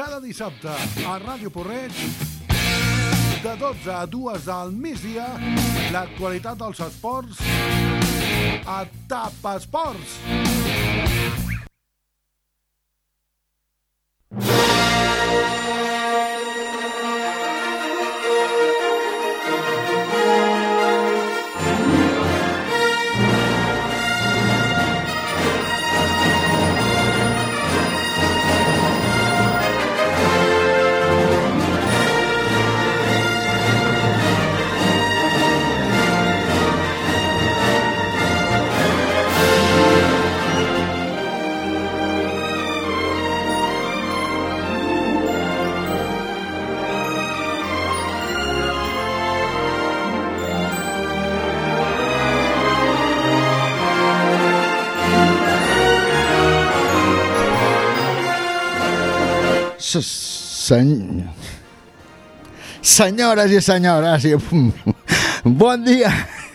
cada dissabte a Ràdio Porreig de 12 a 2 del migdia, l'actualitat dels esports a TAP Esports. Senyores i senyores, bon dia.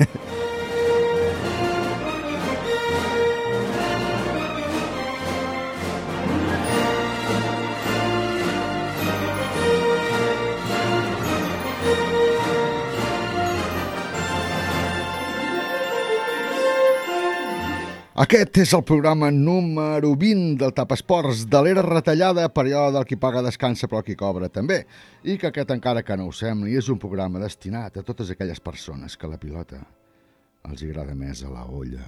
Aquest és el programa número 20 del TAP Esports, de l'era retallada, període del qui paga descansa però qui cobra també, i que aquest, encara que no ho sembli, és un programa destinat a totes aquelles persones que la pilota els agrada més a la olla.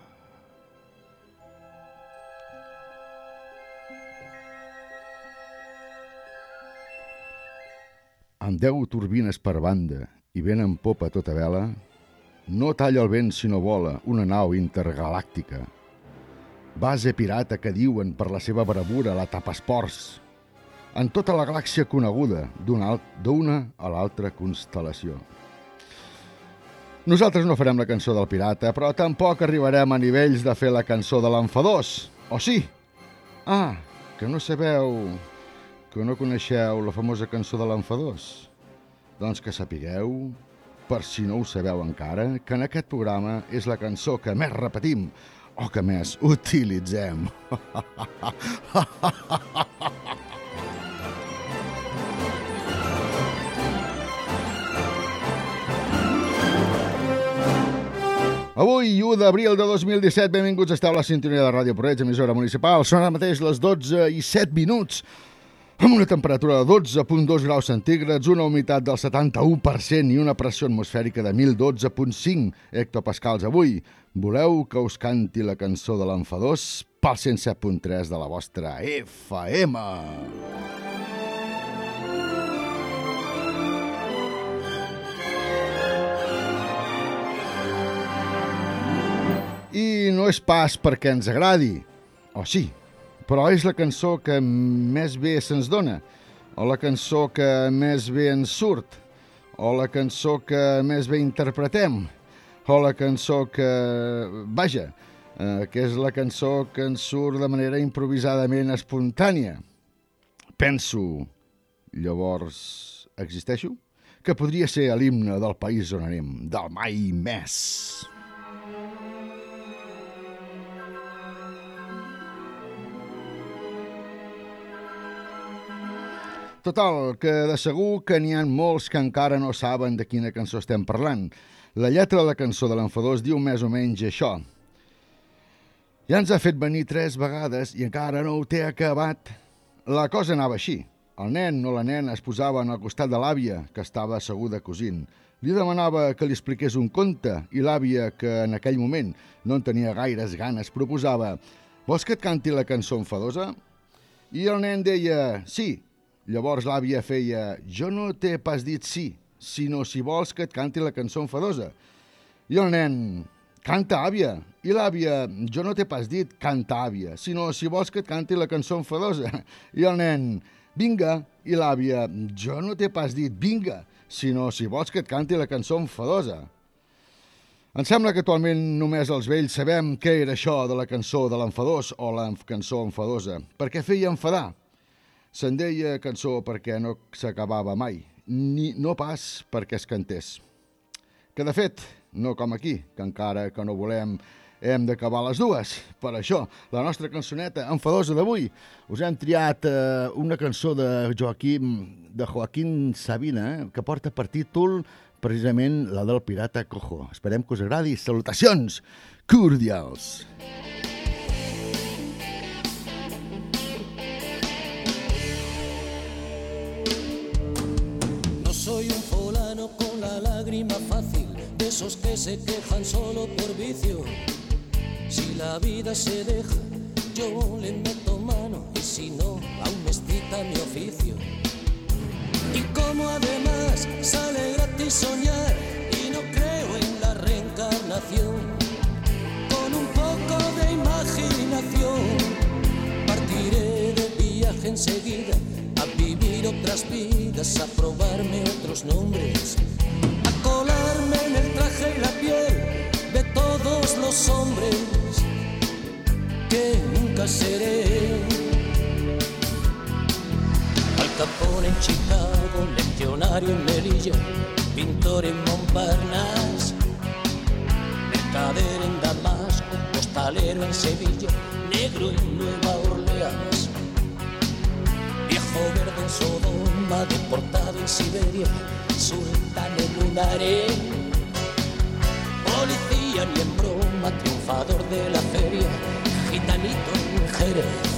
Amb 10 turbines per banda i vent en popa a tota vela, no talla el vent si no vola una nau intergalàctica. Base pirata que diuen per la seva bravura la TAP Esports. En tota la galàxia coneguda d'una a l'altra constel·lació. Nosaltres no farem la cançó del pirata, però tampoc arribarem a nivells de fer la cançó de l'enfadós. O sí? Ah, que no sabeu, que no coneixeu la famosa cançó de l'enfadós? Doncs que sapigueu, per si no ho sabeu encara, que en aquest programa és la cançó que més repetim o que més utilitzem. Avui, 1 d'abril de 2017, benvinguts, esteu a la sintonia de Ràdio Porreig, emissora municipal. Són ara mateix les 12 i 7 minuts, amb una temperatura de 12,2 graus centígrads, una humitat del 71% i una pressió atmosfèrica de 1012,5 hectopascals. Avui, voleu que us canti la cançó de l'enfadós pel 107.3 de la vostra FM. I no és pas perquè ens agradi, o sí, però és la cançó que més bé se'ns dona, o la cançó que més bé ens surt, o la cançó que més bé interpretem, o la cançó que... Vaja, que és la cançó que ens surt de manera improvisadament espontània. Penso, llavors, existeixo? Que podria ser l'himne del país on anem, del mai més. Total, que de segur que n'hi ha molts que encara no saben de quina cançó estem parlant. La lletra de la cançó de l'enfadós diu més o menys això. Ja ens ha fet venir 3 vegades i encara no ho té acabat. La cosa anava així. El nen o la nena es posaven al costat de l'àvia, que estava asseguda cosint. Li demanava que li expliqués un conte i l'àvia, que en aquell moment no en tenia gaires ganes, proposava: «Vols que et canti la cançó enfadosa?» I el nen deia: «Sí». Llavors l'àvia feia: «Jo no t'he pas dit sí, sinó si vols que et canti la cançó enfadosa». I el nen: «Canta, àvia». I l'àvia: «Jo no t'he pas dit canta, àvia, sinó si vols que et canti la cançó enfadosa». I el nen: «Vinga». I l'àvia: «Jo no t'he pas dit vinga, sinó si vols que et canti la cançó enfadosa». Em sembla que actualment només els vells sabem què era això de la cançó de l'enfadós o la cançó enfadosa, perquè feia enfadar. Se'n deia cançó perquè no s'acabava mai, no pas perquè es cantés. Que de fet, no com aquí, que encara que no volem hem d'acabar les dues. Per això, la nostra cançoneta enfadosa d'avui, us hem triat una cançó de Joaquín Sabina, que porta per títol precisament la del Pirata Cojo. Esperem que us agradi. Salutacions cordials! Soy un fulano con la lágrima fácil, de esos que se quejan solo por vicio. Si la vida se deja, yo le meto mano, y si no, aún me excita mi oficio. Y como además sale gratis soñar, y no creo en la reencarnación, con un poco de imaginación partiré de viaje enseguida, a vivir otras vidas, a probarme otros nombres, a colarme en el traje y la piel de todos los hombres que nunca seré. Al Capone en Chicago, leccionario en Melilla, pintor en Montparnasse, mercader en Damasco, postalero en Sevilla, negro en Nueva Orleans, viejo verde en Sodoma, deportado en Siberia, sultán en un harén, policía ni en broma, triunfador de la feria, gitanito en Jerez,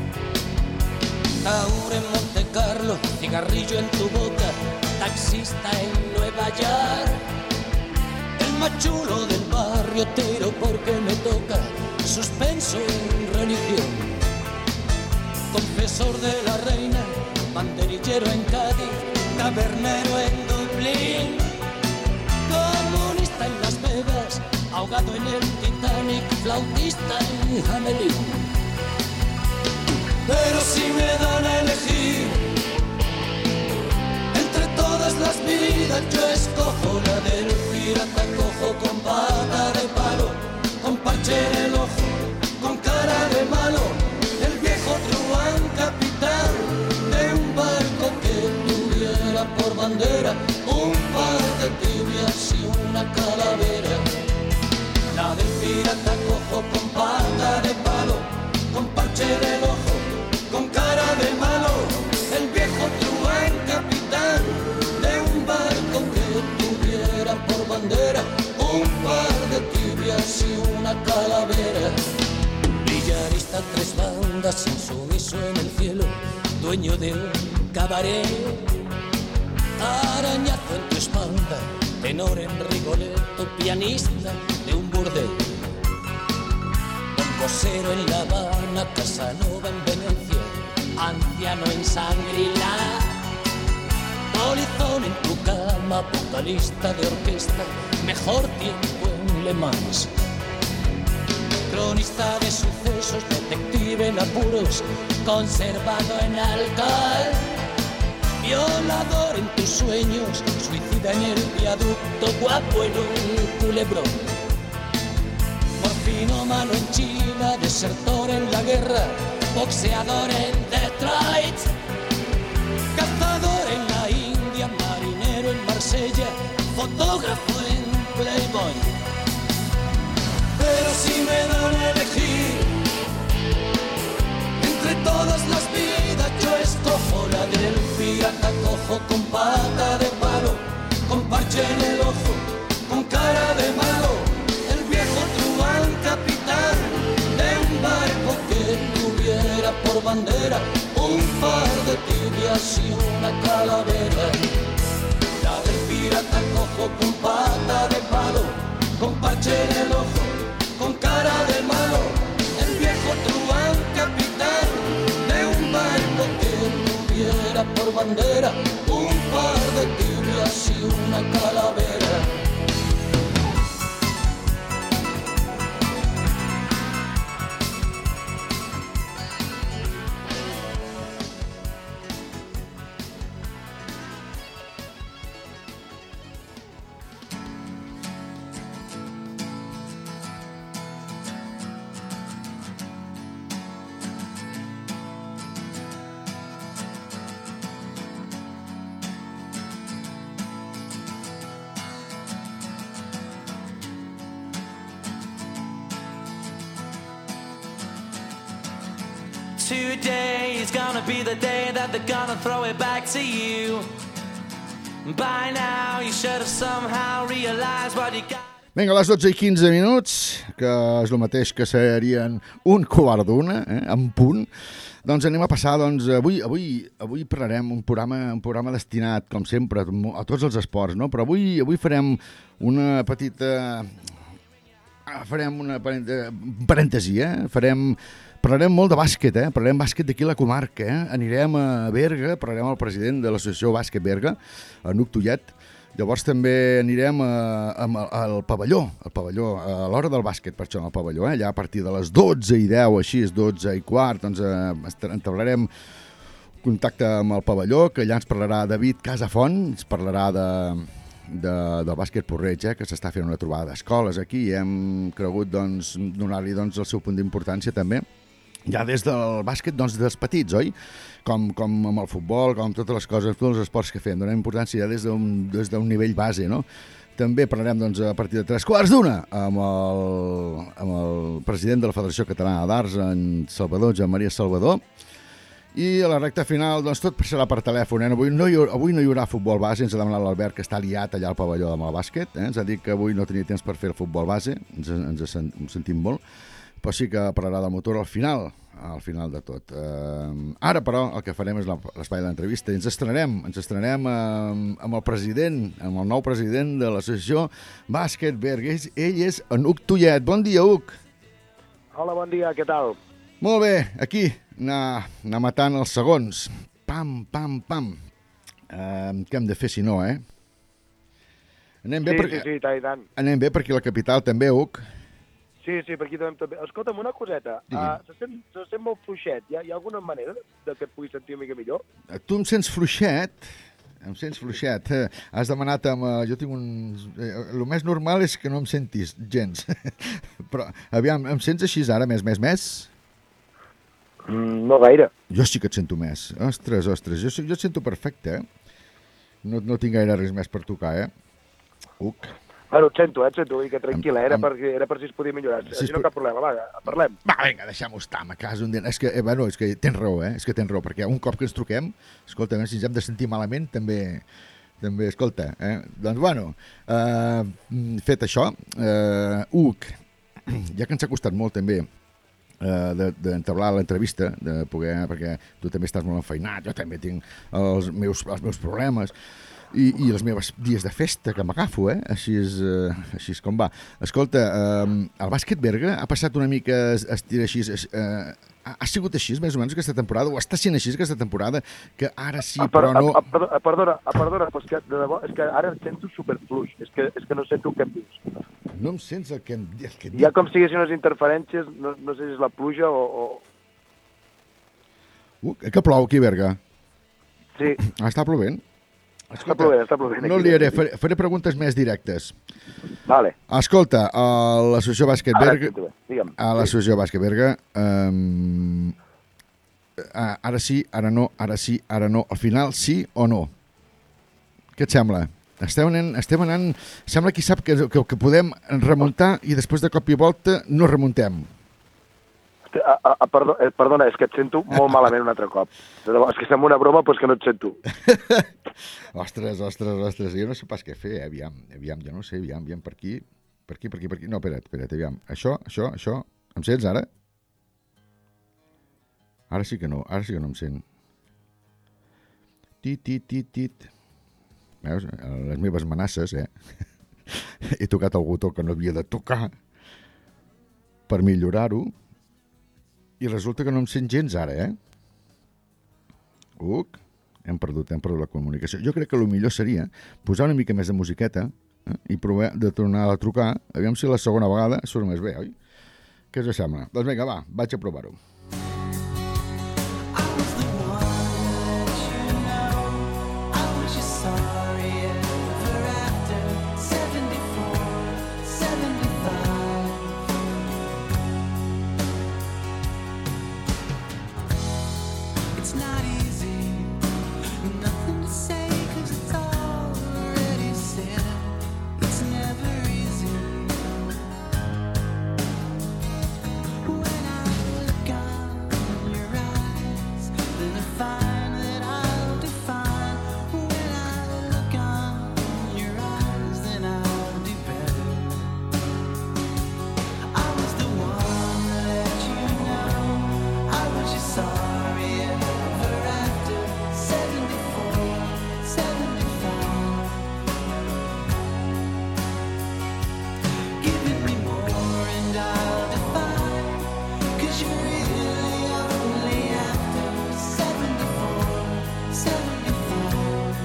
taur en Monte Carlo, cigarrillo en tu boca, taxista en Nueva York, el más chulo del barrio, tiro porque me toca, suspenso en religión, confesor de la reina, banderillero en Cádiz, tabernero en Dublín, comunista en Las Vegas, ahogado en el Titanic, flautista en Hamelin. Pero si me dan a elegir entre todas las vidas, yo escojo la del pirata cojo, con pata de palo, con parche en el ojo, con cara de malo, el viejo truán capitán de un barco que tuviera por bandera un par de tibias y una calavera. La del pirata cojo, con pata de palo, con parche en el ojo, con cara de malo, el viejo truán capitán de un barco que tuviera por bandera un par de tibias y una calavera. Villarista, tres bandas, insumiso en el cielo, dueño de un cabaret, arañazo en tu espalda, tenor en Rigoletto, pianista de un burdel, cosero en La Habana, Casanova en Venecia, anciano en Shangri-La, polizón en tu cama, vocalista de orquesta, mejor tiempo en Le Mans, cronista de sucesos, detective en apuros, conservado en alcohol, violador en tus sueños, suicida en el viaducto, guapo en un culebrón, morfinómano en China, desertor en la guerra, boxeador en Detroit, cazador en la India, marinero en Marsella, fotógrafo en Playboy. Pero si me dan a elegir entre todas las vidas, yo escojo la del pirata cojo, con pata de palo, con parche en el ojo, con cara de malo, el viejo truán capitán de un barco que tuviera por bandera un par de tibias y una calavera. La del pirata cojo, con pata de palo, con parche en el ojo, con cara de malo, el viejo truán capitán de un barco que tuviera por bandera un par de tibias y una calavera. Today is gonna be the day that they're gonna throw it back to you. By now you should have somehow realized what you got. Vinga, a les 12:15, que és el mateix que serien 1:15, en punt. Doncs anem a passar, doncs, avui parlarem un programa destinat, com sempre, a tots els esports, no? Però avui farem una petita... Farem una parèntesi, parlarem molt de bàsquet, parlarem bàsquet d'aquí a la comarca, anirem a Berga, parlarem amb el president de l'associació Bàsquet Berga, a Nuc Tullet. Llavors també anirem al pavelló, a l'hora del bàsquet, per això, al pavelló, allà a partir de les 12:10, així, 12:15, doncs entablarem contacte amb el pavelló, que allà ens parlarà David Casafont, ens parlarà del bàsquet Porreig, que s'està fent una trobada d'escoles aquí, i hem cregut doncs, donar-li doncs, el seu punt d'importància també, ja des del bàsquet doncs, dels petits, oi? Com amb el futbol, com totes les coses, tots els esports que fem, donem importància ja des d'un nivell base, no? També parlarem doncs, a partir de 3:15 amb el president de la Federació Catalana d'Arts, en Salvador, Joan Maria Salvador, i a la recta final doncs, tot serà per telèfon. Avui no hi haurà futbol base, ens ha demanat l'Albert, que està liat allà al pavelló amb el bàsquet, ens ha dit que avui no tenia temps per fer el futbol base, ens sentim molt, però sí que parlarà del motor al final de tot. Ara, però, el que farem és l'espai de l'entrevista. Ens estrenarem amb el president, amb el nou president de l'associació Bàsquet Berga. Ell és en Huc Tullet. Bon dia, Huc. Hola, bon dia, què tal? Molt bé, aquí, anar matant els segons. Pam, pam, pam. Què hem de fer si no, Anem bé Sí, tant. Anem bé per aquí a la capital també, Huc. Sí, per aquí també. Escolta'm, una coseta. Se sent molt fluixet. Hi ha alguna manera que et puguis sentir una mica millor? Tu em sents fluixet? Has demanat jo tinc el més normal és que no em sentis gens. Però, aviam, em sents així ara, més? No gaire. Jo sí que et sento més. Ostres, jo et sento perfecte, No tinc gaire res més per tocar, Huc. Bueno, et sento, vull que tranquil·la, era per si es podia millorar. Si no, cap problema, va, parlem. Va, vinga, deixem-ho estar, a casa un dia. És que tens raó, perquè un cop que ens truquem, escolta, si ens hem de sentir malament, també escolta, Doncs, bueno, fet això, Huc, ja que ens ha costat molt també d'entablar l'entrevista, perquè tu també estàs molt enfeinat, jo també tinc els meus problemes, i els meus dies de festa que m'agafo, així és com va. Escolta, el bàsquet Berga ha passat una mica així, ha sigut així més o menys aquesta temporada, o està sent així aquesta temporada, que ara sí, però no... Perdona, però és que de debò, és que ara et sento superfluix, és que no sento el que em dius. No em sents el que em dius? Hi ha com si hi haguessin unes interferències, no sé si és la pluja o... Que plou aquí, Berga? Sí. Està plovent? Escolta, està plovent. No liaré, faré preguntes més directes. Vale. Escolta, a l'associació Bàsquet Berga... Digue'm. A l'associació Bàsquet Berga... Ara sí, ara no, al final sí o no? Què et sembla? Estem anant... Sembla que sap que podem remuntar i després de cop i volta no remuntem. Perdona, és que et sento molt malament un altre cop. És que sembla una broma, però és que no et sento. Ostres, jo no sé pas què fer, aviam, jo no sé, aviam, per aquí. No, espera't, aviam. Això, em sents ara? Ara sí que no em sent. Tit. Veus, les meves amenaces, He tocat el botó que no havia de tocar per millorar-ho. I resulta que no em sent gens ara, Huc, hem perdut la comunicació. Jo crec que el millor seria posar una mica més de musiqueta i provar de tornar a trucar, aviam si la segona vegada surt més bé, oi? Què us sembla? Doncs vinga, va, vaig a provar-ho. When I look 'cause you really are only after 74, 74.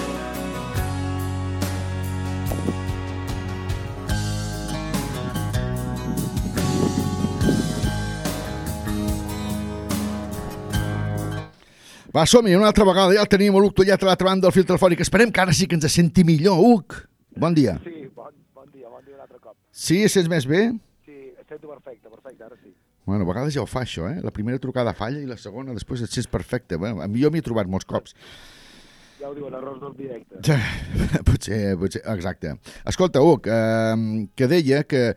Va, som-hi, una altra vegada. Ja el tenim, l'Uc, tallat a l'altra banda del fil telefònic. Esperem que ara sí que ens senti millor, Uc. Bon dia. Sí, bon dia un altre cop. Sí, sents més bé? Sí, et sento perfecte, ara sí. Bueno, a vegades ja ho fa, això, eh? La primera trucada falla i la segona després et sents perfecte. Bueno, jo m'hi he trobat molts cops. Ja ho diuen, errors del directe. Potser, exacte. Escolta, Uc, que deia que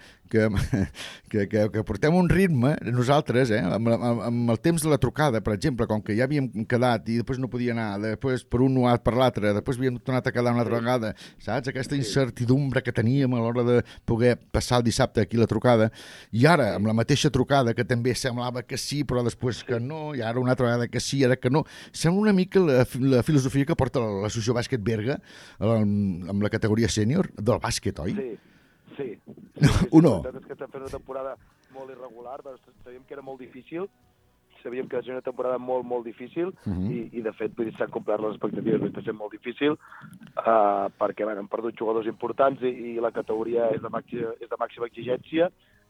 portem un ritme, nosaltres, amb el temps de la trucada, per exemple, com que ja havíem quedat i després no podia anar, després per un no per l'altre, després havíem tornat a quedar una altra vegada, saps? Aquesta incertidumbre que teníem a l'hora de poder passar el dissabte aquí la trucada, i ara, amb la mateixa trucada, que també semblava que sí, però després que no, i ara una altra vegada que sí, ara que no, sembla una mica la filosofia que porta l'associació Bàsquet Berga amb la categoria sènior del bàsquet, oi? Sí. O no? La veritat és que estem fent una temporada molt irregular, sabíem que era molt difícil, sabíem que era una temporada molt, molt difícil, i de fet s'han complert les expectatives, està sent molt difícil, perquè hem perdut jugadors importants i la categoria és de màxima exigència,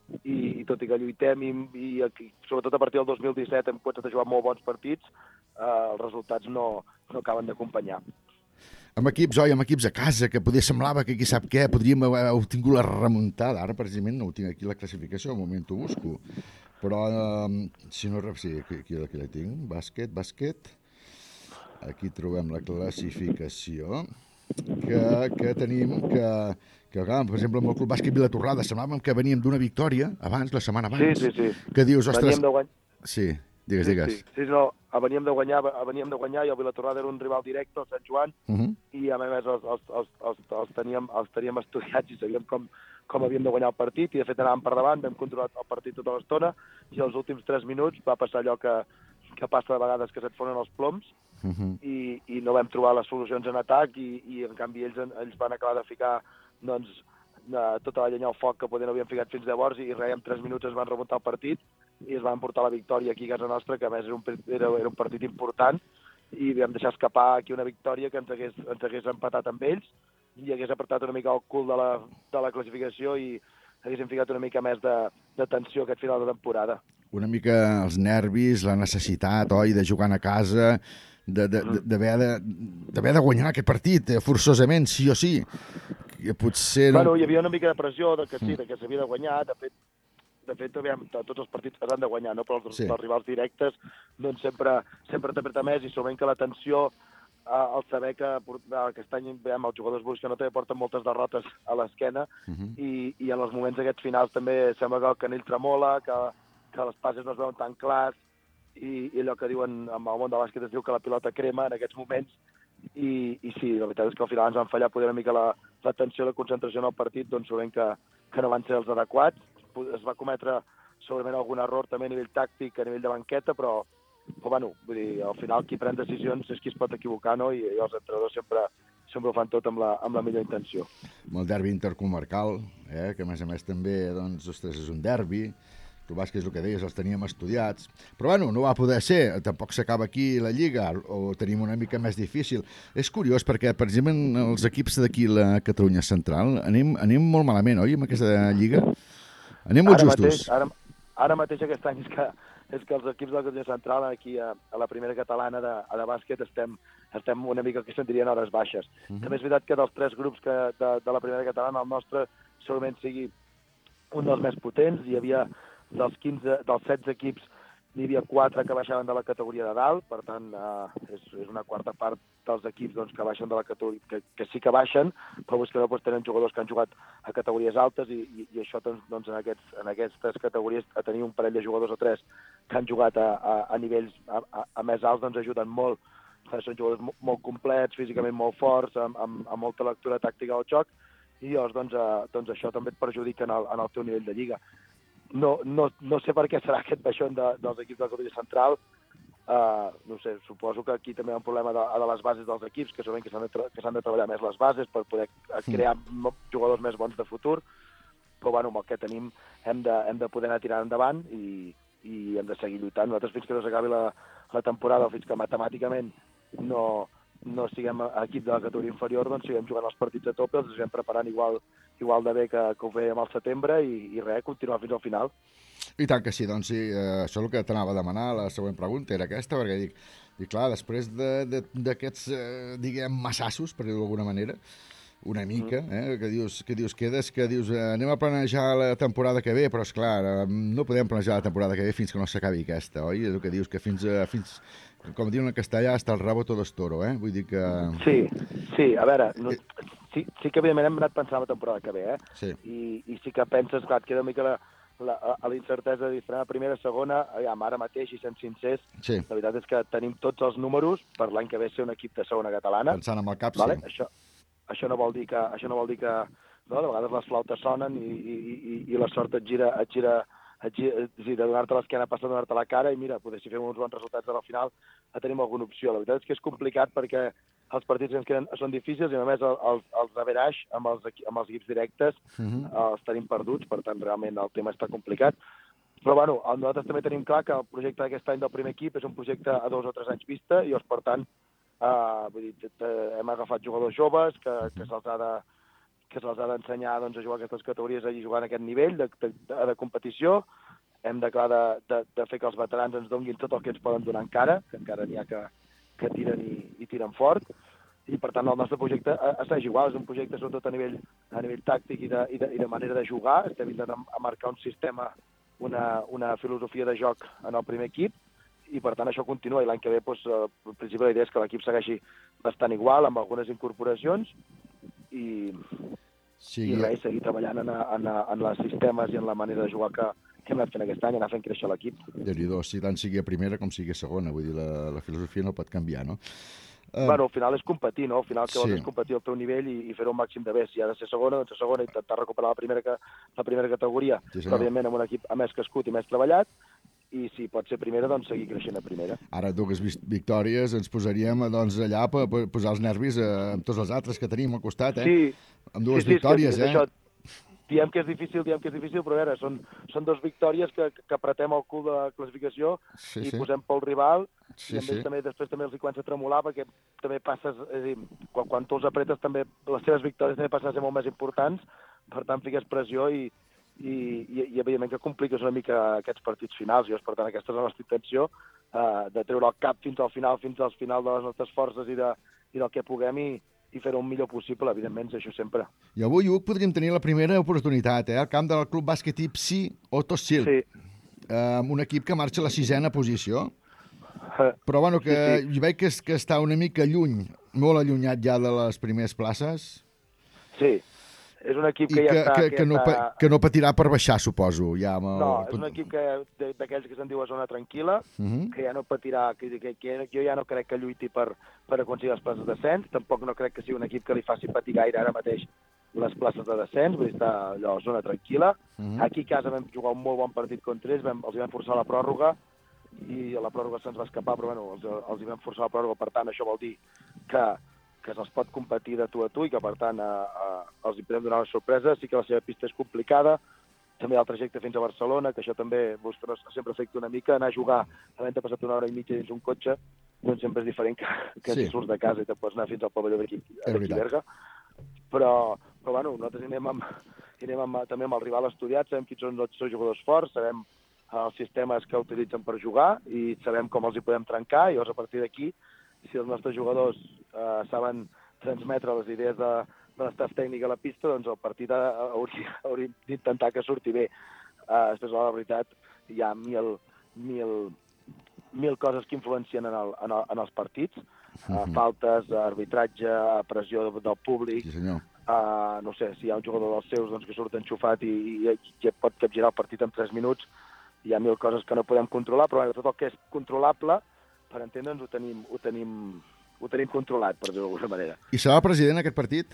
i tot i que lluitem i sobretot a partir del 2017 hem començat a jugar molt bons partits, els resultats no acaben d'acompanyar. Amb equips, amb equips a casa, que poder semblava que qui sap què, podríem haver obtingut la remuntada. Ara, precisament, no ho tinc aquí la classificació, al moment ho busco. Però, si no... Sí, aquí la tinc. Bàsquet. Aquí trobem la classificació que tenim, que clar, per exemple, amb el Club Bàsquet Vilatorrada semblàvem que veníem d'una victòria abans, la setmana abans. Sí. Que dius, ostres... Veníem de guany... Sí, digues. Sí, no, veníem de guanyar i el Vilatorrada era un rival directe, el Sant Joan, i a més els teníem estudiats i sabíem com havíem de guanyar el partit, i de fet anàvem per davant, vam controlar el partit tota l'estona, i als últims 3 minuts va passar allò que passa de vegades, que se't fonen els ploms, i no vam trobar les solucions en atac, i en canvi ells van acabar de ficar doncs, tota la llenya al foc que poder no havien ficat fins llavors, i res, en 3 minuts es van remuntar el partit i es van portar la victòria aquí a casa nostra, que a més era un partit important, i vam deixar escapar aquí una victòria que ens hagués empatat amb ells i hagués apretat una mica el cul de la classificació i haguéssim ficat una mica més de tensió aquest final de temporada. Una mica els nervis, la necessitat, oi, de jugar a casa, d'haver de guanyar aquest partit, forçosament, sí o sí. Potser no... Bueno, hi havia una mica de pressió que s'havia de guanyar, de fet, tots els partits s'han de guanyar, no? Però els rivals directes doncs sempre t'apreta més, i segurament que la tensió al saber que aquest any els jugadors busquen no també porten moltes derrotes a l'esquena, i en els moments aquests finals també sembla que el canell tremola, que les passes no es veuen tan clars, i allò que diuen en el món de bàsquet es diu que la pilota crema en aquests moments, i sí, la veritat és que al final ens van fallar poder una mica la tensió de concentració en el partit, doncs segurament que no van ser els adequats. Es va cometre segurament algun error també a nivell tàctic, a nivell de banqueta, però bueno, vull dir, al final qui pren decisions és qui es pot equivocar, no? I els entrenadors sempre ho fan tot amb la millor intenció. Amb el derbi intercomarcal, que a més també, doncs, ostres, és un derbi. El bàsquet és el que deies, els teníem estudiats. Però bueno, no va poder ser. Tampoc s'acaba aquí la Lliga, o tenim una mica més difícil. És curiós perquè, per exemple, els equips d'aquí la Catalunya Central anem molt malament, oi, amb aquesta Lliga? Anem molt justos. Ara mateix aquest any és que els equips de la Catalunya Central aquí a la primera catalana de bàsquet estem una mica que sentirien hores baixes. També és veritat que dels 3 grups de la primera catalana el nostre segurament sigui un dels més potents. Hi havia dels 16 equips n'hi havia 4 que baixaven de la categoria de dalt, per tant és una quarta part dels equips doncs, que baixen de la categoria, que sí que baixen, però que no tenen jugadors que han jugat a categories altes, i això doncs, en aquestes categories a tenir un parell de jugadors o 3 que han jugat a nivells a més alts doncs ajuden molt. Són jugadors molt complets, físicament molt forts, amb molta lectura tàctica del joc, i llavors doncs això també et perjudica en el teu nivell de lliga. No sé per què serà aquest baixón dels equips de la Catalunya Central. No sé, suposo que aquí també hi ha un problema de les bases dels equips, que segurament que s'han de treballar més les bases per poder crear jugadors més bons de futur, però bueno, amb el que tenim hem de poder anar tirant endavant, i i hem de seguir lluitant. Nosaltres fins que no s'acabi la temporada o fins que matemàticament no siguem equip de la categoria inferior, doncs siguem jugant els partits a tope, els estem preparant igual de bé que ho fèiem al setembre i res, continuar fins al final. I tant que sí, doncs sí, això és el que t'anava a demanar, la següent pregunta era aquesta, perquè dic clar, després d'aquests, diguem, massassos, per dir-ho d'alguna manera, una mica, que dius anem a planejar la temporada que ve, però esclar, no podem planejar la temporada que ve fins que no s'acabi aquesta, oi? És el que dius, que fins com diuen en castellà, hasta el rabo todo es toro, vull dir que... Sí, a veure, sí que evidentment hem anat pensant la temporada que ve, Sí. I sí que penses, clar, et queda una mica a la incertesa de diferent a primera, segona, ara mateix, i sent sincers, Sí. la veritat és que tenim tots els números per l'any que ve ser un equip de segona catalana. Pensant amb el cap, vale? sí. Això no vol dir que no? De vegades les flautes sonen i la sort et gira de donar-te l'esquena passa a donar-te la cara i mira, poder si fem uns bons resultats a la final tenim alguna opció. La veritat és que és complicat perquè els partits que ens queden són difícils i només els average amb els equips directes els tenim perduts, per tant realment el tema està complicat. Però bueno, nosaltres també tenim clar que el projecte d'aquest any del primer equip és un projecte a 2 o 3 anys vista i per tant vull dir, hem agafat jugadors joves que se'ls ha d'ensenyar doncs, a jugar a aquestes categories i jugar en aquest nivell de competició. Hem de fer que els veterans ens donguin tot el que ens poden donar encara, que encara n'hi ha que tiren i tiren fort. I, per tant, el nostre projecte és igual, és un projecte sobretot a nivell tàctic i de manera de jugar. Estem intentant marcar un sistema, una filosofia de joc en el primer equip, i per tant això continua, i l'any que ve el principi de la idea és que l'equip segueixi bastant igual, amb algunes incorporacions, i res, seguir treballant en els sistemes i en la manera de jugar que hem anat fent aquest any, anar fent créixer l'equip. Déu-n'hi-do, si tant sigui a primera com sigui a segona, vull dir, la filosofia no pot canviar, no? Bueno, al final és competir, no? Al final que vols és competir al teu nivell i fer-ho al màxim de bé. Si ha de ser segona, doncs a segona, intentar recuperar la primera categoria, però evidentment amb un equip més crescut i més treballat, i si pot ser primera, doncs seguir creixent a primera. Ara, dues victòries, ens posaríem doncs, allà per posar els nervis amb tots els altres que tenim al costat, amb dues victòries, Això, diem que és difícil, però a veure, són 2 victòries que apretem el cul de la classificació i posem pel rival, i a més després també els hi comença a tremolar, perquè també passes, és a dir, quan tu els apretes també, les seves victòries també passen a ser molt més importants, per tant fiques pressió i evidentment que compliques una mica aquests partits finals. Per tant, aquesta és la nostra intenció, de treure el cap fins al final de les nostres forces i del que puguem i fer-ho el millor possible, evidentment, això sempre. I avui, Hugo, podríem tenir la primera oportunitat, al camp del Club Bàsquet IPSI Otto-Sil, un equip que marxa a la 6ª posició, però bueno, que jo veig que està una mica lluny, molt allunyat ja de les primeres places. Sí. És un equip que ja està... Que no patirà per baixar, suposo. No, és un equip d'aquells que se'n diu a zona tranquil·la, que ja no patirà, que jo ja no crec que lluiti per aconseguir les places de descens, tampoc no crec que sigui un equip que li faci patir gaire ara mateix les places de descens, vull dir, està allò, zona tranquil·la. Aquí a casa vam jugar un molt bon partit contra ells, els hi vam forçar la pròrroga, i la pròrroga se'ns va escapar, però bueno, els hi vam forçar la pròrroga, per tant, això vol dir que se'ls pot competir de tu a tu i que, per tant, els hi podem donar una sorpresa. Sí que la seva pista és complicada, també el trajecte fins a Barcelona, que això també sempre afecta una mica, anar a jugar, havent passat 1 hora i mitja dins un cotxe, doncs sempre és diferent que si surts de casa i te pots anar fins al pavelló d'aquí Berga. Però bueno, nosaltres anem també amb el rival estudiat, sabem quins són els seus jugadors forts, sabem els sistemes que utilitzen per jugar i sabem com els hi podem trencar, i llavors a partir d'aquí, si els nostres jugadors saben transmetre les idees de l'estaf tècnic a la pista, doncs el partit hauríem d'intentar que surti bé. Després, la veritat, hi ha mil coses que influencien en els partits. Faltes, arbitratge, pressió del públic. Sí, senyor. No sé, si hi ha un jugador dels seus doncs, que surt enxufat i pot capgirar el partit en 3 minuts, hi ha mil coses que no podem controlar, però tot el que és controlable, per entendre'ns, ho tenim controlat, per dir-ho d'alguna manera. I serà el president aquest partit?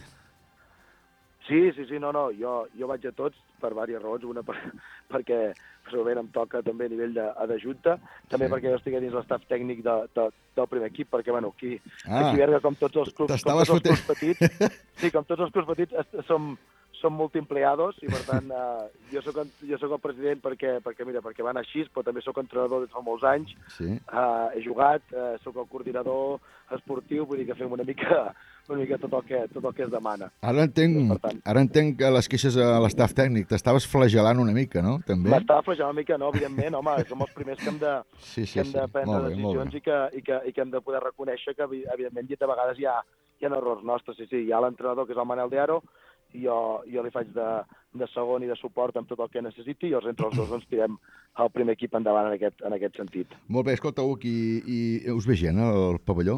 Sí, no, jo vaig a tots per diverses raons. Una perquè personalment em toca també a nivell de junta, també perquè jo estic dins l'estaf tècnic del primer equip, perquè bueno, aquí a Berga, com tots els clubs petits, som som multiempleados i, per tant, jo soc el president perquè va anar així, però també soc entrenador des fa molts anys. Sí. He jugat, soc el coordinador esportiu, vull dir que fem una mica tot el que es demana. Ara entenc les queixes a l'estaf tècnic. T'estaves flagelant una mica, no? També? M'estava flagelant una mica, no? Evidentment, home, som els primers que hem de prendre decisions i que hem de poder reconèixer que, evidentment, de vegades hi ha errors nostres. Sí, hi ha l'entrenador, que és el Manel de Aro, i jo li faig de segon i de suport amb tot el que necessiti, i entre els dos tirem el primer equip endavant en aquest sentit. Molt bé, escolta, Uc, i us ve gent al pavelló?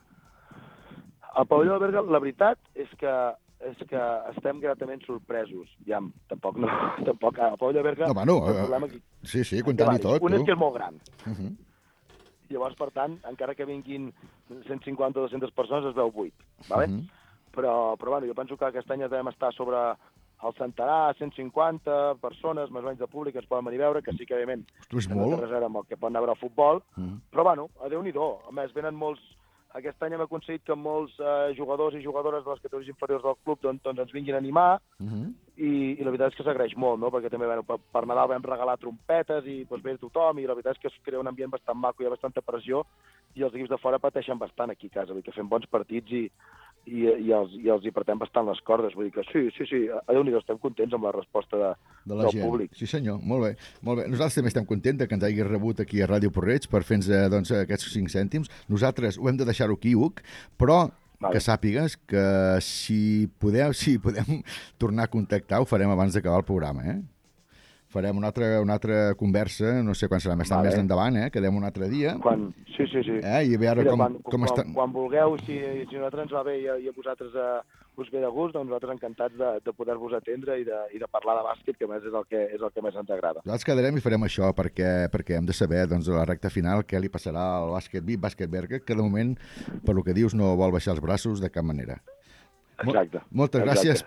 Al pavelló de Berga, la veritat és que estem gratament sorpresos. Ja, tampoc al pavelló de Berga... No, bueno, sí, comptant i tot. Un és que és molt gran. Llavors, per tant, encara que vinguin 150 o 200 persones, es veu buit. Vale? Però bueno, jo penso que aquest any devem estar sobre el centenar, 150 persones, més o menys de públic, ens poden venir a veure, que sí que, evidentment, no té res a veure amb el que poden anar a veure al futbol, però bueno, Déu-n'hi-do. A més, venen molts... Aquest any hem aconseguit que molts jugadors i jugadores de les categories inferiors del club doncs ens vinguin a animar, i la veritat és que s'agraeix molt, no? Perquè també per Nadal vam regalar trompetes i doncs ve tothom, i la veritat és que es crea un ambient bastant maco, hi ha bastanta pressió, i els equips de fora pateixen bastant aquí a casa, vull dir que fem bons partits i els hi apretem bastant les cordes, vull dir que sí, a Déu-n'hi-do, estem contents amb la resposta del públic. Sí senyor, molt bé. Nosaltres també estem contents que ens hagis rebut aquí a Ràdio Porreig per fer-nos aquests 5 cèntims. Nosaltres ho hem de deixar-ho aquí, Uc, però que sàpigues que si podem tornar a contactar ho farem abans d'acabar el programa, Farem una altra conversa, no sé quan serà, més endavant, quedem un altre dia. Sí. I a veure com està... Quan vulgueu, si a nosaltres ens va bé i a vosaltres us ve de gust, doncs nosaltres encantats de poder-vos atendre i de parlar de bàsquet, que més és el que més ens agrada. Nosaltres quedarem i farem això perquè hem de saber, doncs, a la recta final què li passarà al bàsquet VIP, bàsquet Berga, que de moment, per lo que dius, no vol baixar els braços de cap manera. Exacte. Moltes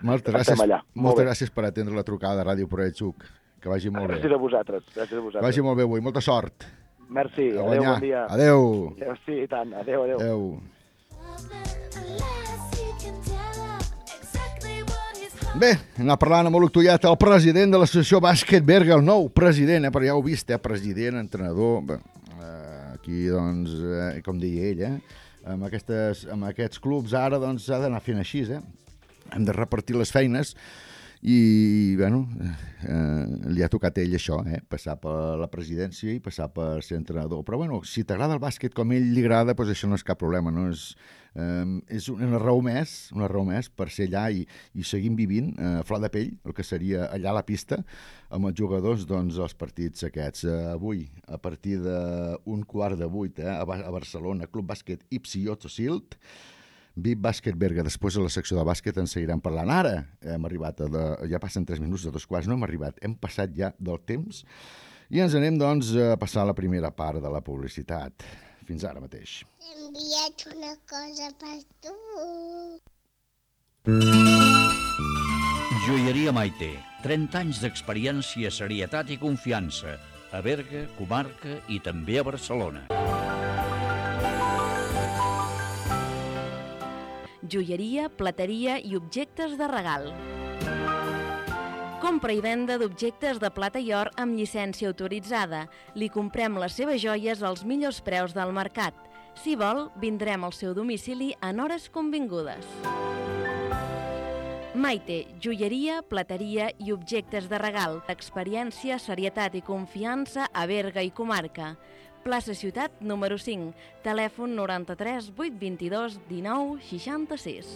gràcies per atendre la trucada de Ràdio Porreig, Uc. Que vagi molt bé. Gràcies a vosaltres. Que vagi molt bé avui. Molta sort. Merci. Adéu, bon dia. Adéu. Sí, i tant. Adéu. Bé, anar parlant amb l'Uctollat, el president de l'associació Bàsquet Berga, el nou president, però ja ho heu vist, president, entrenador, aquí, doncs, com deia ell, amb aquests clubs ara, doncs, s'ha d'anar fent així, hem de repartir les feines, i, bueno, li ha tocat a ell això, passar per la presidència i passar per ser entrenador. Però, bueno, si t'agrada el bàsquet com a ell li agrada, doncs això no és cap problema, no? És una raó més per ser allà i seguim vivint a flor de pell, el que seria allà a la pista, amb els jugadors, doncs, els partits aquests. Avui, a partir d'7:15, a Barcelona, Club Bàsquet Ipsi-Otto Silt, VIP Bàsquet Berga. Després a la secció de bàsquet ens seguirem parlant. Ara hem arribat, ja passen 3 minuts de 2:15, no hem arribat, hem passat ja del temps i ens anem, doncs, a passar la primera part de la publicitat. Fins ara mateix. He enviat una cosa per tu. Joieria Maite. 30 anys d'experiència, serietat i confiança. A Berga, comarca i també a Barcelona. Joieria, plateria i objectes de regal. Compra i venda d'objectes de plata i or amb llicència autoritzada. Li comprem les seves joies als millors preus del mercat. Si vol, vindrem al seu domicili en hores convingudes. Maite, joieria, plateria i objectes de regal. Experiència, serietat i confiança a Berga i comarca. Plaça Ciutat, número 5, telèfon 93 822 19 66.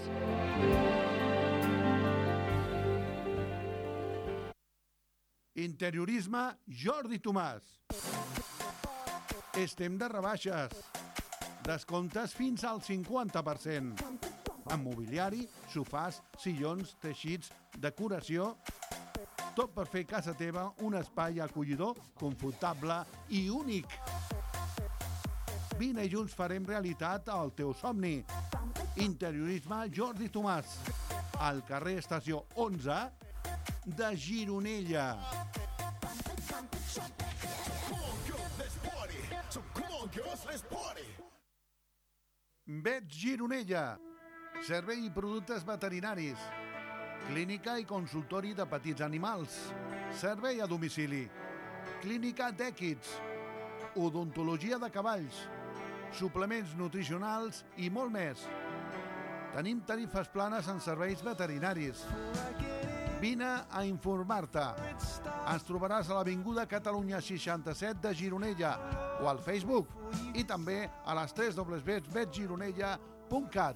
Interiorisme Jordi Tomàs. Estem de rebaixes. Descomptes fins al 50%. Amb mobiliari, sofàs, sillons, teixits, decoració... Tot per fer casa teva un espai acollidor, confortable i únic. Vine i junts farem realitat el teu somni. Interiorisme Jordi Tomàs. Al carrer Estació 11 de Gironella. Vets Gironella. Servei i productes veterinaris. Clínica i consultori de petits animals. Servei a domicili. Clínica d'èquids. Odontologia de cavalls. Suplements nutricionals i molt més. Tenim tarifes planes en serveis veterinaris. Vine a informar-te. Ens trobaràs a l'Avinguda Catalunya 67 de Gironella o al Facebook i també a les www.vetgironella.cat.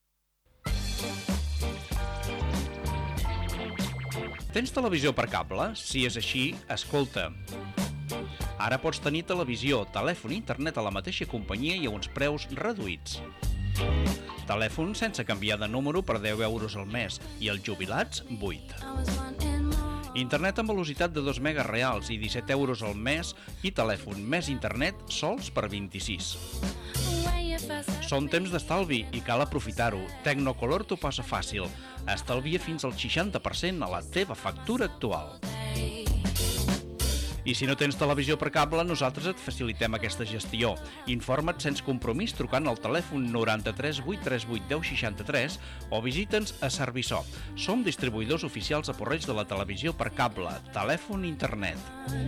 Tens televisió per cable? Si és així, escolta. Ara pots tenir televisió, telèfon i internet a la mateixa companyia i a uns preus reduïts. Telèfon sense canviar de número per 10 euros al mes i els jubilats 8. Internet amb velocitat de 2 megas reals i 17 euros al mes i telèfon més internet sols per 26. Són temps d'estalvi i cal aprofitar-ho. Tecnocolor t'ho passa fàcil. Estalvia fins al 60% a la teva factura actual. I si no tens televisió per cable, nosaltres et facilitem aquesta gestió. Informa't sense compromís trucant al telèfon 93 838 1063 o visita'ns a Serviçó. Som distribuïdors oficials a Porreig de la televisió per cable, telèfon i internet.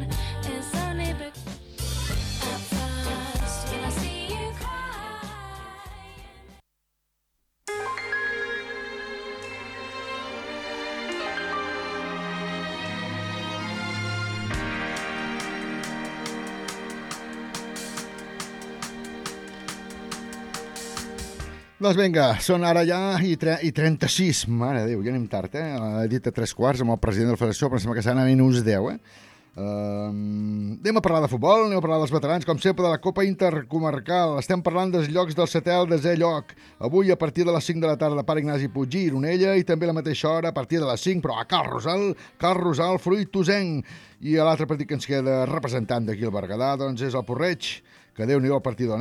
Doncs vinga, són ara ja i 36. Mare de Déu, ja anem tard, He dit a 3:15 amb el president de la federació, però sembla que s'han a minuts 10, Anem a parlar de futbol, anem a parlar dels veterans, com sempre, de la Copa Intercomarcal. Estem parlant dels llocs del 7è al 10è lloc. Avui, a partir de les 5 de la tarda, Pare Ignasi Puig, Gironella, i també a la mateixa hora, a partir de les 5, però a Cal Rosal, Fruitosenc. I l'altre partit que ens queda representant d'aquí al Berguedà, doncs és el Porreig, que Déu-n'hi-do el partidon,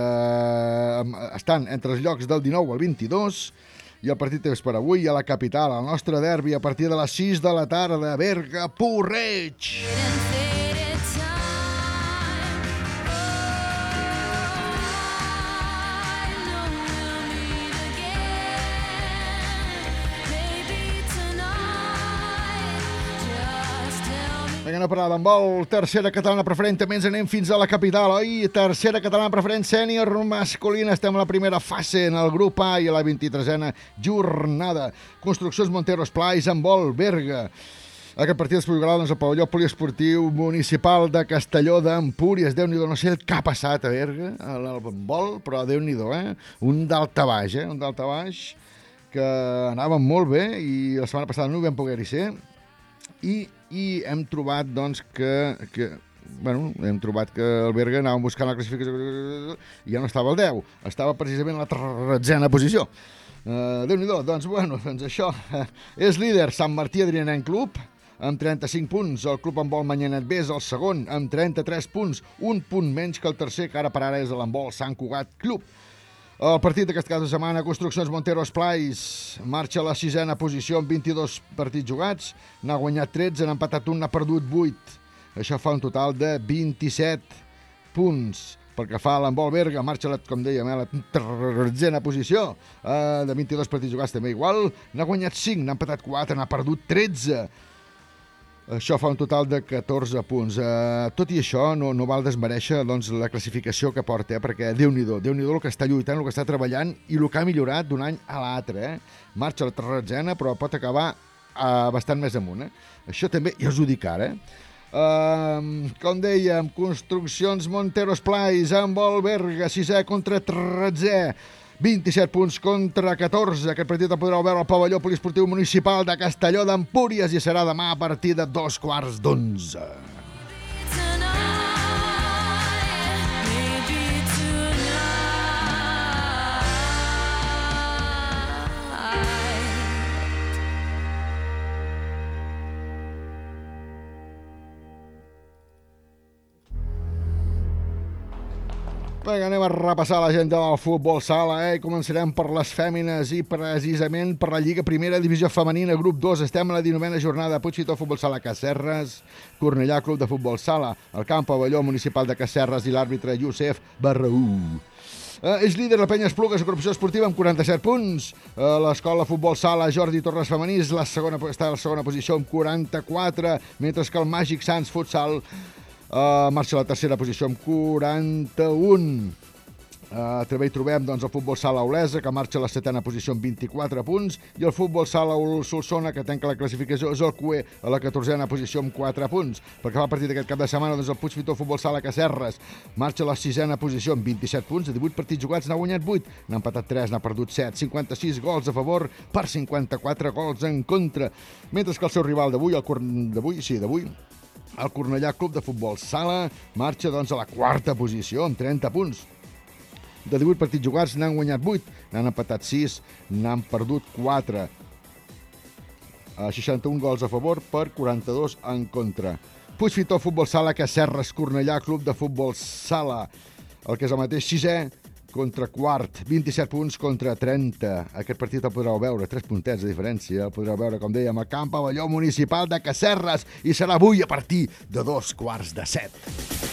estan entre els llocs del 19 al 22, i el partit és per avui a la capital, al nostre derbi, a partir de les 6 de la tarda, Berga, Porreig. Vinga, no parlar d'handbol, tercera catalana preferent, també ens anem fins a la capital, oi? Tercera catalana preferent, sènior masculina, estem a la primera fase en el grup A i a la 23a jornada. Construccions Montero Esplais, handbol, Berga. Aquest partit es jugarà al pavelló poliesportiu municipal de Castelló d'Empúries. Déu-n'hi-do, no sé què ha passat a Berga, al handbol, però Déu-n'hi-do, Un daltabaix, un daltabaix que anava molt bé i la setmana passada no ho vam poder-hi ser. I hem trobat, doncs, que el Berga anava buscant la classificació i ja no estava al 10, estava precisament a la 13a posició. Déu-n'hi-do, doncs això. És líder Sant Martí Adrianenc Club, amb 35 punts. El Club Handbol Manyanet B és el segon, amb 33 punts, un punt menys que el tercer, que ara per ara és l'handbol Sant Cugat Club. El partit d'aquest cap de setmana, Construccions Montero Esplais, marxa a la 6a posició amb 22 partits jugats, n'ha guanyat 13, n'ha empatat un, n'ha perdut 8. Això fa un total de 27 punts. Pel que fa a l'handbol Berga, marxa, com dèiem, a la 13a posició, de 22 partits jugats també igual, n'ha guanyat 5, n'ha empatat 4, n'ha perdut 13. Això fa un total de 14 punts. Tot i això, no val desmereixer la classificació que porta, perquè Déu-n'hi-do el que està lluitant, el que està treballant i el que ha millorat d'un any a l'altre. Marxa a la 13a, però pot acabar bastant més amunt. Això també ja us ho dic ara. Com dèiem, Construccions Montero Esplais, handbol Berga, 6è contra 13è. 27 punts contra 14. Aquest partit el podreu veure al pavelló poliesportiu municipal de Castelló d'Empúries i serà demà a partir de 11:15. Vinga, anem a repassar l'agenda del futbol sala, Començarem per les fèmines i precisament per la Lliga Primera Divisió Femenina, grup 2. Estem a la 19a jornada. Puigcitó Futbol Sala Casserres, Cornellà Club de Futbol Sala, el camp pavelló municipal de Casserres i l'àrbitre Youssef Barraú. És líder la Penya Esplugues, agrupació esportiva, amb 47 punts. L'escola Futbol Sala Jordi Torres Femenís està a la segona posició amb 44, mentre que el Màgic Sants Futsal marxa a la tercera posició amb 41. També hi trobem el Futbol Sala Olesa, que marxa a la setena posició amb 24 punts, i el Futbol Sala Solsona, que tanca la classificació, és el cué a la 14a posició amb 4 punts. Perquè fa el partit d'aquest cap de setmana, el Puigfitó Futbol Sala Cacerres marxa a la 6a posició amb 27 punts, de 18 partits jugats n'ha guanyat 8, n'ha empatat 3, n'ha perdut 7, 56 gols a favor per 54 gols en contra. Mentre que el seu rival d'avui, el Cornellà Club de Futbol Sala, marxa a la quarta posició amb 30 punts. De 18 partits jugats n'han guanyat 8, n'han empatat 6, n'han perdut 4. 61 gols a favor per 42 en contra. Puigfitó Futbol Sala Cacerres, Cornellà Club de Futbol Sala, el que és el mateix 6è contra quart, 27 punts contra 30. Aquest partit el podreu veure, 3 puntets de diferència, el podreu veure, com dèiem, al camp Pavelló Municipal de Cacerres, i serà avui a partir de 7:15.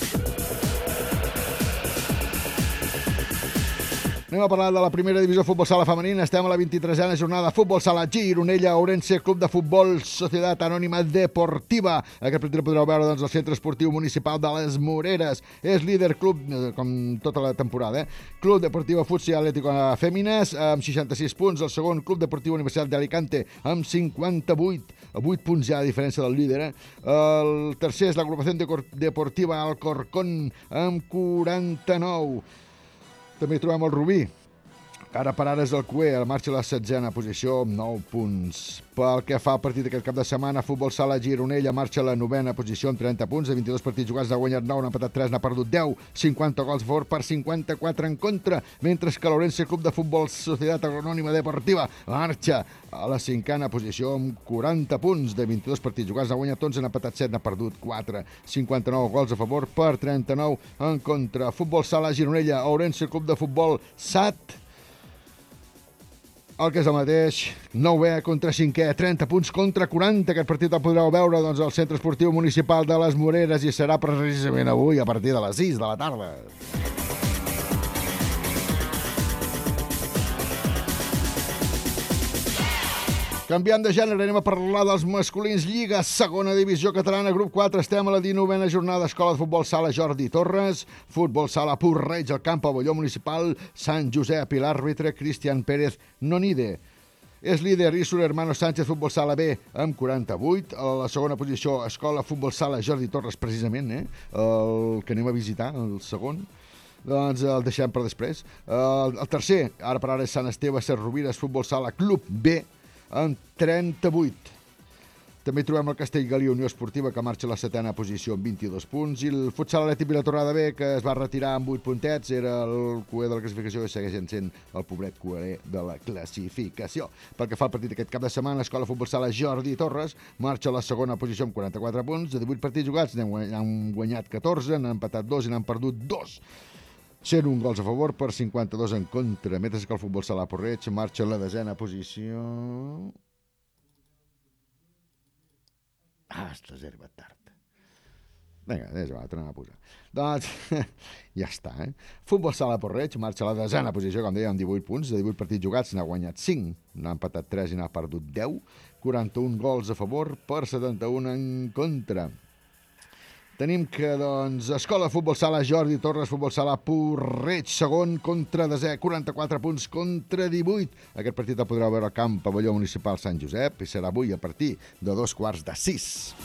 Anem a parlar de la primera divisió Futbol Sala femenina. Estem a la 23a jornada. Futbol Sala Gironella, Ourense, Club de Futbol, Societat Anònima Deportiva. Aquest partit el podreu veure al Centre Esportiu Municipal de les Moreres. És líder club, com tota la temporada, Club Deportiu Futsi Atlético Fèmines, amb 66 punts. El segon, Club Deportiu Universitat d'Alicante, amb 58. A 8 punts ja a diferència del líder. El tercer és l'agrupació deportiva Alcorcón, amb 49. També hi trobem el Rubí, que ara per ara és el cué, marxa a la 16a posició amb 9 punts. Pel que fa al partit d'aquest cap de setmana, Futbol Sala Gironella marxa a la 9a posició amb 30 punts. De 22 partits jugats n'ha guanyat 9, n'ha empatat 3, n'ha perdut 10, 50 gols a favor per 54 en contra, mentre que l'Ourense Club de Futbol Societat Anònima Deportiva marxa a la 5a posició amb 40 punts. De 22 partits jugats n'ha guanyat 11, n'ha empatat 7, n'ha perdut 4, 59 gols a favor per 39 en contra. Futbol Sala Gironella, Ourense Club de Futbol SAT, el que és el mateix, 9è contra 5è, 30 punts contra 40. Aquest partit el podreu veure al Centre Esportiu Municipal de les Moreres i serà precisament avui a partir de les 6 de la tarda. Canviant de gènere, anem a parlar dels masculins. Lliga, segona divisió catalana, grup 4. Estem a la 19a jornada. Escola de Futbol Sala Jordi Torres, Futbol Sala Puig-reig, al camp Pavelló Municipal Sant Josep, i l'àrbitre Cristian Pérez Nonide. És líder Isur Hermano Sánchez Futbol Sala B amb 48. A la segona posició, Escola Futbol Sala Jordi Torres, precisament, el que anem a visitar, el segon. Doncs el deixem per després. El tercer, ara per ara, és Sant Esteve Serrovires Futbol Sala Club B, amb 38. També hi trobem el Castellgalí Unió Esportiva, que marxa a la 7a posició amb 22 punts, i el Futsal Atlètic Vilatorrada B, que es va retirar amb 8 puntets, era el cué de la classificació i segueix sent el pobret cué de la classificació. Pel que fa al partit aquest cap de setmana, Escola Futbol Sala Jordi Torres marxa a la segona posició amb 44 punts, de 18 partits jugats n'han guanyat 14, n'han empatat 2 i n'han perdut 2. 101 gols a favor per 52 en contra, mentre que el Futbol Sala Puig-reig marxa a la 10a posició. Es reserva tard. Vinga, tornem a posar. Doncs ja està, Futbol Sala Puig-reig marxa a la 10a posició, com dèiem, amb 18 punts. De 18 partits jugats n'ha guanyat 5, n'ha empatat 3 i n'ha perdut 10. 41 gols a favor per 71 en contra. Tenim que, Escola Futbol Sala Jordi Torres, Futbol Sala Puig-reig, segon contra 10è, 44 punts contra 18. Aquest partit el podreu veure al camp Pavelló Municipal Sant Josep i serà avui a partir de 5:15.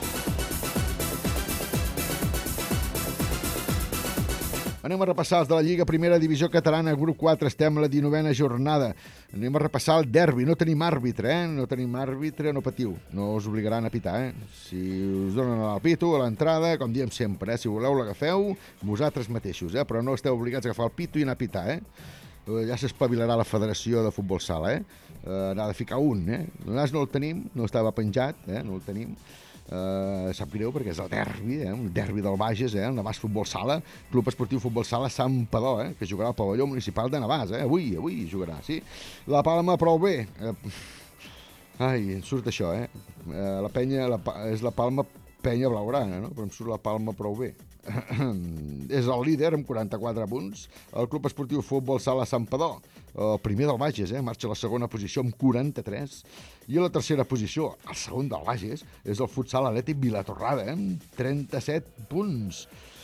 Anem a repassar els de la Lliga Primera Divisió Catalana, grup 4, estem a la 19a jornada. Anem a repassar el derbi, no tenim àrbitre, no tenim àrbitre, no patiu, no us obligaran a pitar, Si us donen el pito a l'entrada, com diem sempre, si voleu l'agafeu vosaltres mateixos, però no esteu obligats a agafar el pito i anar a pitar, Ja s'espavilarà la Federació de Futbol Sala, N'ha de ficar un, Nosaltres no el tenim, no estava penjat, no el tenim. Sap greu perquè és el derbi, un derbi del Bages, el Navàs Futbol Sala, Club Esportiu Futbol Sala Sant Padó, que jugarà al Pavelló Municipal de Navàs, avui jugarà, sí. La Palma prou bé. Ai, em surt això, La penya és la Palma penya blaugrana, però em surt la Palma prou bé. és el líder amb 44 punts. El Club Esportiu Futbol Sala Santpedor, el primer del Bages, marxa a la segona posició amb 43. I a la tercera posició, el segon del Bages, és el Futsal Atlètic Vilatorrada, amb 37 punts.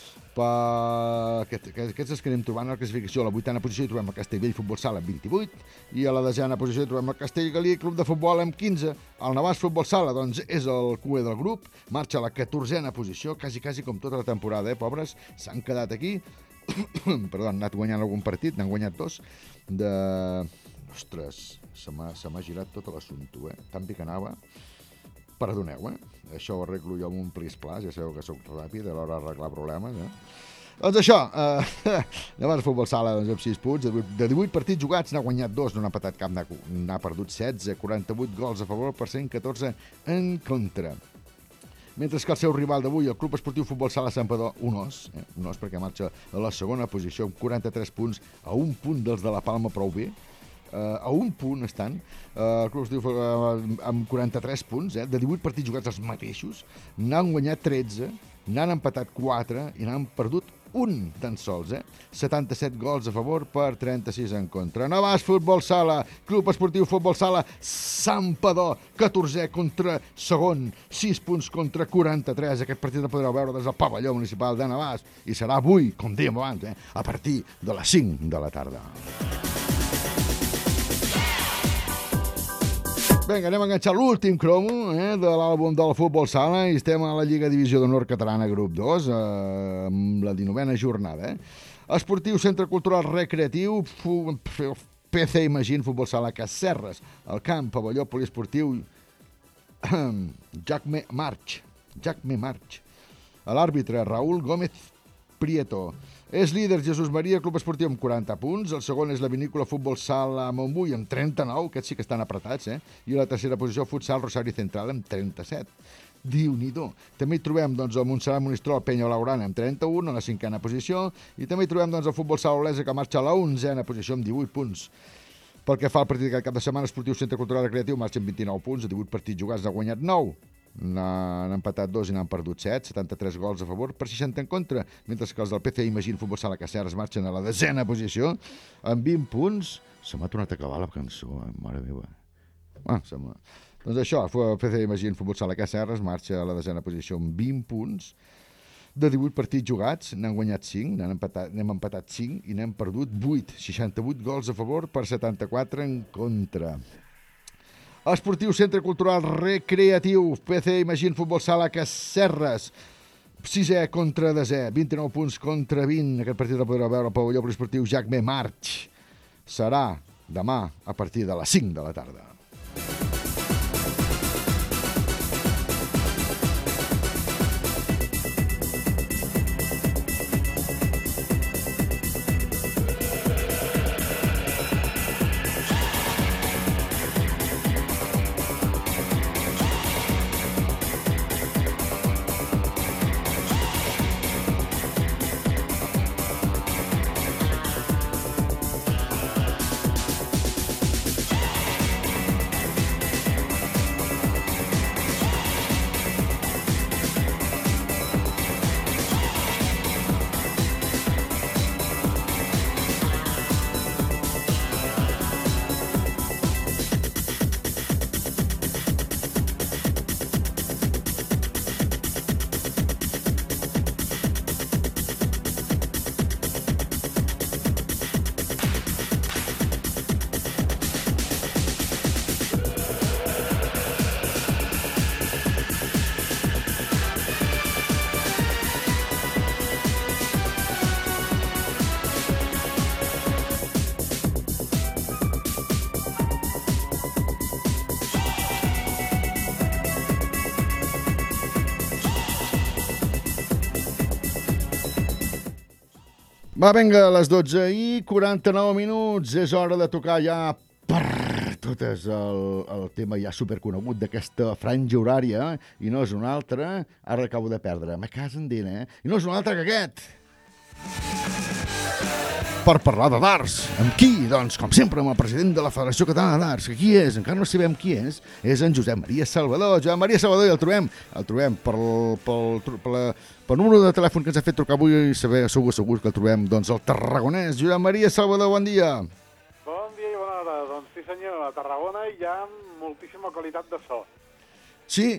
Aquests que anem trobant a la classificació. A la 8a posició hi trobem el Castellvell Futbol Sala amb 28 i a la 10a posició hi trobem el Castellgalí Club de Futbol amb 15. El Navàs Futbol Sala doncs, és el cuer del grup, marxa a la 14a posició, quasi com tota la temporada, pobres, s'han quedat aquí. Perdó, han anat guanyant algun partit, n'han guanyat 2 de... Ostres, se m'ha girat tot l'assumpte, Tan bé que anava. Perdoneu, Això ho arreglo jo amb un plis-plas, ja sabeu que sóc ràpid a l'hora d'arreglar problemes, Doncs això, Navàs Futbol Sala amb 6 punts, de 18 partits jugats n'ha guanyat 2, no n'ha empatat cap, n'ha perdut 16, 48 gols a favor per 114 en contra. Mentre que el seu rival d'avui, el Club Esportiu Futbol Sala Santpedor, un os perquè marxa a la segona posició amb 43 punts, a un punt dels de la Palma prou bé, a un punt estan, el Club Esportiu amb 43 punts, de 18 partits jugats els mateixos, n'han guanyat 13, n'han empatat 4 i n'han perdut un tan sols, 77 gols a favor per 36 en contra. Navàs Futbol Sala, Club Esportiu Futbol Sala, Santpedor, 14è contra segon, 6 punts contra 43. Aquest partit el podreu veure des del pavelló municipal de Navàs i serà avui, com dèiem abans, a partir de les 5 de la tarda. Vinga, anem a enganxar l'últim cromo de l'àlbum del Futbol Sala i estem a la Lliga Divisió d'Honor Catalana Grup 2 amb la 19a jornada. Esportiu Centre Cultural Recreatiu PC Imagín Futbol Sala Casserres, el camp pavelló poliesportiu Jacme March. A l'àrbitre Raúl Gómez Prieto. És líder Jesús Maria, Club Esportiu amb 40 punts. El segon és la Vinícola Futbol Sala Montbui amb 39, aquests sí que estan apretats, I a la tercera posició Futsal Rosario Central amb 37. Déu-n'hi-do. També hi trobem el Montserrat Monistrol Penya Laurana amb 31, a la 5a posició, i també hi trobem el Futbol Sala Olesa que marxa a la 11a posició amb 18 punts. Pel que fa al partit d'aquest cap de setmana, Esportiu Centre Cultural Recreatiu marxa amb 29 punts, a 18 partits jugats n'ha guanyat 9. N'han empatat 2 i n'han perdut 7, 73 gols a favor per 60 en contra, mentre que els del PC Imagín Futbol Sala Casserres marxen a la 10a posició amb 20 punts. Se m'ha tornat a acabar la cançó, mare meva. Doncs això, el PC Imagín Futbol Sala Casserres marxa a la 10a posició amb 20 punts. De 18 partits jugats n'han guanyat 5, n'hem empatat 5 i n'hem perdut 8, 68 gols a favor per 74 en contra. Esportiu Centre Cultural Recreatiu, PC Imagín Futbol Sala Casserres, 6è contra 10è, 29 punts contra 20. Aquest partit el podreu veure al pavelló poliesportiu Jacme March. Serà demà a partir de les 5 de la tarda. Va, vinga, a les 12 i 49 minuts. És hora de tocar ja per totes el tema ja superconegut d'aquesta franja horària, i no és un altre, ara acabo de perdre, me casen dint, I no és un altre que aquest. per parlar de darts. Amb qui? Doncs, com sempre, amb el president de la Federació Catalana de Darts. Qui és? Encara no sabem qui és. És en Josep Maria Salvador. Josep Maria Salvador, i el trobem pel número de telèfon que ens ha fet trucar avui i segur que el trobem, doncs, el tarragonès. Josep Maria Salvador, bon dia. Bon dia i bona hora. Doncs sí senyor, a Tarragona hi ha moltíssima qualitat de so. Sí?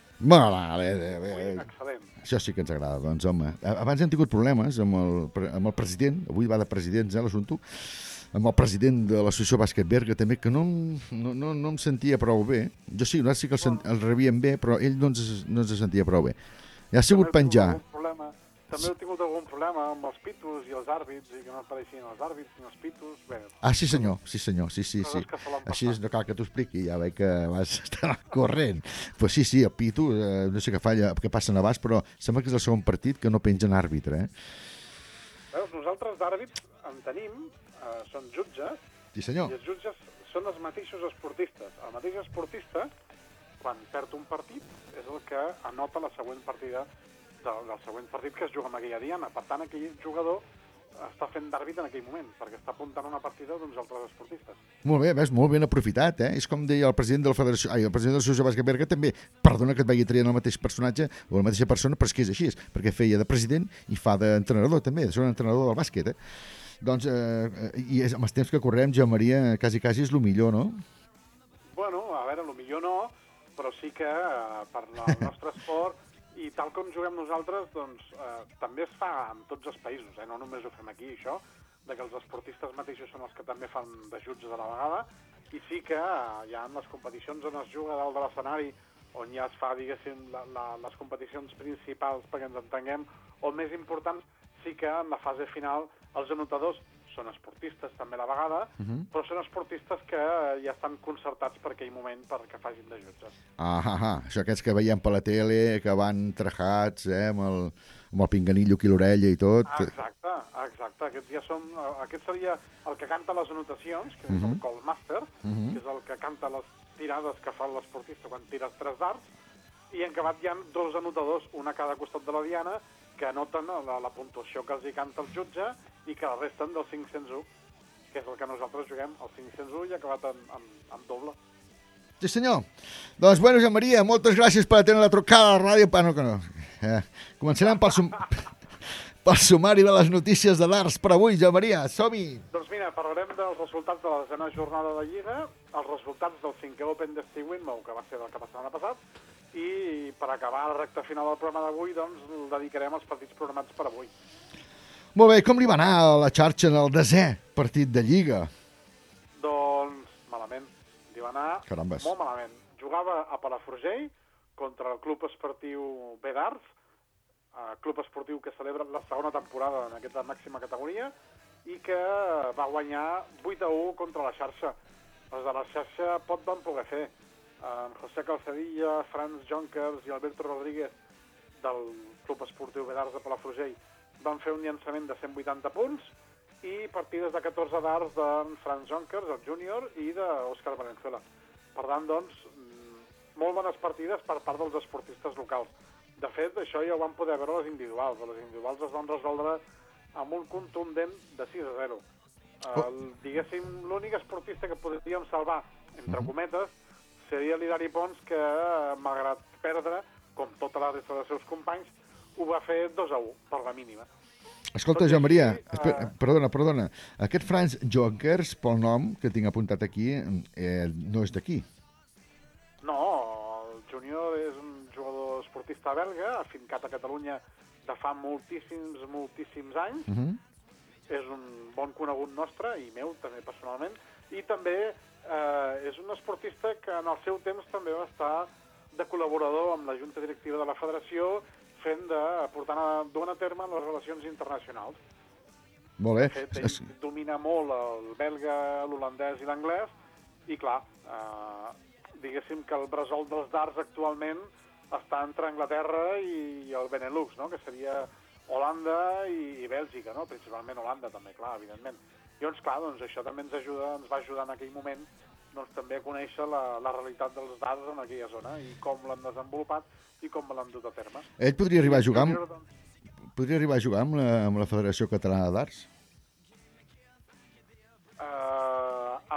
Excel·lent. Això sí que ens agrada, doncs, home. Abans hem tingut problemes amb el president, avui va de presidents, l'assumpte, amb el president de l'associació Bàsquet Berga, també, que no em sentia prou bé. Jo sí, nosaltres sí que el rebíem bé, però ell no ens sentia prou bé. Ja ha sigut penjar. També heu tingut algun problema amb els pitos i els àrbits, i que no apareixien els àrbits ni els pitos. Bé, sí senyor, sí. Així no cal que t'ho expliqui, ja veig que vas estar corrent. Però sí, el pito, no sé què passa a Navàs, però sembla que és el segon partit que no pengen àrbitre, Veus, nosaltres d'àrbits en tenim, són jutges, sí senyor. I els jutges són els mateixos esportistes. El mateix esportista, quan perd un partit, és el que anota la següent partida del següent partit que es juga amb aquella diana. Per tant, aquell jugador està fent d'àrbit en aquell moment, perquè està apuntant una partida d'uns altres esportistes. Molt bé, ves, molt ben aprofitat, És com deia el president de la Federació, el president de l'Associació Bàsquet Berga també, perdona que et vagi traient el mateix personatge o la mateixa persona, però és que és així, perquè feia de president i fa d'entrenador també, és un entrenador del bàsquet, Doncs, i amb els temps que correm, Joan Maria, quasi és el millor, no? Bueno, a veure, el millor no, però sí que per al nostre esport i tal com juguem nosaltres, doncs, també es fa en tots els països, no només ho fem aquí, això, que els esportistes mateixos són els que també fan de jutges a la vegada, i sí que hi ha les competicions on es juga dalt de l'escenari, on ja es fa, diguéssim, les competicions principals, perquè ens entenguem, o més importants, sí que en la fase final els anotadors són esportistes també a la vegada, però són esportistes que ja estan concertats per aquell moment perquè facin de jutges. Això aquests que veiem per la tele, que van trajats, amb el pinganillo aquí a l'orella i tot. Exacte. Aquest seria el que canta les anotacions, que és el call master, que és el que canta les tirades que fa l'esportista quan tires 3 dards, i en acabat hi ha 2 anotadors, un a cada costat de la diana, que anoten la puntuació que els hi canta el jutge i que la resten del 501, que és el que nosaltres juguem, el 501 i acabat amb doble. Sí, senyor. Doncs, bueno, Joan Maria, moltes gràcies per atendre la trucada a la ràdio. No, que no. Començarem pel sumari de les notícies de l'Arts per avui, Joan Maria. Som-hi! Doncs mira, parlarem dels resultats de la 10ª jornada de Lliga, els resultats del 5è Open de Steve Winmow, que va ser del cap de setmana passat, i per acabar la recta final del programa d'avui, doncs, el dedicarem als partits programats per avui. Molt bé, com li va anar a la xarxa en el 10è partit de Lliga? Doncs malament, li va anar Carambes. Molt malament. Jugava a Palafrugell contra el Club Esportiu B d'Arts, club esportiu que celebra la segona temporada en aquesta màxima categoria i que va guanyar 8-1 contra la xarxa. Els de la xarxa pot van poder fer. José Calzadilla, Franz Jonkers i Alberto Rodríguez del Club Esportiu B d'Arts de Palafrugell van fer un llançament de 180 punts i partides de 14 darts d'en Franz Jonkers, el júnior, i d'Òscar Valenzuela. Per tant, doncs, molt bones partides per part dels esportistes locals. De fet, això ja ho vam poder veure a les individuals. Les individuals es van resoldre amb un contundent de 6-0. Diguéssim, l'únic esportista que podríem salvar, entre cometes, seria l'Hilari Pons, que, malgrat perdre, com tota la resta dels seus companys, ho va fer 2-1, per la mínima. Escolta, Joan Maria, perdona. Aquest Franz Jonkers, pel nom que tinc apuntat aquí, no és d'aquí. No, el júnior és un jugador esportista belga, afincat a Catalunya de fa moltíssims anys. És un bon conegut nostre, i meu, també personalment, i també és un esportista que en el seu temps també va estar de col·laborador amb la Junta Directiva de la Federació, duent a terme les relacions internacionals. Molt bé. De fet, ell domina molt el belga, l'holandès i l'anglès, i clar, diguéssim que el bressol dels darts actualment està entre Anglaterra i el Benelux, no? Que seria Holanda i Bèlgica, no? Principalment Holanda també, clar, evidentment. Llavors, clar, doncs això també ens va ajudar en aquell moment doncs, també a conèixer la realitat dels darts en aquella zona i com l'han desenvolupat i com l'han dut a terme. Ell podria arribar a jugar amb la Federació Catalana de Darts?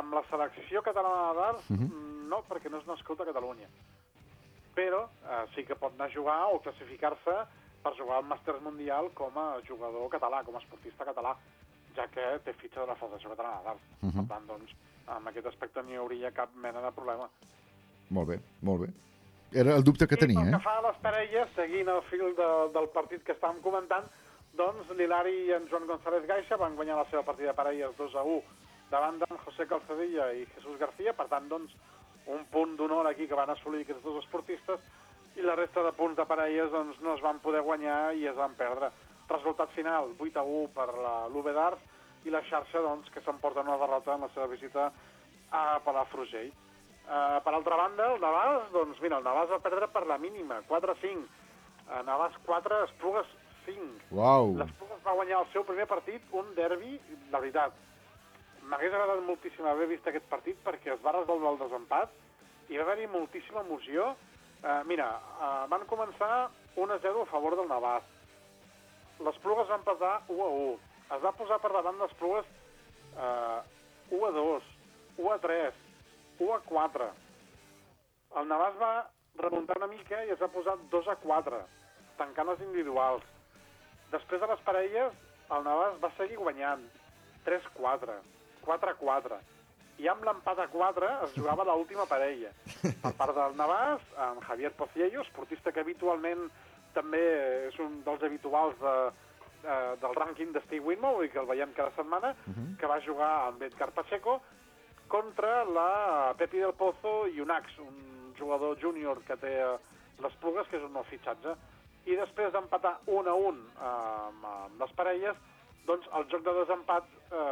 Amb la selecció catalana de darts, no, perquè no és nascut a Catalunya. Però sí que pot anar a jugar o classificar-se per jugar al Màsters Mundial com a jugador català, com a esportista català, ja que té fitxa de la Federació Catalana de Darts. Per tant, doncs, en aquest aspecte no hi hauria cap mena de problema. Molt bé, molt bé. Era el dubte que tenia, I pel que fa a les parelles, seguint el fil del partit que estàvem comentant, doncs l'Hilari i en Joan González Gaixa van guanyar la seva partida de parelles 2-1 davant d'en José Calzadilla i Jesús García, per tant, doncs, un punt d'honor aquí que van assolir aquests dos esportistes, i la resta de punts de parelles doncs, no es van poder guanyar i es van perdre. Resultat final, 8-1 per l'UB Darts i la xarxa doncs, que s'emporta una derrota en la seva visita a Palafrugell. Per altra banda, el Navàs, doncs mira, el Navàs va perdre per la mínima, 4-5. Navàs 4, Esplugues 5. Uau! L'Esplugues va guanyar el seu primer partit, un derbi, la veritat. M'hagués agradat moltíssim haver vist aquest partit perquè es va resoldre el desempat i va haver-hi moltíssima emoció. Van començar 1-0 a favor del Navàs. L'Esplugues va empatar 1-1. Es va posar per davant l'Esplugues 1-2, 1-3, 1-4. El Navàs va remuntar una mica i es va posar 2-4, tancant les individuals. Després de les parelles, el Navàs va seguir guanyant 3-4, 4-4. I amb l'empat a 4 es jugava l'última parella. Per part del Navàs, amb Javier Pociello, esportista que habitualment també és un dels habituals del rànquing de Steve Winmore i que el veiem cada setmana, que va jugar amb Edgar Pacheco contra la Pepi del Pozo i Unax, un jugador júnior que té l'Esplugues, que és un nou fitxatge. I després d'empatar 1-1 amb les parelles, doncs el joc de desempat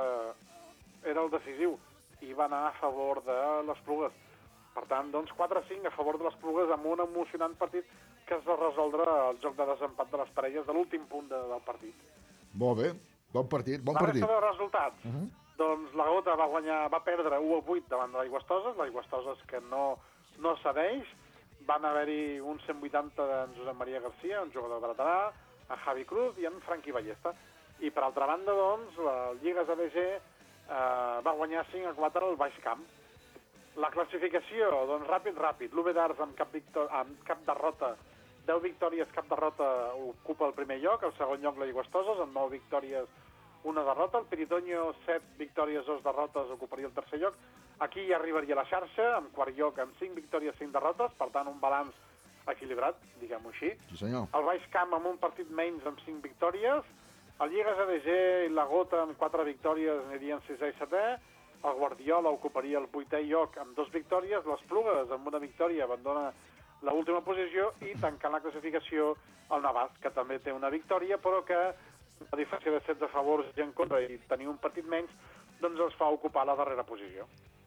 era el decisiu i va anar a favor de l'Esplugues. Per tant, doncs 4-5 a favor de l'Esplugues amb un emocionant partit que es va resoldre el joc de desempat de les parelles de l'últim punt del partit. Molt bé, bon partit. La resta de resultats, doncs la Gota va perdre 1-8 davant de l'Aigüestoses, l'Aigüestoses que no cedeix. Van haver-hi un 180 d'en Josep Maria Garcia, un jugador veterà, en Javi Cruz i en Franqui Ballesta. I per altra banda, doncs, la Lligues ADG va guanyar 5-4 al Baix Camp. La classificació, doncs ràpid. L'UB Darts amb cap derrota, 10 victòries, cap derrota, ocupa el primer lloc. El segon lloc l'Aigüestoses, amb 9 victòries, una derrota. El Piritoño, 7 victòries, 2 derrotes, ocuparia el tercer lloc. Aquí ja arribaria la xarxa, amb quart lloc, amb 5 victòries, 5 derrotes, per tant, un balanç equilibrat, diguem-ho així. Sí, senyor. El Baix Camp amb un partit menys, amb 5 victòries. El Lligues ADG i la Gota amb 4 victòries anirien 6è i 7è. El Guardiola ocuparia el 8è lloc amb 2 victòries. l'Esplugues amb una victòria abandona l'última posició i tancant la classificació el Navàs, que també té una victòria, però que a diferència de 16 favors i en contra i tenir un partit menys, doncs els fa ocupar la darrera posició.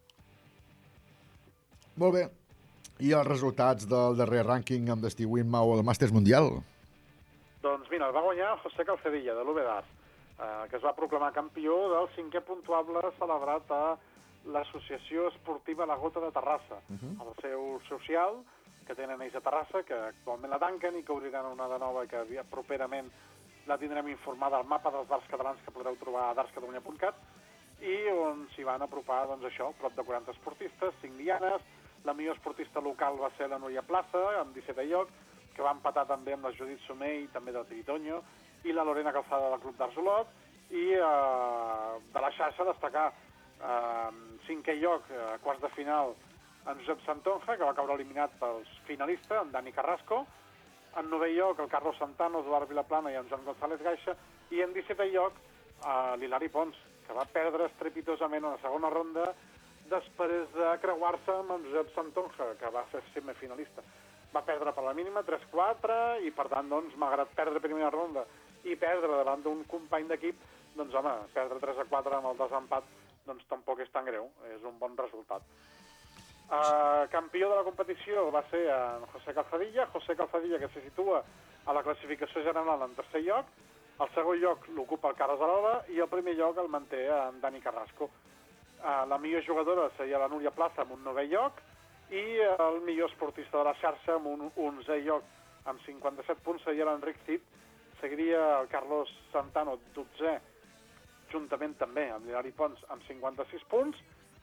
Molt bé. I els resultats del darrer rànquing amb Steve Winmau al Màsters Mundial? Doncs mira, el va guanyar José Calzadilla, de l'UB Darts, que es va proclamar campió del 5è puntuable celebrat a l'Associació Esportiva La Gota de Terrassa, el seu social, que tenen ells a Terrassa, que actualment la tanquen i que obriran una de nova que properament la tindrem informada al mapa dels darts catalans que podreu trobar a dartscatalunya.cat i on s'hi van apropar, doncs això, prop de 40 esportistes, 5 dianes. La millor esportista local va ser la Núria Plaza, amb 17è lloc, que va empatar també amb la Judit Somer i també del Piritoño, i la Lorena Calzada del Club d'Arts Olot, i de la xarxa destacar 5è lloc, quarts de final, en Josep Santonja, que va caure eliminat pels finalistes, en Dani Carrasco, en 9è lloc el Carlos Santano, Eduard Vilaplana i en Joan González Gaixa, i en 17è lloc l'Hilari Pons, que va perdre estrepitosament una segona ronda després de creuar-se amb en Josep Santonja, que va ser semifinalista. Va perdre per la mínima 3-4 i, per tant, doncs, malgrat perdre primera ronda i perdre davant d'un company d'equip, doncs, home, perdre 3-4 amb el desempat, doncs tampoc és tan greu, és un bon resultat. Campió de la competició va ser en José Calzadilla, que se situa a la classificació general en tercer lloc. El segon lloc l'ocupa el Carles Arola i el primer lloc el manté en Dani Carrasco. La millor jugadora seria la Núria Plaza amb un 9è lloc i el millor esportista de la xarxa amb un 11è lloc amb 57 punts seria l'Enric Cid. Seguiria el Carlos Santano, 12è, juntament també amb l'Hilari Pons amb 56 punts.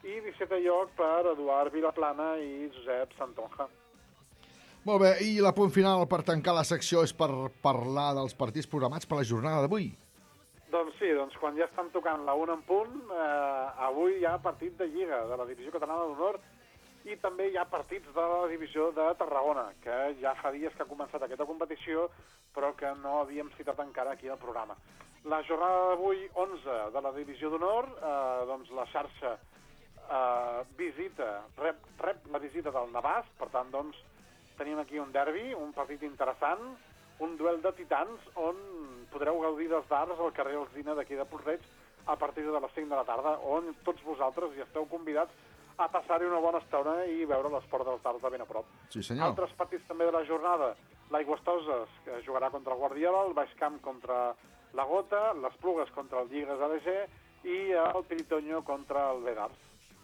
i 17è lloc per Eduard Vilaplana i Josep Santonja. Molt bé, i la punt final per tancar la secció és per parlar dels partits programats per la jornada d'avui. Doncs sí, quan ja estan tocant la 1 en punt, avui hi ha partit de Lliga, de la Divisió Catalana d'Honor, i també hi ha partits de la Divisió de Tarragona, que ja fa dies que ha començat aquesta competició, però que no havíem citat encara aquí al programa. La jornada d'avui, 11 de la Divisió d'Honor, doncs la xarxa rep la visita del Navàs, per tant, doncs, tenim aquí un derbi, un partit interessant, un duel de titans on podreu gaudir dels dards al carrer Alzina d'aquí de Puig-reig a partir de les 5 de la tarda, on tots vosaltres hi esteu convidats a passar-hi una bona estona i veure l'esport dels dards de ben a prop. Sí, senyor. Altres partits també de la jornada, l'Aigüestoses, que jugarà contra el Guardiola, el Baixcamp contra la Gota, les Plugues contra el Lligues ADG i el Piritoño contra el Bedars.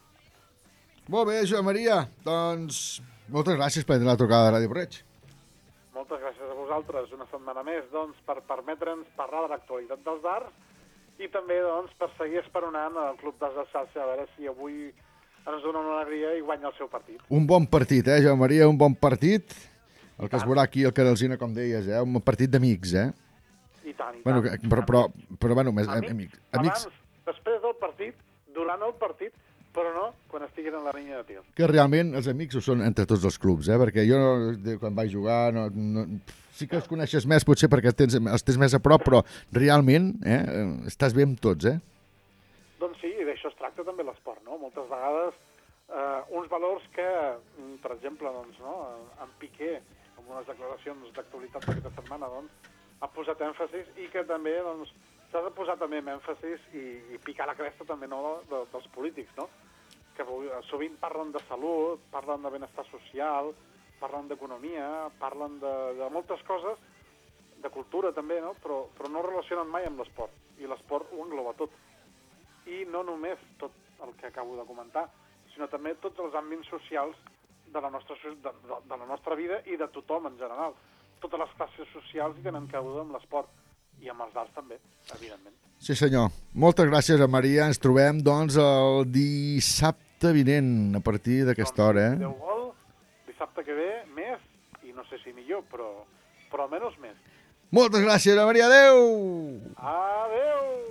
Molt bé, Joan Maria, doncs moltes gràcies per la trucada de Ràdio Puig-reig. Moltes gràcies a vosaltres una setmana més, doncs, per permetre'ns parlar de l'actualitat dels dards i també, doncs, per seguir esperonant el Club Dards de Xarxa, a veure si avui ens dona una alegria i guanya el seu partit. Un bon partit, Joan Maria, un bon partit. El que es veurà aquí al carrer Alzina, com deies, un partit d'amics, I tant, i tant. Bueno, però bueno, més amics. Abans, després del partit, durant el partit, però no quan estiguin en la línia de tir. Que realment els amics ho són entre tots els clubs, perquè jo quan vaig jugar sí que els coneixes més potser perquè els tens més a prop, però realment estàs bé amb tots, Doncs sí, i d'això es tracta també l'esport, no? Moltes vegades uns valors que, per exemple, doncs, no, en Piqué, amb unes declaracions d'actualitat d'aquesta setmana, doncs, ha posat èmfasis i que també, doncs, s'ha de posar també amb èmfasis i picar la cresta també, no, dels polítics, no? Que sovint parlen de salut, parlen de benestar social, parlen d'economia, parlen de moltes coses, de cultura també, no? Però no relacionen mai amb l'esport, i l'esport ho engloba tot. I no només tot el que acabo de comentar, sinó també tots els àmbits socials de la nostra vida i de tothom en general. Totes les classes socials hi tenen cabuda amb l'esport, i amb els dards també, evidentment. Sí, senyor. Moltes gràcies, Maria. Ens trobem, doncs, el dissabte vinent, a partir d'aquesta hora, Déu vol, dissabte que ve, més, i no sé si millor, però almenys més. Moltes gràcies, Maria. Adéu! Adéu!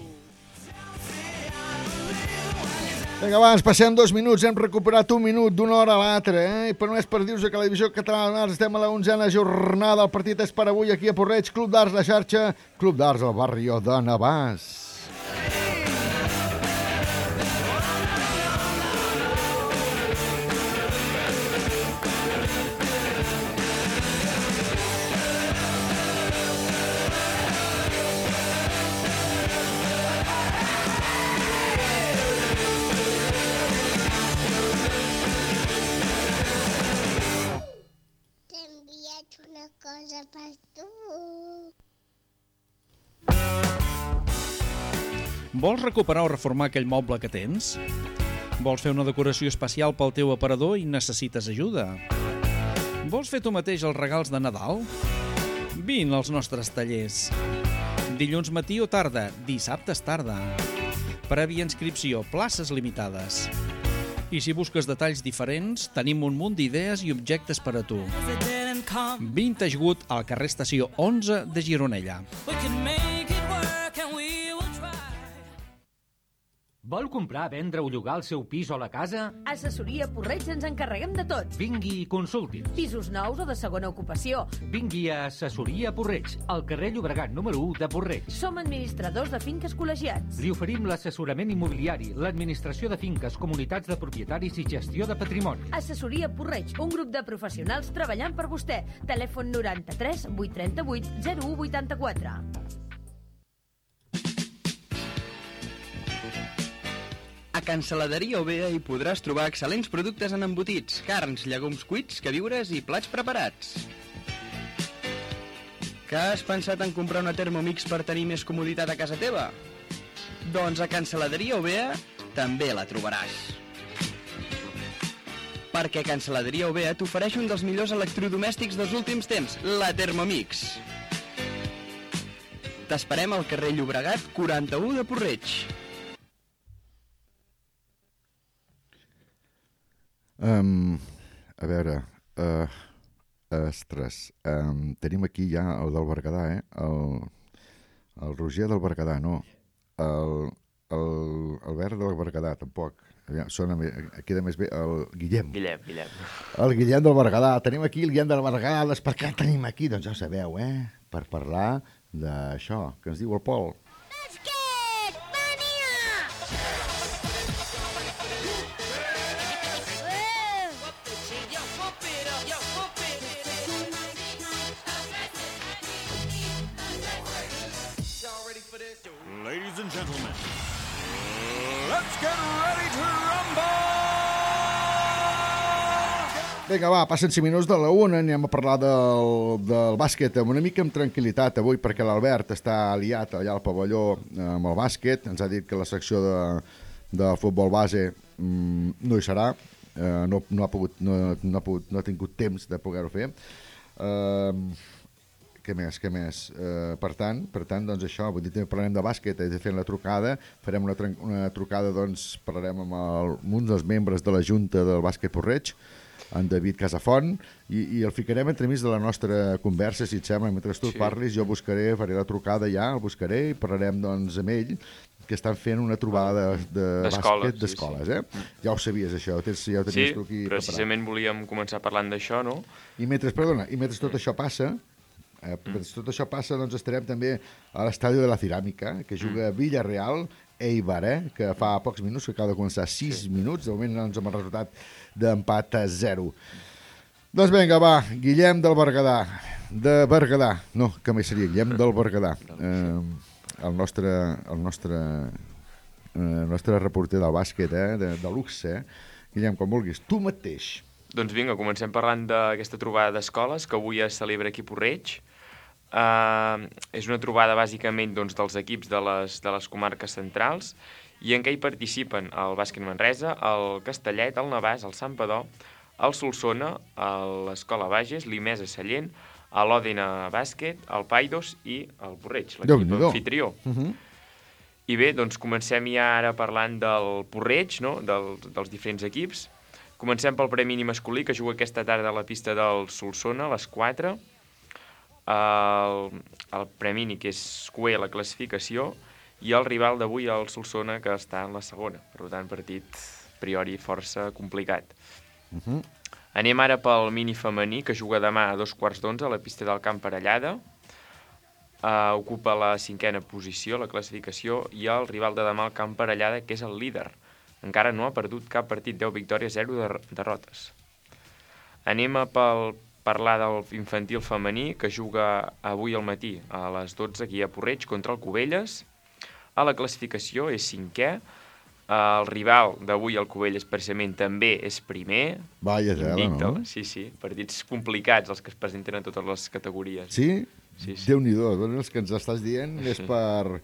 Vinga, abans, passem 2 minuts, hem recuperat 1 minut d'una hora a l'altra, però només per dir-vos que a la Divisió Catalana de Dards estem a la 11a jornada, el partit és per avui aquí a Puig-reig, Club Dards La Xarxa, Club Dards al barri de Navàs. Cosa per tu. Vols recuperar o reformar aquell moble que tens? Vols fer una decoració especial pel teu aparador i necessites ajuda? Vols fer tu mateix els regals de Nadal? Vine als nostres tallers. Dilluns matí o tarda, dissabtes tarda. Prèvia inscripció, places limitades. I si busques detalls diferents, tenim un munt d'idees i objectes per a tu. Vintage Wood al carrer Estació 11 de Gironella. Vol comprar, vendre o llogar el seu pis o la casa? Assessoria Puig-reig ens encarreguem de tot. Vingui i consulti. Pisos nous o de segona ocupació. Vingui a Assessoria Puig-reig, al carrer Llobregat número 1 de Puig-reig. Som administradors de finques col·legiats. Li oferim l'assessorament immobiliari, l'administració de finques, comunitats de propietaris i gestió de patrimoni. Assessoria Puig-reig, un grup de professionals treballant per vostè. Telèfon 93 838 0184. A Can Saladeria Ovea hi podràs trobar excel·lents productes en embotits, carns, llegums cuits, queviures i plats preparats. Que has pensat en comprar una Thermomix per tenir més comoditat a casa teva? Doncs a Can Saladeria Ovea també la trobaràs. Perquè Can Saladeria Ovea t'ofereix un dels millors electrodomèstics dels últims temps, la Thermomix. T'esperem al carrer Llobregat 41 de Puig-reig. A veure... Ostres, tenim aquí ja el del Berguedà, el Roger del Berguedà, no. El Verd del Berguedà, tampoc. Queda més bé el Guillem. Guillem. El Guillem del Berguedà. Tenim aquí el Guillem del Berguedà. Per què el tenim aquí? Doncs ja ho sabeu, per parlar d'això que ens diu el Pol. Ladies and gentlemen, let's get ready to rumble! Vinga, va, passen 5 minuts de la 1, anem a parlar del bàsquet una mica amb tranquil·litat avui, perquè l'Albert està liat allà al pavelló amb el bàsquet. Ens ha dit que la secció de futbol base no hi serà, no ha tingut temps de poder-ho fer. Què més? Per tant, doncs això, vull dir, també parlarem de bàsquet, fent la trucada, farem una trucada, doncs parlarem amb un dels membres de la Junta del Bàsquet Porreig, en David Casafont, i el ficarem entremig de la nostra conversa, si et sembla, mentre tu parlis, jo faré la trucada ja, el buscaré i parlarem doncs amb ell, que estan fent una trobada de bàsquet d'escoles, Ja ho sabies, això, ja ho tenies tu aquí preparat. Sí, precisament volíem començar parlant d'això, no? I mentre tot això passa, doncs estarem també a l'estadi de la Ceràmica, que juga Villarreal, Eibar, que fa pocs minuts, que acaba de començar 6 minuts, de moment ens hem el resultat d'empat a 0. Doncs vinga, va, Guillem del Berguedà, no, que més seria Guillem del Berguedà, el nostre reporter del bàsquet, de luxe, Guillem, quan vulguis, tu mateix. Doncs vinga, comencem parlant d'aquesta trobada d'escoles que avui es celebra aquí a Porreig. És una trobada bàsicament doncs, dels equips de les comarques centrals i en què hi participen el Bàsquet Manresa, el Castellet, el Navàs, el Santpedor, el Solsona, l'Escola Bages, l'Imesa Sallent, l'Òdena Bàsquet, el Paidos i el Porreig, l'equip anfitrió. I bé, doncs comencem ja ara parlant del Porreig, no? dels diferents equips. Comencem pel premini masculí, que juga aquesta tarda a la pista del Solsona, a les 4. El premini, que és cué la classificació, i el rival d'avui, el Solsona, que està en la segona. Per tant, partit a priori força complicat. Anem ara pel mini femení, que juga demà a 11:15 a la pista del Camp Parellada. Ocupa la 5a posició, la classificació, i el rival de demà, el Camp Parellada, que és el líder. Encara no ha perdut cap partit, 10 victòries, 0 derrotes. Anem a parlar del infantil femení, que juga avui al matí a les 12 aquí a Porreig contra el Cubelles. A la classificació és 5è. El rival d'avui, el Cubelles, precisament també és primer. Vaja tela, no? Sí, partits complicats els que es presenten a totes les categories. Sí? Déu-n'hi-do, els que ens estàs dient és per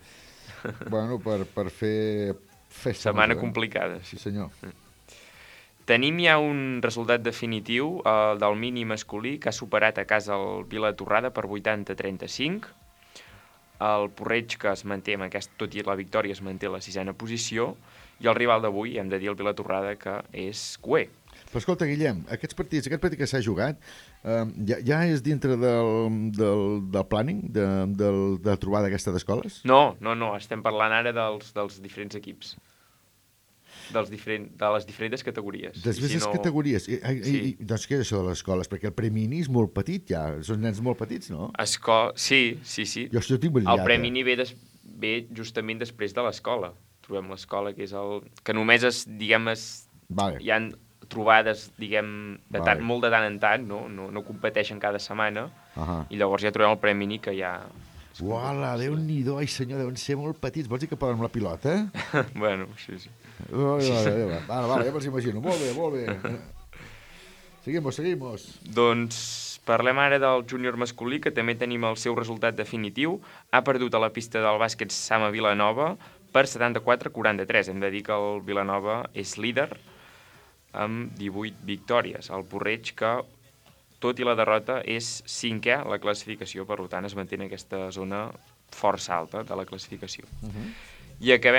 fer festa. Setmana complicada. Sí, senyor. Tenim ja un resultat definitiu, el del mini masculí, que ha superat a casa el Vilatorrada per 80-35. El Porreig, que es manté, tot i la victòria, es manté a la 6a posició, i el rival d'avui, hem de dir el Vilatorrada, que és cué. Però escolta, Guillem, aquest partit que s'ha jugat, ja és dintre del planning de trobada aquesta d'escoles? No, estem parlant ara dels diferents equips. De les diferents categories. De les diferents categories. Doncs què és això de les escoles? Perquè el Premini és molt petit ja. Són nens molt petits, no? Sí. Jo tinc molt el Premini ve justament després de l'escola. Trobem l'escola, que és que només hi ha trobades, molt de tant en tant, no competeixen cada setmana, i llavors ja trobem el Premini, que ja... Uala, Déu-n'hi-do, ai senyor, deuen ser molt petits. Vols dir que poden amb la pilota? Bueno, sí. Vale, ja me'ls imagino. Molt bé. Seguimos. Doncs parlem ara del júnior masculí, que també tenim el seu resultat definitiu. Ha perdut a la pista del bàsquet Sama Vilanova per 74-43. Hem de dir que el Vilanova és líder amb 18 victòries. El Porreig, que tot i la derrota, és 5è a la classificació, per tant es manté en aquesta zona força alta de la classificació. I acabem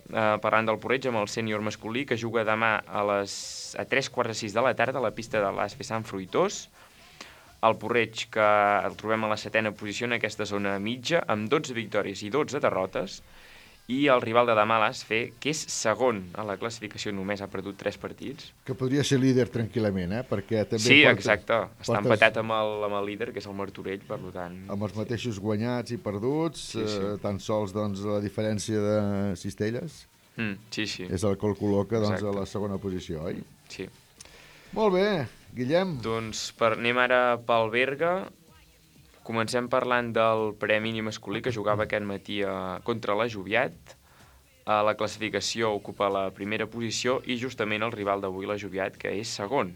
parlant del Porreig, amb el sènior masculí, que juga demà a 3:45 de la tarda a la pista de l'ASP Sant Fruitós. El Porreig, que el trobem a la 7ª posició en aquesta zona mitja, amb 12 victòries i 12 derrotes, i el rival de demà, l'ASFE, que és segon a la classificació, només ha perdut 3 partits. Que podria ser líder tranquil·lament, perquè també sí, exacte. Està empatat amb el líder, que és el Martorell, per tant... Amb els mateixos guanyats i perduts, tan sols doncs, la diferència de cistelles. Sí. És el que el col·loca doncs, a la segona posició, oi? Sí. Molt bé, Guillem. Doncs anem ara pel Berga. Comencem parlant del premi masculí que jugava aquest matí contra la Joviat. A la classificació ocupa la primera posició i justament el rival d'avui, la Joviat, que és segon.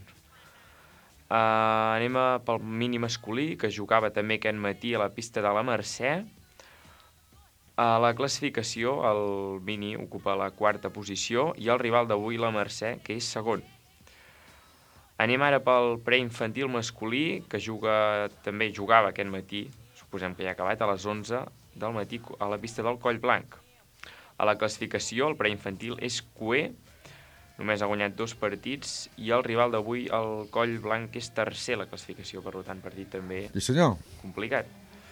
Anem pel mini masculí, que jugava també aquest matí a la pista de la Mercè. A la classificació el mini ocupa la 4a posició i el rival d'avui, la Mercè, que és segon. Anem ara pel preinfantil masculí, que jugava aquest matí, suposem que ja ha acabat, a les 11 del matí a la pista del Coll Blanc. A la classificació el preinfantil és cuer, només ha guanyat 2 partits, i el rival d'avui, el Coll Blanc, és tercer a la classificació, per tant, partit també complicat.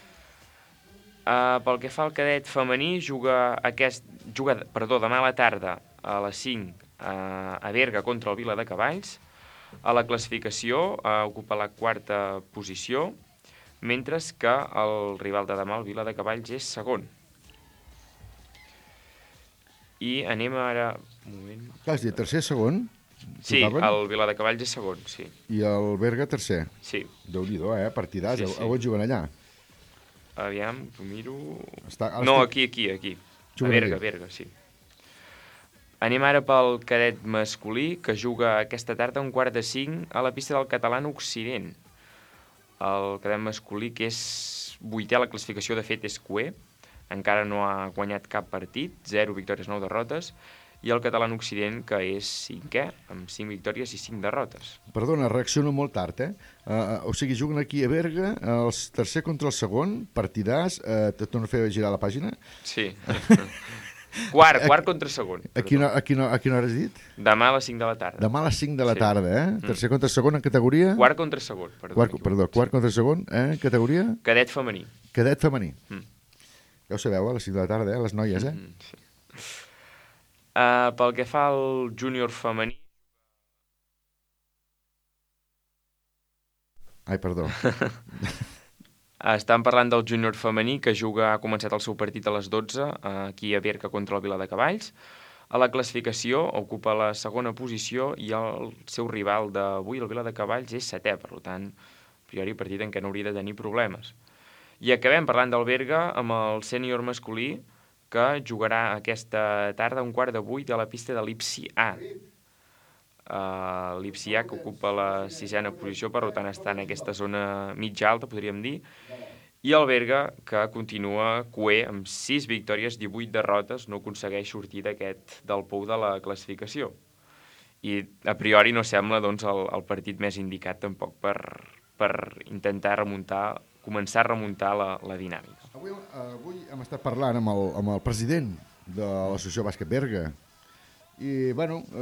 Pel que fa al cadet femení, juga demà a la tarda a les 5 a Berga contra el Vila de Cavalls. A la classificació ocupa la 4a posició, mentre que el rival de demà, el Vila de Cavalls, és segon. I anem ara... Un moment. Què has dit, tercer, segon? Sí, el Vila de Cavalls és segon, sí. I el Berga tercer? Sí. Déu-n'hi-do, partidàs. A on juguen allà? Aviam, ho miro... No, aquí. A Berga, sí. Anem ara pel cadet masculí, que juga aquesta tarda a 4:45 a la pista del Català Occident. El cadet masculí, que és 8è a la classificació, de fet és cuer, encara no ha guanyat cap partit, 0 victòries, 9 derrotes, i el Català Occident, que és 5è, amb 5 victòries i 5 derrotes. Perdona, reacciono molt tard, o sigui, juguen aquí a Berga, el tercer contra el segon, partidàs, te torno a fer girar la pàgina? Sí. Quart contra segon. A quina hora has dit? Demà a les 5 de la tarda. Demà a les 5 de la tarda, Tercer contra segon en categoria? Quart contra segon, quart contra segon, categoria? Cadet femení. Cadet femení. Ja ho sabeu, a les 5 de la tarda, les noies, Sí. Pel que fa al júnior femení... Ai, perdó. Estan parlant del júnior femení, que ha començat el seu partit a les 12, aquí a Berga contra el Vila de Cavalls. A la classificació ocupa la segona posició i el seu rival d'avui, el Vila de Cavalls, és 7è, per tant, a priori partit en què no hauria de tenir problemes. I acabem parlant del Berga amb el sènior masculí, que jugarà aquesta tarda a 7:15 a la pista de l'Ipsi A. L'Ipsi A, que ocupa la 6a posició, per tant està en aquesta zona mitja alta, podríem dir, i el Berga, que continua cuer amb 6 victòries, 18 derrotes, no aconsegueix sortir del pou de la classificació. I a priori no sembla doncs, el partit més indicat tampoc per intentar començar a remuntar la dinàmica. Avui hem estat parlant amb el president de l'Associació Bàsquet Berga, i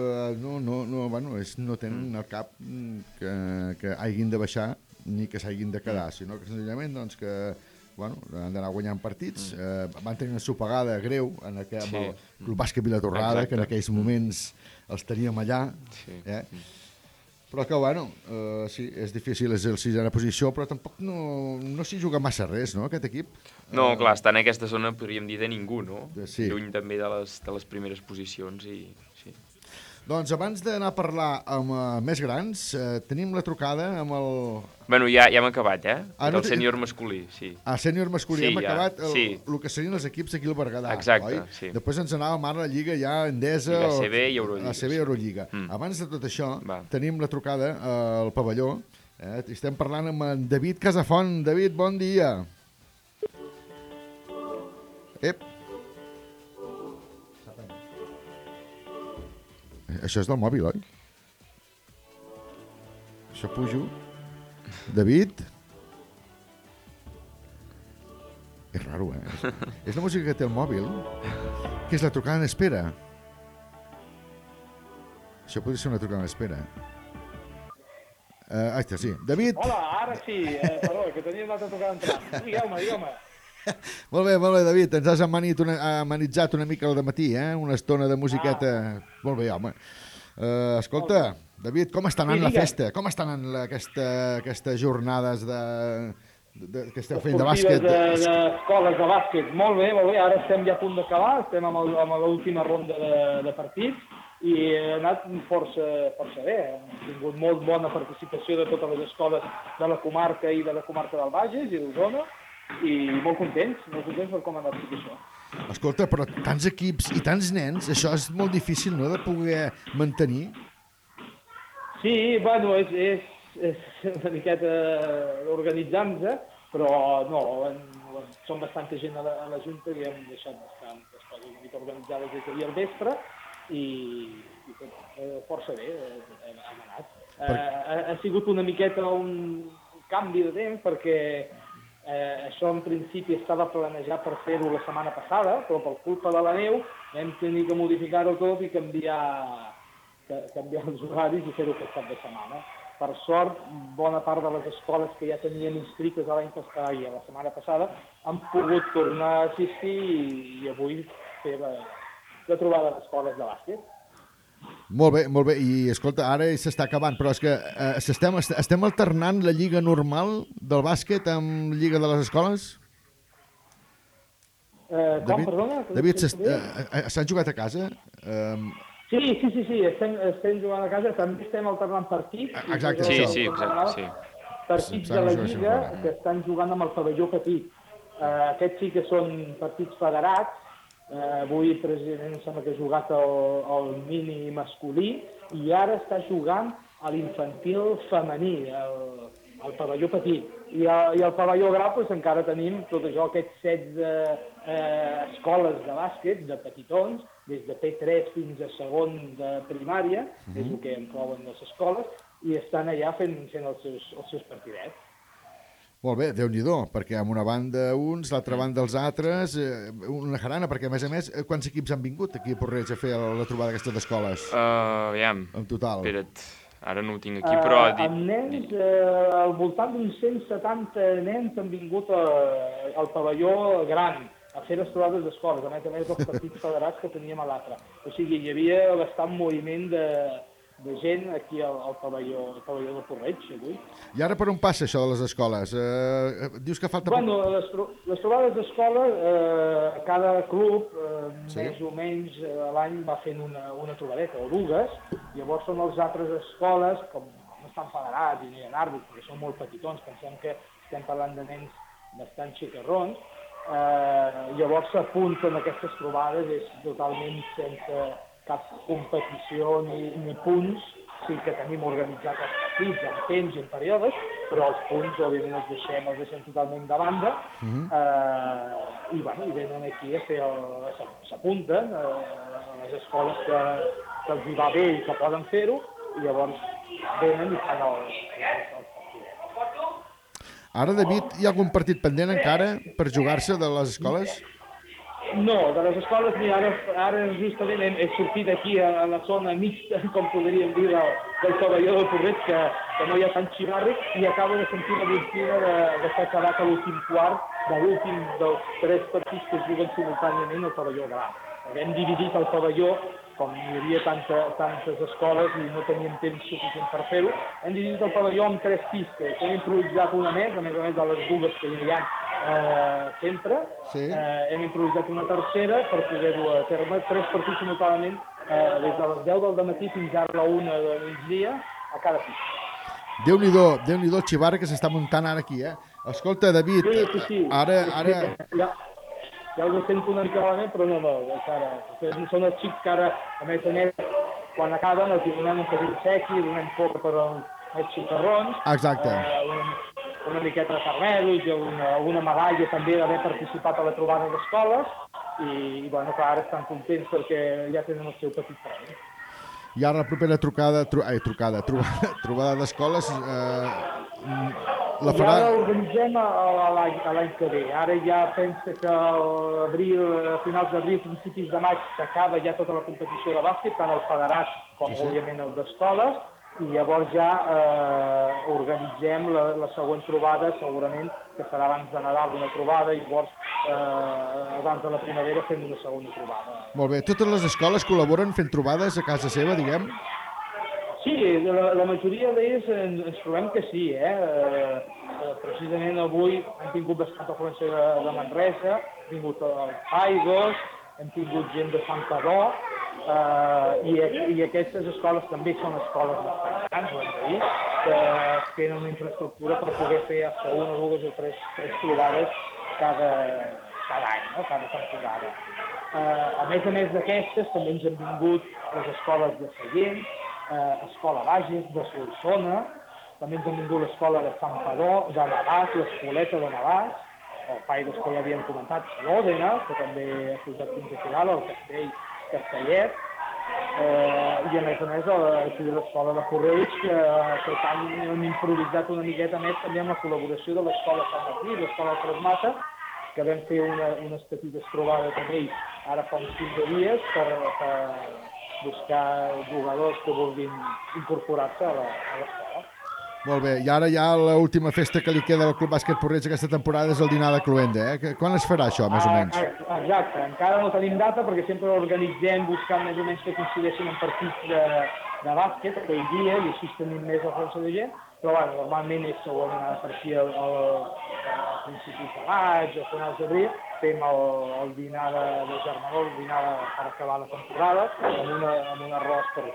no tenen al cap que hagin de baixar ni que s'hagin de quedar, sinó que senzillament han d'anar guanyant partits. Van tenir una sopegada greu amb el Club Bàsquet Vilatorrada, que en aquells moments els teníem allà, però que sí, és difícil, és la 6a posició, però tampoc no s'hi juga massa res, no, aquest equip? No, clar, està en aquesta zona, podríem dir, de ningú, no? Sí. Lluny també de les primeres posicions i... Sí. Doncs abans d'anar a parlar amb més grans, tenim la trucada amb el... Bueno, ja hem acabat, el sènior masculí, sí. Sènior masculí, hem acabat el que serien els equips aquí al Berguedà, exacte, sí. Després ens anàvem ara a la Lliga ja Endesa... Lliga CB i Eurolliga. CB i Eurolliga. Abans de tot això, tenim la trucada al pavelló, estem parlant amb en David Casafont. David, bon dia. Això és del mòbil, oi? Això pujo. David? És raro, És la música que té el mòbil, que és la trucada en espera. Això podria ser una trucada d'espera. Està, sí. David? Hola, ara sí. Perdó, que tenia una altra trucada entrant. Digueu-me. Molt bé, David. Ens has amenitzat una mica al dematí, una estona de musiqueta. Molt bé, home. Escolta, David, com està anant la festa? Com està anant aquestes jornades que esteu fent de bàsquet? D'escoles de bàsquet. Molt bé. Ara estem ja a punt d'acabar. Estem amb l'última ronda de partits i ha anat força bé. Hem tingut molt bona participació de totes les escoles de la comarca i de la comarca del Bages i d'Osona i molt contents per com ha anat tot això. Escolta, però tants equips i tants nens, això és molt difícil, no?, de poder mantenir? Sí, bueno, és una miqueta organitzant-se, però no, som bastanta gent a la Junta i hem deixat bastant les coses una mica organitzades des d'ahir al vespre i força bé hem anat. Ha sigut una miqueta un canvi de temps perquè això en principi estava planejat per fer-ho la setmana passada, però per culpa de la neu vam tenir que modificar-ho tot i canviar els horaris i fer-ho aquest cap de setmana. Per sort, bona part de les escoles que ja tenien inscrites l'any passat i la setmana passada han pogut tornar a assistir i avui fer la trobada d'escoles de bàsquet. Molt bé, i escolta, ara s'està acabant, però és que estem alternant la lliga normal del bàsquet amb lliga de les escoles? Perdona? David, s'han jugat a casa? Sí, estem jugant a casa, també estem alternant partits. Exacte, sí. Partits de la lliga que estan jugant amb el pavelló petit. Aquests sí que són partits federats. Avui precisament sembla que ha jugat el mini masculí i ara està jugant a l'infantil femení, al pavelló petit. I al pavelló gras doncs, encara tenim tot això, aquests 16 escoles de bàsquet, de petitons, des de P3 fins a segon de primària, és el que inclouen les escoles, i estan allà fent els seus partidets. Molt bé, Déu-n'hi-do, perquè amb una banda uns, l'altra banda els altres, una jarana, perquè a més, quants equips han vingut aquí a Porreig a fer la trobada d'aquestes escoles? Aviam, en total. Espera't, ara no ho tinc aquí, però... Amb nens, al voltant d'uns 170 nens han vingut al pavelló gran a fer les trobades d'escoles, a més dels partits federats que teníem a l'altre. O sigui, hi havia bastant moviment de gent aquí al pavelló de Porreig, avui. I ara per on passa això de les escoles? Dius que falta... Bueno, les trobades d'escola, cada club, més o menys a l'any va fent una trobadeta, o dues, llavors són les altres escoles, com no estan federats i no hi ha àrbits, perquè són molt petitons, pensem que estem parlant de nens bastant xicarrons, llavors s'apunten aquestes trobades, és totalment sense cap competició ni punts, sí que tenim organitzats els partits en temps i en períodes, però els punts òbviament els deixem totalment de banda i venen aquí a fer s'apunten a les escoles que els hi va bé i que poden fer-ho i llavors venen i fan els partits. Ara, David, hi ha algun partit pendent encara per jugar-se de les escoles? No, de les escoles ara justament he sortit aquí a la zona mixta, com podríem dir, del pavelló del Porreig, que no hi ha tant xivarri, i acabo de sentir la botzina de s'ha acabat a l'últim quart de l'últim dels 3 partits que es juguen simultàniament al pavelló gran. Hem dividit el pavelló, com hi havia tantes escoles i no teníem temps suficient per fer-ho, hem dividit el pavelló en 3 pistes. Hem improvisat una més, a més de les dues que hi ha sempre. Hem improvisat una tercera per poder-ho a terme. 3 partits simultàniament des de les 10 del matí fins a la 1 del migdia a cada pista. Déu-n'hi-do el xivarri que s'està muntant ara aquí, Escolta, David, sí. Ara... Ja ho sento una mica malament, però no, encara. Són els xics que ara, a més, quan acaben, els donem un petit sequi, donem porra per als xicarrons. Exacte. Una miqueta de carmelos i alguna medalla també d'haver participat a la trobada d'escoles i clar, ara estan contents perquè ja tenen el seu petit premi. I ara la propera trobada d'escoles La farà... Ja l'organitzem a l'any que ve. Ara ja pensa que a finals d'abril, principis de maig, s'acaba ja tota la competició de bàsquet, tant el federat com, òbviament, el d'escoles, i llavors ja organitzem la següent trobada, segurament, que serà abans de Nadal una trobada, i llavors abans de la primavera fem una segona trobada. Molt bé. Totes les escoles col·laboren fent trobades a casa seva, diguem? Sí, la majoria d'ells ens trobem que sí, precisament avui hem tingut bastanta afluència de Manresa, hem tingut el Paigos, hem tingut gent de Santpedor, i aquestes escoles també són escoles bastant grans, ho hem de dir, que tenen una infraestructura per poder fer hasta una, dues o tres trobades cada any, no? Cada temporada. A més d'aquestes, també ens han vingut les escoles de Sallent, Escola Bages, de Solsona, també ens han vingut l'escola de Santpedor, de Navàs, l'Escoleta de Navàs, el Paigos que ja havíem comentat, l'Òdena, que també ha posat fins a final, el Castell Castellet, i a més l'escola de Correig, que han improvisat una miqueta més també amb la col·laboració de l'escola Sant Martí, l'escola de Trasmata, que vam fer unes petites trobades amb ells ara fa uns 15 dies per buscar jugadors que vulguin incorporar-se a l'escola. Molt bé, i ara ja l'última festa que li queda al Club Bàsquet Porreig aquesta temporada és el dinar de Cluenda, Quan es farà això, més o menys? Exacte, encara no tenim data perquè sempre l'organitzem buscant més o menys que coincideixin en partits de bàsquet aquell dia i així tenim més afluència de gent, però bueno, normalment és segurament a partir a principis de maig o finals d'abril fem el dinar de germanor, el dinar per acabar la temporada amb un arròs per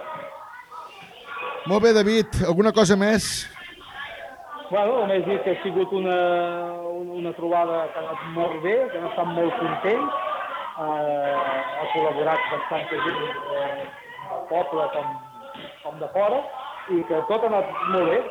Molt bé, David. Alguna cosa més? Bueno, només dir que ha sigut una trobada que ha anat molt bé, que han estat molt contents. Ha col·laborat bastanta gent del poble com de fora i que tot ha anat molt bé.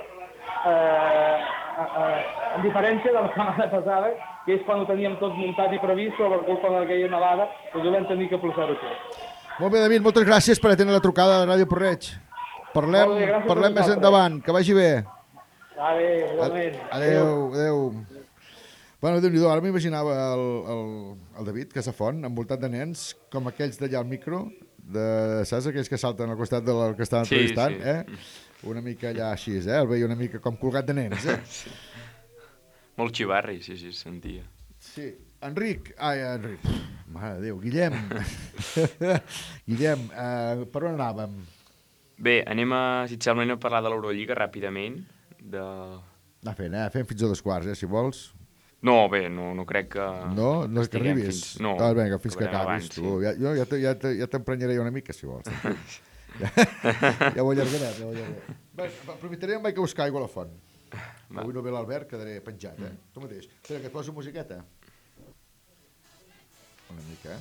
En diferència de la setmana passada, que és quan ho teníem tot muntat i previst, però per culpa d'aquella nevada, doncs ho vam tenir que posar-ho tot. Molt bé, David, moltes gràcies per atendre la trucada de Ràdio Porreig. Parlem més endavant, que vagi bé. Igualment. Adéu. Bueno, Déu-n'hi-do, ara m'imaginava el David Casafont, envoltat de nens, com aquells d'allà al micro, saps aquells que salten al costat del que estan entrevistant, Una mica allà així, el veia una mica com colgat de nens, Sí. Molt xivarri, sí, sentia. Sí. Enric, mare de Déu, Guillem, per on anàvem? Bé, si et sembla, anem a parlar de l'Eurolliga ràpidament. Fem fins a 2:15, si vols. No, bé, no crec que... No és que arribis? No, vinga, fins que acabis. Tu. Jo ja t'emprenyaré una mica, si vols. Ja ho allargarem. Bé, aprofitaré vaig a buscar aigua a la font. Avui no ve l'Albert, quedaré penjat, Tu mateix. Espera, que et poso musiqueta. Una mica,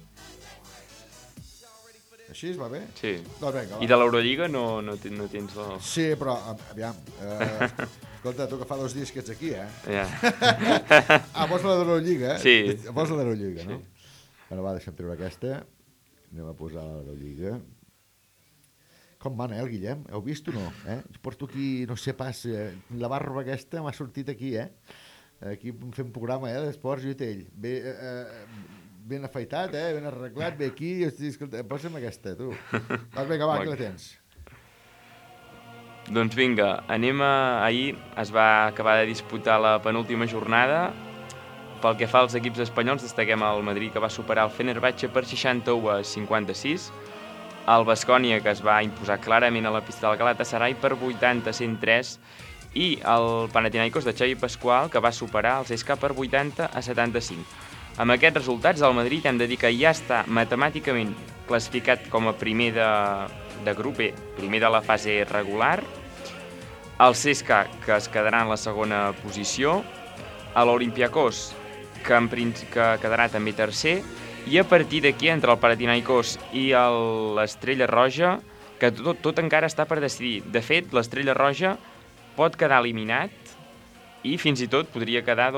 Així es va bé? Sí. Doncs vinga, va. I de l'Eurolliga no tens la... Sí, però, aviam, escolta, tu que fa 2 dies que ets aquí, Ja. Vols la de l'Eurolliga, Sí. Vols la de l'Eurolliga, no? Bueno, va, deixa'm treure aquesta. Anem a posar la de l'Eurolliga. Com va, el Guillem? Heu vist o no? Jo porto aquí, no sé pas, la barba aquesta m'ha sortit aquí, Aquí fem programa, d'esports, jo i ell. Ben afaitat, ben arreglat, ve aquí, escolta, posa'm aquesta, tu. Doncs vinga, va, aquí la tens. Doncs vinga, ahir es va acabar de disputar la penúltima jornada. Pel que fa als equips espanyols, destaquem el Madrid, que va superar el Fenerbahçe per 61-56, el Baskonia, que es va imposar clarament a la pista del Galatasaray per 80-103, i el Panathinaikos de Xavi Pascual, que va superar el CSKA per 80-75. Amb aquests resultats, el Madrid hem de dir que ja està matemàticament classificat com a primer de grup B, primer de la fase regular, el CSKA, que es quedarà en la segona posició, l'Olympiakos, que quedarà també tercer, i a partir d'aquí, entre el Panathinaikos i l'Estrella Roja, que tot encara està per decidir. De fet, l'Estrella Roja pot quedar eliminat i fins i tot podria quedar,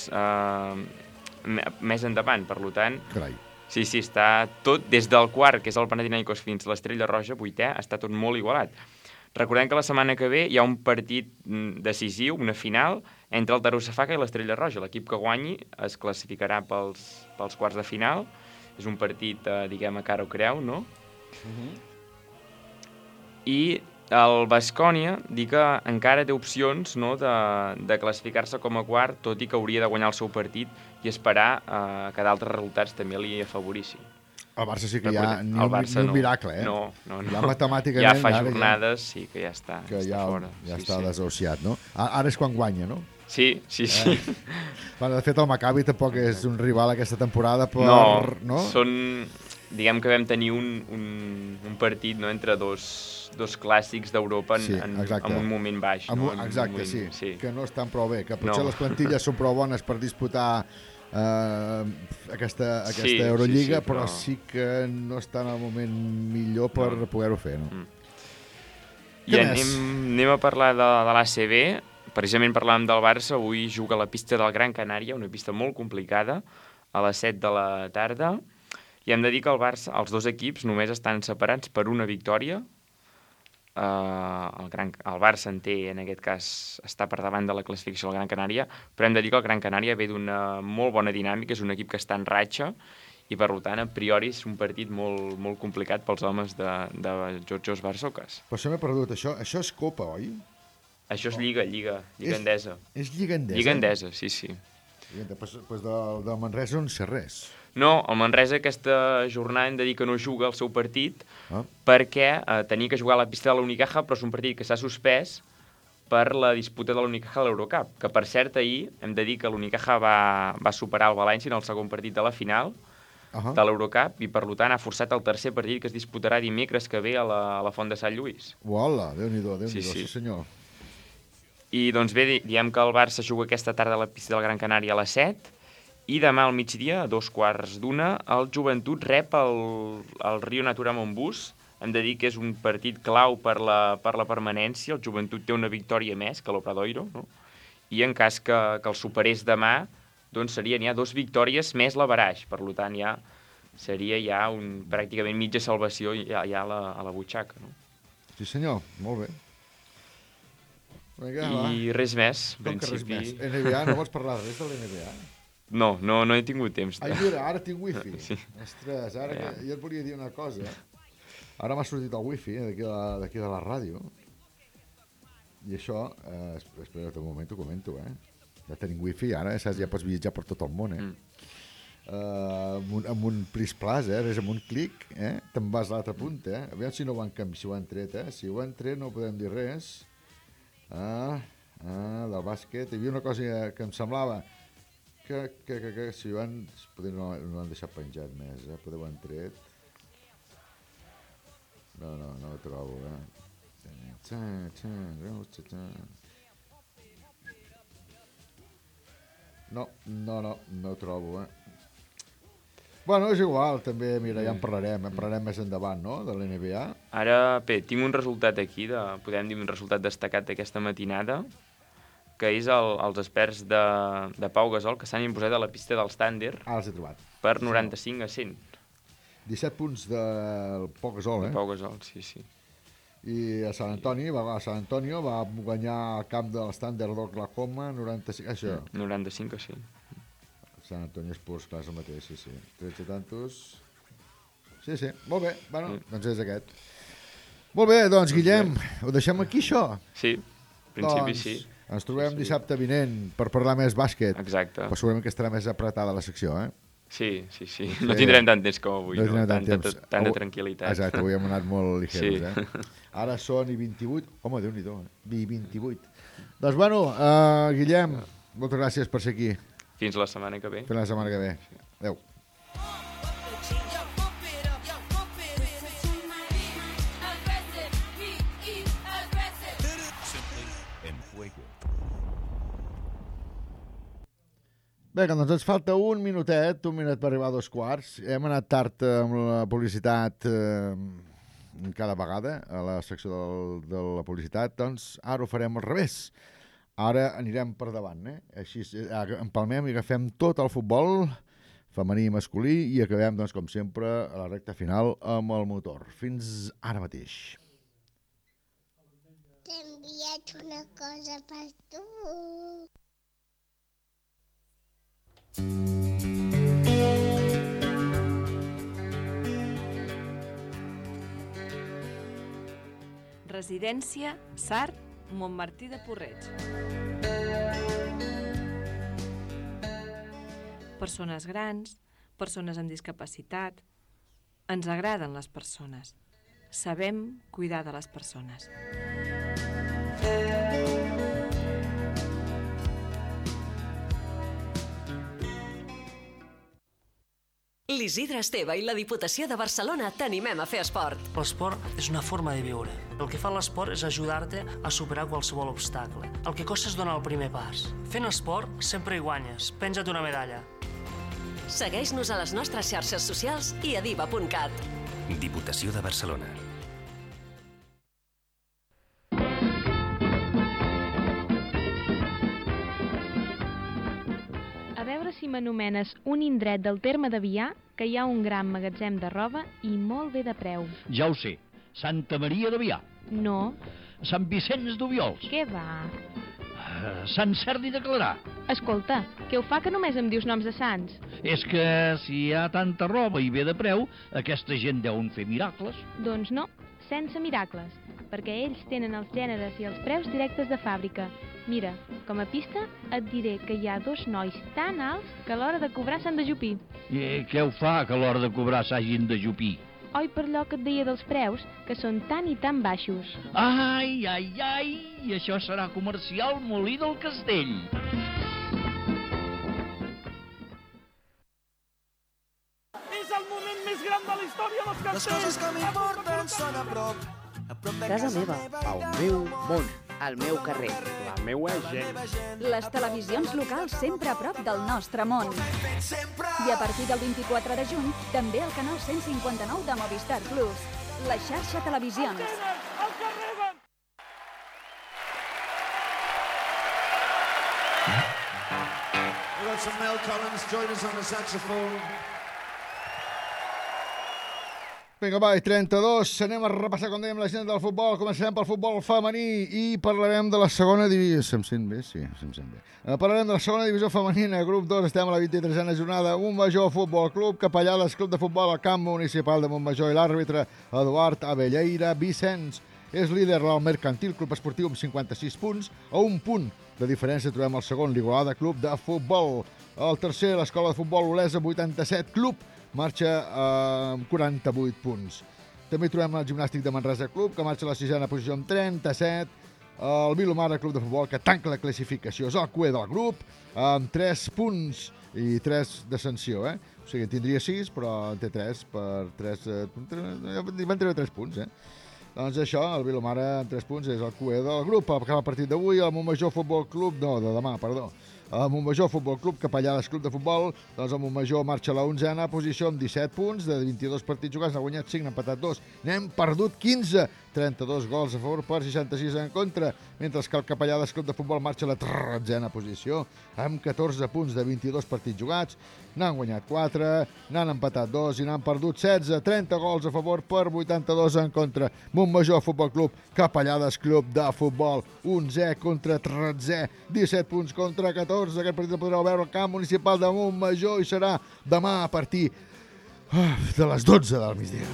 més endavant, per tant... Carai. Sí, està tot, des del quart, que és el Panathinaikos, fins l'Estrella Roja, 8è, està tot molt igualat. Recordem que la setmana que ve hi ha un partit decisiu, una final, entre el Tarousafaca i l'Estrella Roja. L'equip que guanyi es classificarà pels quarts de final. És un partit, diguem, a cara o creu, no? I el Baskonia diu que encara té opcions, no, de classificar-se com a quart, tot i que hauria de guanyar el seu partit i esperar que d'altres resultats també li afavorissin. El Barça sí que hi ha ni un miracle, eh? No. Ja matemàticament... Ja fa jornades, sí, que ja està. Que ja fora. Ja està desahuciat, no? Ara és quan guanya, no? Sí. De fet, el Maccabi tampoc és un rival aquesta temporada per... No, són... Diguem que vam tenir un partit, no?, entre dos clàssics d'Europa en un moment baix. Exacte, sí, que no estan prou bé, que potser les plantilles són prou bones per disputar aquesta Eurolliga, però sí que no està en el moment millor per poder-ho fer, no? I anem a parlar de l'ACB. Precisament parlàvem del Barça. Avui juga a la pista del Gran Canària, una pista molt complicada, a les 7 de la tarda. I hem de dir que el Barça, els dos equips només estan separats per una victòria. El Barça en aquest cas està per davant de la classificació del Gran Canària, però hem de dir que el Gran Canària ve d'una molt bona dinàmica, és un equip que està en ratxa i per tant a priori és un partit molt, molt complicat pels homes de Georgios Barsocas. Però se m'he perdut, això és Copa, oi? Això és Lliga Endesa. És Lliga Endesa? Lliga Endesa, sí. Doncs del Manresa no en sé res. No, el Manresa aquesta jornada hem de dir que no juga el seu partit perquè tenia que jugar a la pista de l'Unicaja, però és un partit que s'ha suspès per la disputa de l'Unicaja a l'Eurocup, que per cert ahir hem de dir que l'Unicaja va superar el València en el segon partit de la final de l'Eurocup i per tant ha forçat el tercer partit que es disputarà dimecres que ve a la Font de Sant Lluís. Uala, Déu-n'hi-do, sí senyor. I doncs bé, diem que el Barça juga aquesta tarda a la pista del Gran Canària a les 7 i demà al migdia, a 2:15, el Joventut rep el Rio Natura Montbus. Hem de dir que és un partit clau per la permanència. El Joventut té una victòria més que l'Obradoiro, no? I en cas que el superés demà, doncs serien ja 2 victòries més l'averaix. Per tant, ja seria pràcticament mitja salvació ja a la butxaca, no? Sí senyor, molt bé. Vinga, I res més, en principi. NBA, no vols parlar res de l'NBA? No he tingut temps. Mira, ara tinc wifi. Sí. Ostres, ara que jo et volia dir una cosa. Ara m'ha sortit el wifi d'aquí de la ràdio. I això, espera't un moment, t'ho comento, Ja tenim wifi, ara saps, ja pots viatjar per tot el món, amb un plis-plas, res amb un clic, te'n vas a l'altra punta, Aviam si no ho han canviat, si ho han tret, Si ho han tret no podem dir res. Del bàsquet. Hi havia una cosa que em semblava que si ho han... Potser no han deixat penjat més, Potser ho han tret. No ho trobo, No ho trobo, Bueno, és igual, també, mira, ja en parlarem més endavant, no?, de l'NBA. Ara, bé, tinc un resultat aquí, podem dir un resultat destacat d'aquesta matinada, que és els experts de Pau Gasol, que s'han imposat a la pista dels Thunder. Els he trobat. Per 95-100. 17 punts del Pau Gasol, Pau Gasol, sí. I a San Antonio va guanyar el camp dels Thunder d'Oklahoma 95... Això. 95-100. Sant Antoni Espurs, clar, és el mateix, sí. 13 tantos... Sí, molt bé, bueno, doncs és aquest. Molt bé, doncs, Guillem, ho deixem aquí, això? Sí, en principi sí. Ens trobem dissabte vinent per parlar més bàsquet. Exacte. Però segurament que estarà més apretada la secció, Sí. No tindrem tant temps com avui, no? Tanta tranquil·litat. Exacte, avui hem anat molt ligeros, Ara són i 28... Home, Déu-n'hi-do, i 28. Doncs, bueno, Guillem, moltes gràcies per ser aquí. Fins la setmana que ve. Fins la setmana que ve. Adéu. Bé, doncs ens falta un minut per arribar a 2:15. Hem anat tard amb la publicitat cada vegada, a la secció de la publicitat, doncs ara ho farem al revés. Ara anirem per davant, Així empalmem i agafem tot el futbol femení i masculí i acabem, doncs, com sempre, a la recta final amb el motor. Fins ara mateix. T'he enviat una cosa per tu. Residència Sart, Montmartí de Porreig. Persones grans, persones amb discapacitat. Ens agraden les persones. Sabem cuidar de les persones. L'Isidre Esteve i la Diputació de Barcelona t'animem a fer esport. L'esport és una forma de viure. El que fa l'esport és ajudar-te a superar qualsevol obstacle. El que costa és donar el primer pas. Fent esport sempre hi guanyes. Penja't una medalla. Segueix-nos a les nostres xarxes socials i a diva.cat. Diputació de Barcelona. A veure si m'anomenes un indret del terme de Vià que hi ha un gran magatzem de roba i molt bé de preu. Ja ho sé. Santa Maria de Vià. No. Sant Vicenç d'Obiols. Què va? Sant Serdi de Clarà. Escolta, què ho fa que només em dius noms de sants? És que si hi ha tanta roba i bé de preu, aquesta gent deuen fer miracles. Doncs no, sense miracles, perquè ells tenen els gèneres i els preus directes de fàbrica. Mira, com a pista et diré que hi ha dos nois tan alts que a l'hora de cobrar s'han d'ajupir. I què ho fa que a l'hora de cobrar s'hagin d'ajupir? Oi, per allò que et deia dels preus, que són tan i tan baixos. Ai, ai, ai, i això serà comercial Molí del Castell. És el moment més gran de la història dels castells. Les coses que m'importen són a prop de Casa meva, el meu món, el meu carrer, la meua gent. Les televisions locals sempre a prop del nostre món. I a partir del 24 de juny, també el canal 159 de Movistar Plus. La xarxa Televisions. We've got some Mel Collins, join us on the saxophone. Vinga, va, 32. Anem a repassar, com dèiem, l'agenda del futbol. Començarem pel futbol femení i parlarem de la segona divisió. Se'm sent bé? Sí, se'm sent bé. Parlarem de la segona divisió femenina, grup 2. Estem a la 23a jornada. Montmajor Futbol Club, Capellades Club de Futbol al camp municipal de Montmajor i l'àrbitre Eduard Abelleira Vicenç. És líder el Mercantil Club Esportiu amb 56 punts. A un punt de diferència trobem el segon, l'Igualada Club de Futbol. El tercer, l'Escola de Futbol Olesa, 87 Club. Marxa amb 48 punts. També trobem el Gimnàstic de Manresa Club, que marxa a la sisena posició amb 37. El Vilomara Club de Futbol, que tanca la classificació, és el cué del grup, amb 3 punts i 3 de sanció. O sigui, en tindria 6, però en té 3 per 3... Van treure 3 punts, Doncs això, el Vilomara amb 3 punts és el cué del grup. El partit d'avui, el Montmajor Futbol Club... No, de demà, perdó. El Montmajor Futbol Club, Capellades Club de Futbol, doncs el Montmajor marxa a la 11a posició amb 17 punts, de 22 partits jugats, n'ha guanyat 5, n'ha empatat 2, n'hem perdut 15, 32 gols a favor per 66 en contra, mentre que el Capellades Club de Futbol marxa a la 13a posició, amb 14 punts de 22 partits jugats, n'han guanyat 4, n'han empatat 2 i n'han perdut 16, 30 gols a favor per 82 en contra. Montmajor Futbol Club, Capellades Club de Futbol, 11 contra 13, 17 punts contra 14. Aquest partit el podreu veure al camp municipal de Montmajor i serà demà a partir de les 12 del migdia.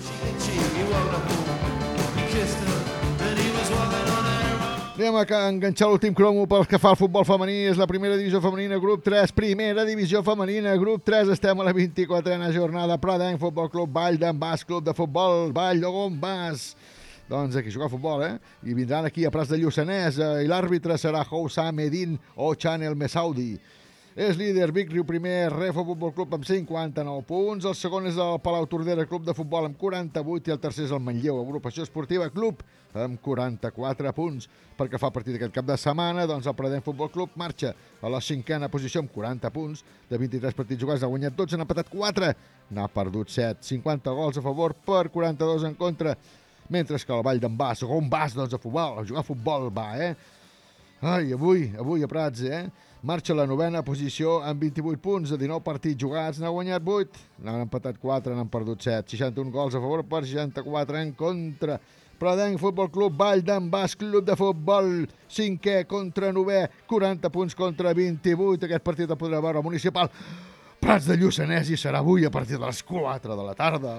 Anem a enganxar l'últim cromo pel que fa al futbol femení. És la primera divisió femenina, grup 3. Primera divisió femenina, grup 3. Estem a la 24a jornada. Pradenc Futbol Club, Vall d'en Bas Club de Futbol, Vall d'en Bas. Doncs aquí jugar a futbol, I vindran aquí a Prats de Lluçanès, i l'àrbitre serà Houssam Medin o Chanel Mesaudi. És líder Vic Riu primer, Refo Futbol Club amb 59 punts, el segon és el Palau Tordera Club de Futbol amb 48 i el tercer és el Manlleu Agrupació Esportiva Club amb 44 punts. Perquè fa partit d'aquest cap de setmana, doncs el Pradenc Futbol Club marxa a la 5a posició amb 40 punts, de 23 partits jugats, ha guanyat 12, n'ha empatat 4, n'ha perdut 7, 50 gols a favor per 42 en contra, mentre que el Vall d'en Bas, segon Bas, doncs a futbol, a jugar a futbol va, Ai, avui a Prats, Marxa a la 9a posició amb 28 punts de 19 partits jugats, n'ha guanyat 8, n'han empatat 4, n'han perdut 7, 61 gols a favor per 64 en contra. Pradenc Futbol Club, Vall d'en Bas, Club de Futbol, 5è contra 9è, 40 punts contra 28. Aquest partit el podrà veure al Municipal Prats de Lluçanès i serà avui a partir de les 4 de la tarda.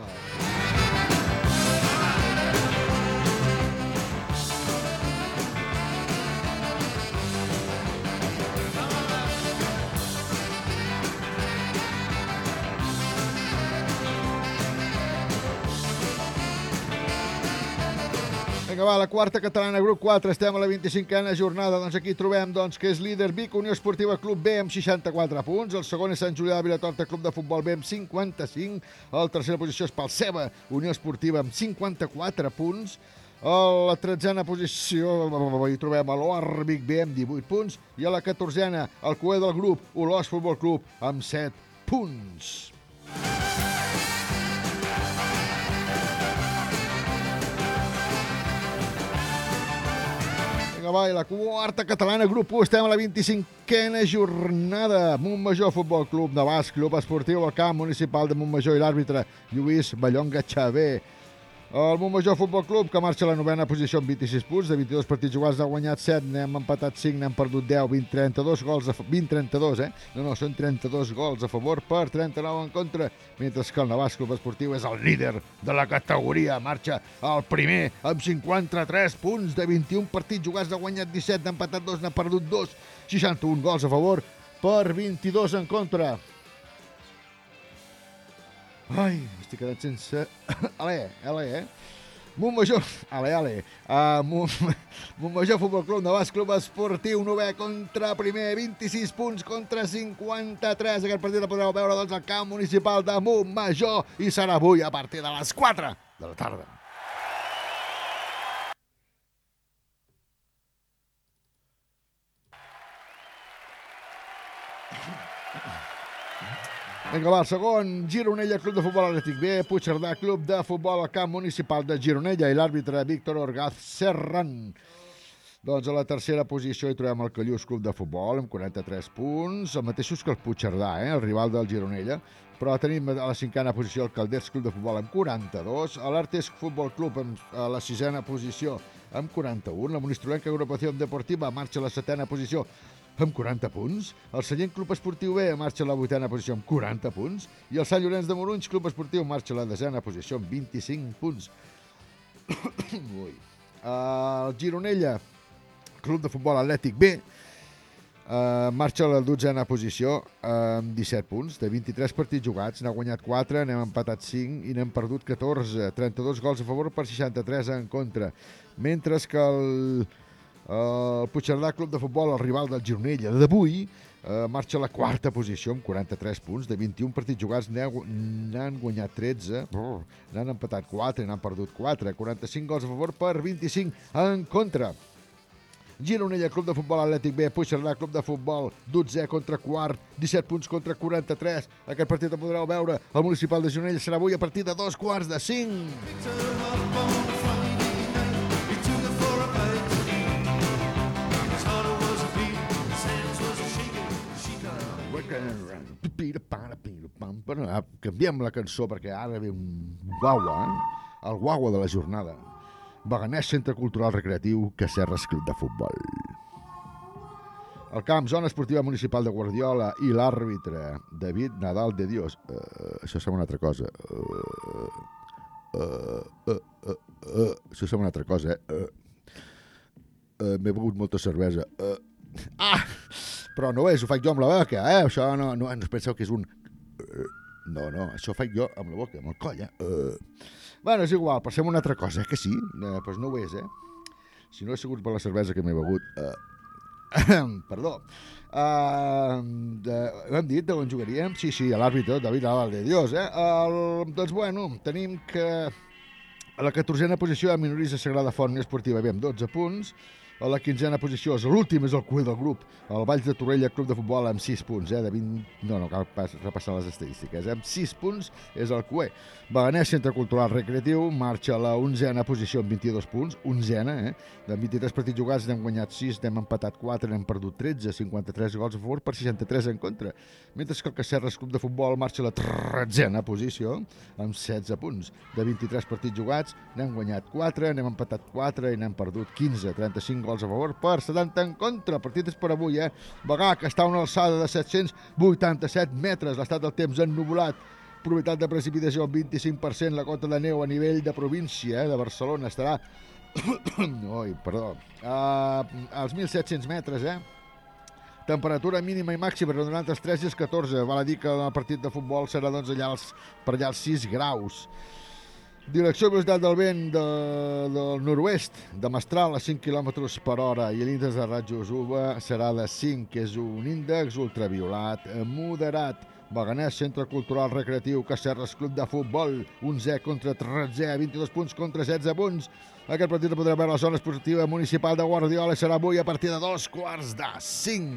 Vinga, va, la quarta catalana, grup 4, estem a la 25a jornada. Doncs aquí trobem que és líder Vic, Unió Esportiva Club B amb 64 punts, el segon és Sant Julià de Vilatorta, Club de Futbol B amb 55, la tercera posició és Palceba, Unió Esportiva amb 54 punts, a la 13a posició hi trobem l'OAR Vic B amb 18 punts i a la 14a el coer del grup, Olòs Futbol Club amb 7 punts. Va, i la quarta catalana, grup 1, estem a la 25a jornada. Montmajor Futbol Club de Bas, Club Esportiu al camp municipal de Montmajor i l'àrbitre Lluís Ballonga Xavé. El Montmajor Futbol Club, que marxa a la 9a posició amb 26 punts, de 22 partits jugats ha guanyat 7, n'hem empatat 5, n'hem perdut 10, 32 gols a 20-32, No, són 32 gols a favor per 39 en contra, mentre que el Navàs Club Esportiu és el líder de la categoria, marxa al primer amb 53 punts, de 21 partits jugats ha guanyat 17, n'ha empatat 2, n'ha perdut 2, 61 gols a favor per 22 en contra. Ai, estic quedant sense... Ale. Montmajor... Ale. Montmajor Futbol Club de Bas, Club Esportiu, 9è contra primer, 26 punts contra 53. Aquest partit el podreu veure al camp municipal de Montmajor i serà avui a partir de les 4 de la tarda. Vinga, va, el segon, Gironella, Club de Futbol Atlètic B, Puigcerdà, Club de Futbol al camp municipal de Gironella i l'àrbitre Víctor Orgaz Serran. Doncs a la tercera posició hi trobem el Callús Club de Futbol amb 43 punts, els mateixos que el Puigcerdà, el rival del Gironella, però tenim a la 5a posició el Calders Club de Futbol amb 42, l'Artes Futbol Club a la 6a posició amb 41, la Monistolenca Agrupació Deportiva marxa a la 7a posició amb 40 punts, el Sallent Club Esportiu B marxa a la 8a posició amb 40 punts i el Sant Llorenç de Morunys Club Esportiu marxa a la 10a posició amb 25 punts. El Gironella Club de Futbol Atlètic B marxa a la 12a posició amb 17 punts, de 23 partits jugats, n'ha guanyat 4, n'hem empatat 5 i n'hem perdut 14, 32 gols a favor per 63 en contra, mentre que el Puigcerdà Club de Futbol, el rival del Gironella d'avui, marxa a la 4a posició amb 43 punts, de 21 partits jugats n'han guanyat 13, n'han empatat 4, n'han perdut 4, 45 gols a favor per 25 en contra. Gironella Club de Futbol Atlètic B, Puigcerdà Club de Futbol, 12è contra quart, 17 punts contra 43. Aquest partit el podreu veure al Municipal de Gironella, serà avui a partir de 2:45. Canviem la cançó perquè ara ve un guagua, el guagua de la jornada. Beganès Centre Cultural Recreatiu Cacerres Club de Futbol. El camp, zona esportiva municipal de Guardiola i l'àrbitre David Nadal de Dios. Això sembla una altra cosa. Això sembla una altra cosa, M'he begut molta cervesa. Però no és, ho faig jo amb la boca, Això no es penseu que és un... No, això ho faig jo amb la boca, amb el coll, Bueno, és igual, passem una altra cosa, que sí? Doncs no ho és, Si no ha sigut per la cervesa que m'he begut... Perdó. Hem dit d'on jugaríem? Sí, a l'àrbitre, David Nadal de Dios, Doncs, bueno, tenim que a la 14a posició de Minoris de Sagrada Font Esportiva, amb 12 punts, A la 15a posició, l'últim és el cué del grup, el Valls de Torrella Club de Futbol amb 6 punts, de 20... No cal repassar les estadístiques, amb 6 punts és el cué. Beganès Centre Cultural Recreatiu marxa a la 11a posició amb 22 punts, 11a, De 23 partits jugats n'hem guanyat 6, n'hem empatat 4, n'hem perdut 13, 53 gols a favor per 63 en contra. Mentre que el Casserres Club de Futbol marxa a la 13a posició amb 16 punts. De 23 partits jugats n'hem guanyat 4, n'hem empatat 4 i n'hem perdut 15, 35 gols a favor per 70 en contra. Partit és per avui, Bagà, que està a una alçada de 787 metres, l'estat del temps ennuvolat, probabilitat de precipitació 25%, la cota de neu a nivell de província de Barcelona estarà als 1.700 metres, Temperatura mínima i màxima entre els 3 i els 14. Val a dir que el partit de futbol serà doncs, per allà als 6 graus. Direcció i velocitat del vent del nord-oest, de Mestral a 5 km per hora i l'índex de rajos UVA serà de 5, que és un índex ultraviolat moderat. Beganès, Centre Cultural Recreatiu, Casserres Club de Futbol, 11 contra 13, 22 punts contra 16 punts. Aquest partit el podrem veure a la zona esportiva municipal de Guardiola i serà avui a partir de 5:15.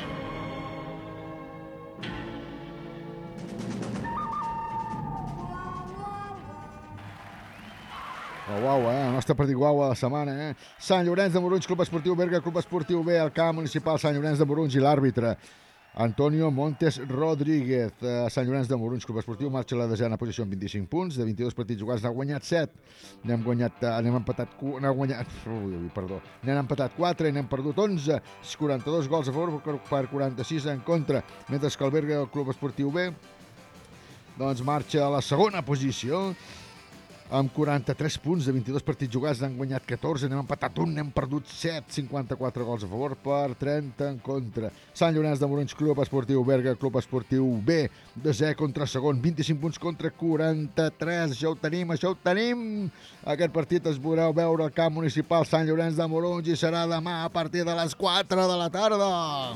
Uau, el nostre partit guau a la setmana, Sant Llorenç de Morunys, Club Esportiu Berga, Club Esportiu B, el camp municipal Sant Llorenç de Morunys i l'àrbitre Antonio Montes Rodríguez. Sant Llorenç de Morunys, Club Esportiu, marxa a la 10a posició amb 25 punts. De 22 partits jugats n'ha guanyat 7. N'hem empatat 4 i n'hem perdut 11. 42 gols a favor per 46 en contra. Mentre que el Berga, el Club Esportiu B, doncs marxa a la segona posició amb 43 punts. De 22 partits jugats n'han guanyat 14, n'hem empatat 1, n'hem perdut 7, 54 gols a favor per 30 en contra. Sant Llorenç de Morunys, Club Esportiu Berga, Club Esportiu B, 10è contra segon, 25 punts contra 43, això ho tenim. Aquest partit es podreu veure al camp municipal Sant Llorenç de Morunys i serà demà a partir de les 4 de la tarda.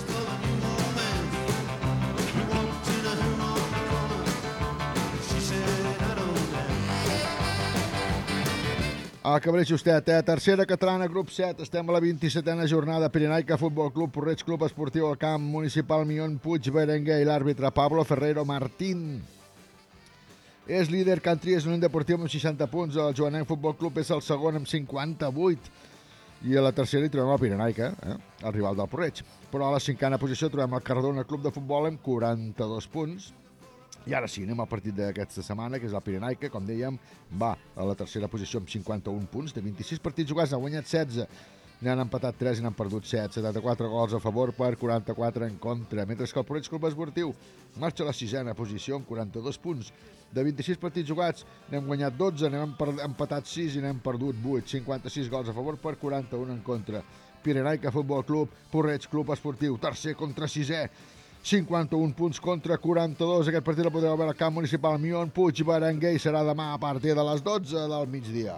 Acabaré justet, tercera catalana, grup 7. Estem a la 27a jornada. Pirenaica Futbol Club, Porreig Club Esportiu al camp municipal Mion Puig Berenguer i l'àrbitre Pablo Ferrero Martín. És líder Cantri, és un deportiu amb 60 punts. El Joanenc Futbol Club és el segon amb 58. I a la tercera hi trobem el Pirenaica, el rival del Porreig. Però a la 5a posició trobem el Cardona Club de Futbol amb 42 punts. I ara sí, anem al partit d'aquesta setmana, que és el Pirenaica, com dèiem, va a la tercera posició amb 51 punts. De 26 partits jugats n'ha guanyat 16, n'han empatat 3 i n'han perdut 7, 74 gols a favor per 44 en contra. Mentre que el Porreig Club Esportiu marxa a la 6a posició amb 42 punts. De 26 partits jugats n'hem guanyat 12, n'hem empatat 6 i n'hem perdut 8, 56 gols a favor per 41 en contra. Pirenaica Futbol Club, Porreig Club Esportiu, tercer contra 6è, 51 punts contra 42. Aquest partit el podreu veure al camp municipal Mion Puig Berenguer i serà demà a partir de les 12 del migdia.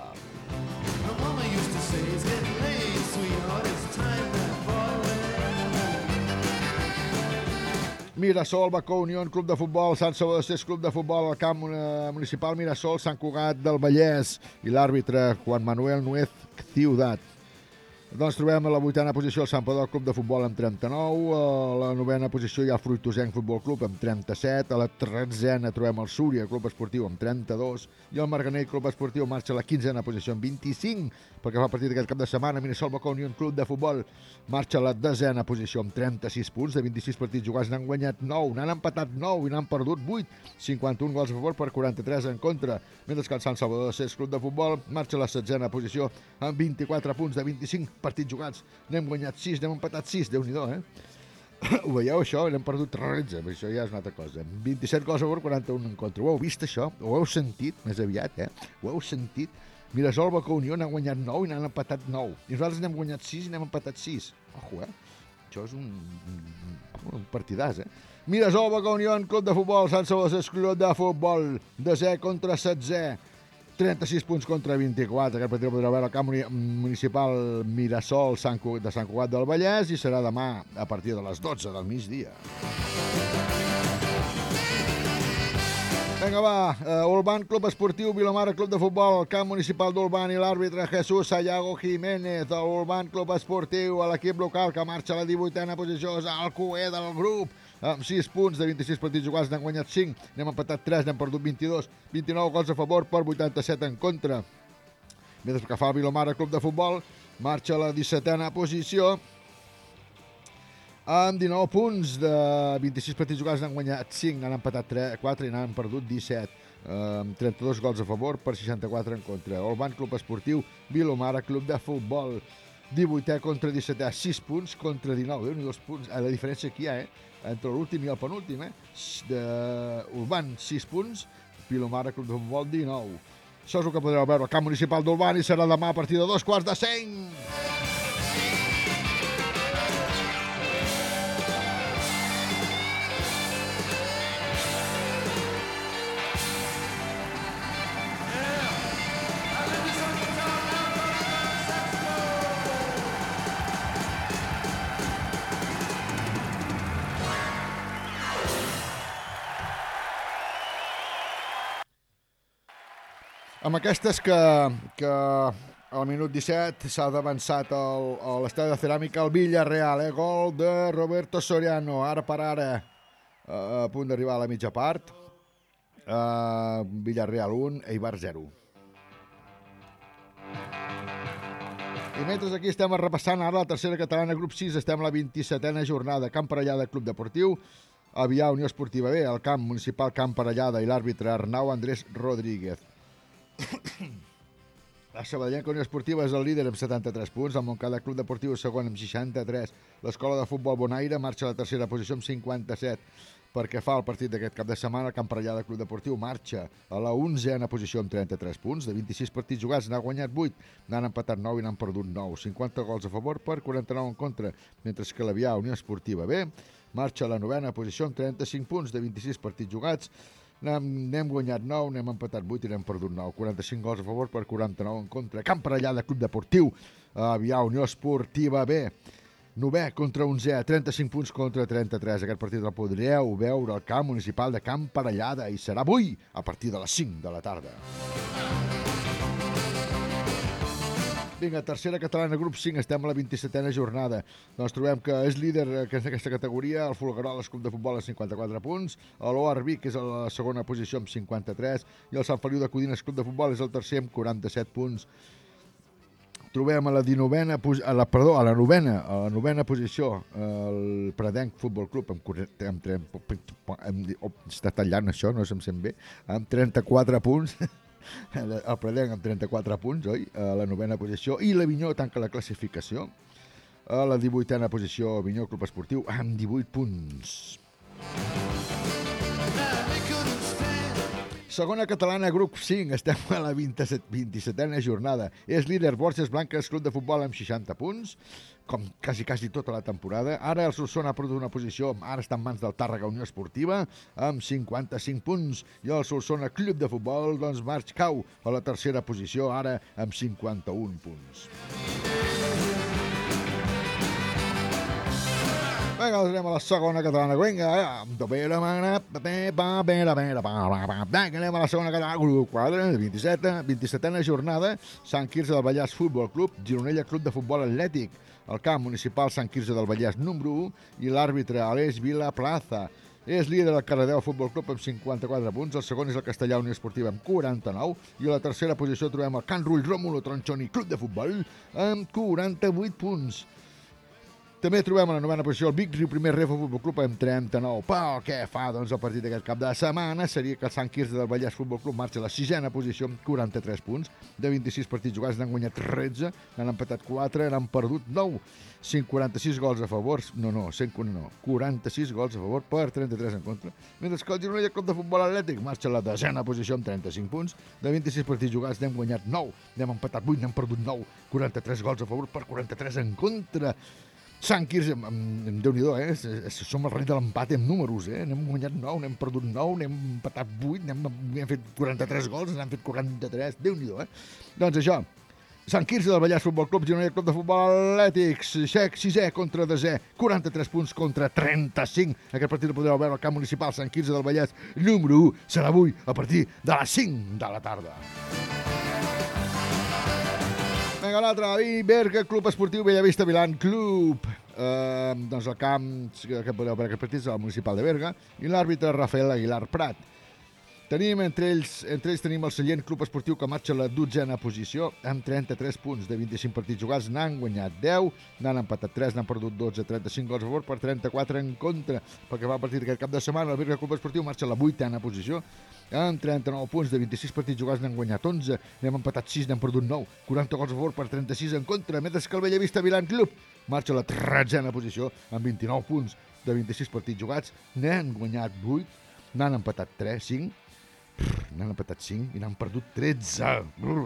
Mirasol, Bacó, Unió, Club de Futbol, Sant Salvador de Club de Futbol al camp municipal Mirasol, Sant Cugat del Vallès i l'àrbitre Juan Manuel Nuez Ciudat. Doncs trobem a la 8a posició el Santpedor Club de Futbol amb 39, a la 9a posició hi ha el Fruitosenc Futbol Club amb 37, a la 13a trobem el Súria Club Esportiu amb 32 i el Marganell Club Esportiu marxa a la 15a posició amb 25, perquè fa partit d'aquest cap de setmana. Mirasol Bacó Unió Club de Futbol marxa a la 10a posició amb 36 punts, de 26 partits jugats n'han guanyat 9, n'han empatat 9 i n'han perdut 8, 51 gols a favor per 43 en contra, mentre que el Sant Salvador de Club de Futbol marxa a la 16a posició amb 24 punts, de 25 partits jugats n'hem guanyat 6, n'hem empatat 6, Déu-n'hi-do, Ho veieu, això? N'hem perdut 13, això ja és una altra cosa. 27 gols a favor, 41 en contra. Ho heu vist, això? Ho heu sentit, més aviat, Ho heu sentit? Mirasol, Bacó, Unió n'han guanyat 9 i n'han empatat 9. I nosaltres n'hem guanyat 6 i n'hem empatat 6. Ojo, Això és un partidàs, Mirasol, Bacó, Unió, Club de Futbol, Sant Salvador Club de Futbol, 10è contra 16è. 36 punts contra 24. Aquest partit el podrà veure al camp municipal Mirasol de Sant Cugat del Vallès i serà demà a partir de les 12 del migdia. Vinga, va. Olban, Club Esportiu Vilomara, Club de Futbol, Camp Municipal d'Olban i l'àrbitre Jesús Sayago Jiménez. Olban, Club Esportiu, a l'equip local que marxa a la 18a posició, és el cué del grup, amb 6 punts de 26 partits jugats, n'han guanyat 5, n'hem empatat 3, n'hem perdut 22, 29 gols a favor per 87 en contra. Mentre que fa el Vilomara Club de Futbol, marxa a la 17a posició, amb 19 punts de 26 partits jugats, n'han guanyat 5, n'han empatat 4 i n'han perdut 17. Amb 32 gols a favor per 64 en contra. Olban Club Esportiu, Vilomara Club de Futbol. 18è contra 17è, 6 punts contra 19. Déu-n'hi dos punts. La diferència aquí hi ha, entre l'últim i el penúltim. Olban, 6 punts, Vilomara Club de Futbol, 19. Això és el que podreu veure al Camp Municipal d'Olban i serà demà a partir de 5:15. Amb aquestes que al minut 17 s'ha avançat a l'estadi de ceràmica al Villarreal, gol de Roberto Soriano, ara per ara a punt d'arribar a la mitja part. Villarreal 1, Eibar 0. I mentre aquí estem repassant ara la tercera catalana, grup 6, estem a la 27a jornada. Camp Parellada, Club Deportiu, Avià, Unió Esportiva B, el camp municipal Camp Parellada i l'àrbitre Arnau Andrés Rodríguez. La Sabadellenca Unió Esportiva és el líder amb 73 punts, el Montcada Club Deportiu segon amb 63, l'Escola de Futbol Bonaire marxa a la tercera posició amb 57. Perquè fa el partit d'aquest cap de setmana, el Camp Parellada Club Deportiu marxa a la 11a posició amb 33 punts, de 26 partits jugats n'ha guanyat 8, n'han empatat 9 i n'han perdut 9, 50 gols a favor per 49 en contra, mentre que l'Avià Unió Esportiva B marxa a la 9a posició amb 35 punts, de 26 partits jugats, n'hem guanyat 9, n'hem empatat 8 i n'hem perdut 9. 45 gols a favor per 49 en contra. Camp Parellada Club Deportiu, Avià Unió Esportiva B, 9è contra 11è, 35 punts contra 33. Aquest partit el podreu veure al camp municipal de Camp Parellada i serà avui a partir de les 5 de la tarda. Vinga, tercera catalana, grup 5, estem a la 27a jornada. Doncs trobem que és líder aquesta categoria, el Folgueroles Club de Futbol amb 54 punts, l'OAR Vic és a la segona posició amb 53 i el Sant Feliu de Codines Club de Futbol és el tercer amb 47 punts. Trobem a la 9a posició el Pradenc Futbol Club està tallant això, no se'm sent bé, amb 34 punts. El Pradenc amb 34 punts, oi? A la 9a posició. I l'Avinyó tanca la classificació a la 18a posició, Avinyó Club Esportiu amb 18 punts. Segona catalana, grup 5, estem a la 27a jornada. És líder Borges Blanques Club de Futbol amb 60 punts, com quasi tota la temporada. Ara el Solsona ha perdut una posició, ara està en mans del Tàrrega Unió Esportiva, amb 55 punts. I el Solsona Club de Futbol, doncs, cau a la tercera posició, ara amb 51 punts. Vinga, anem a la segona catalana. Vinga, anem a la segona catalana. Grup 4, 27a jornada. Sant Quirze del Vallès Futbol Club, Gironella Club de Futbol Atlètic, el camp municipal Sant Quirze del Vallès número 1 i l'àrbitre Aleix Vila Plaza. És líder el Cardedeu Futbol Club amb 54 punts, el segon és el Castellà Unió Esportiva amb 49 i a la tercera posició trobem el Can Rull Rómulo Tronchoni Club de Futbol amb 48 punts. També trobem a la 9a posició el Vic Riu Primer Refo Futbol Club amb 39. Pel que fa doncs, el partit d'aquest cap de setmana seria que el Sant Quirze del Vallès Futbol Club marxa a la 6a posició amb 43 punts. De 26 partits jugats n'han guanyat 13, n'han empatat 4, n'han perdut 9. 146 gols a favor, 46 gols a favor per 33 en contra. Mentre que el Gironella Club de Futbol Atlètic marxa a la 10a posició amb 35 punts. De 26 partits jugats n'hem guanyat 9, n'hem empatat 8, n'hem perdut 9. 43 gols a favor per 43 en contra. Sant Quirze, Déu-n'hi-do, som el rei de l'empat en números, n'hem guanyat 9, n'hem perdut 9, n'hem empatat 8, n'hem fet 43 gols, n'hem fet 43, Déu-n'hi-do, Doncs això, Sant Quirze del Vallès Futbol Club, Gironella Club de Futbol Atlètics, Xec, 6è contra 10è, 43 punts contra 35. Aquest partit el podreu veure al camp municipal Sant Quirze del Vallès número 1. Serà avui a partir de les 5 de la tarda. Vinga, l'altre, Berga, Club Esportiu Bellavista Vilan Club. Doncs el camp que podeu veure aquest partit és el municipal de Berga i l'àrbitre Rafael Aguilar Prat. Tenim entre ells tenim el Sallent Club Esportiu que marxa a la 12a posició amb 33 punts de 25 partits jugats. N'han guanyat 10, n'han empatat 3, n'han perdut 12, 35 gols a favor per 34 en contra. Pel que va a partir d'aquest cap de setmana, el Berga Club Esportiu marxa a la 8a posició amb 39 punts de 26 partits jugats. N'han guanyat 11, n'hem empatat 6, n'han perdut 9, 40 gols a favor per 36 en contra. Mentre que el Bellavista Vilan Club marxa a la 13a posició amb 29 punts de 26 partits jugats. N'han guanyat 8, n'han empatat 3, 5, n'han empatat 5 i n'han perdut 13.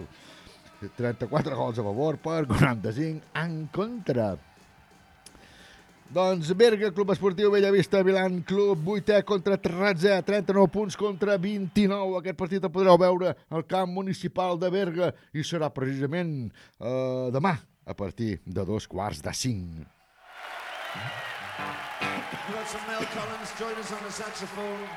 34 gols a favor per 45 en contra. Doncs Berga, Club Esportiu Bellavista Vilan Club, 8è contra 13è, 39 punts contra 29. Aquest partit el podreu veure al camp municipal de Berga i serà precisament demà a partir de 4:45. Mel Collins, join us on the saxophone.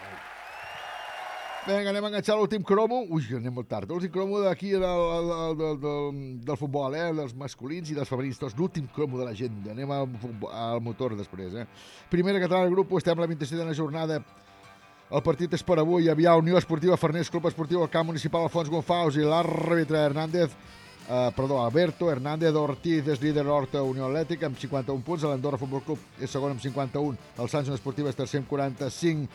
Vinga, anem a enganxar l'últim cromo. Ui, anem molt tard. L'últim cromo d'aquí del futbol, dels masculins i dels femenins. Tots l'últim cromo de l'agenda. Anem al motor després, Primera catalana del grup, estem a la 27a jornada. El partit és per avui. Hi havia Unió Esportiva Farners, Club Esportiu al camp municipal Alfons Gonfaus i l'àrbitre Alberto Hernández Ortiz és líder Horta Unió Atlètica amb 51 punts. L'Andorra Futbol Club és segon amb 51. El Sants Unió Esportiva és tercer amb 45.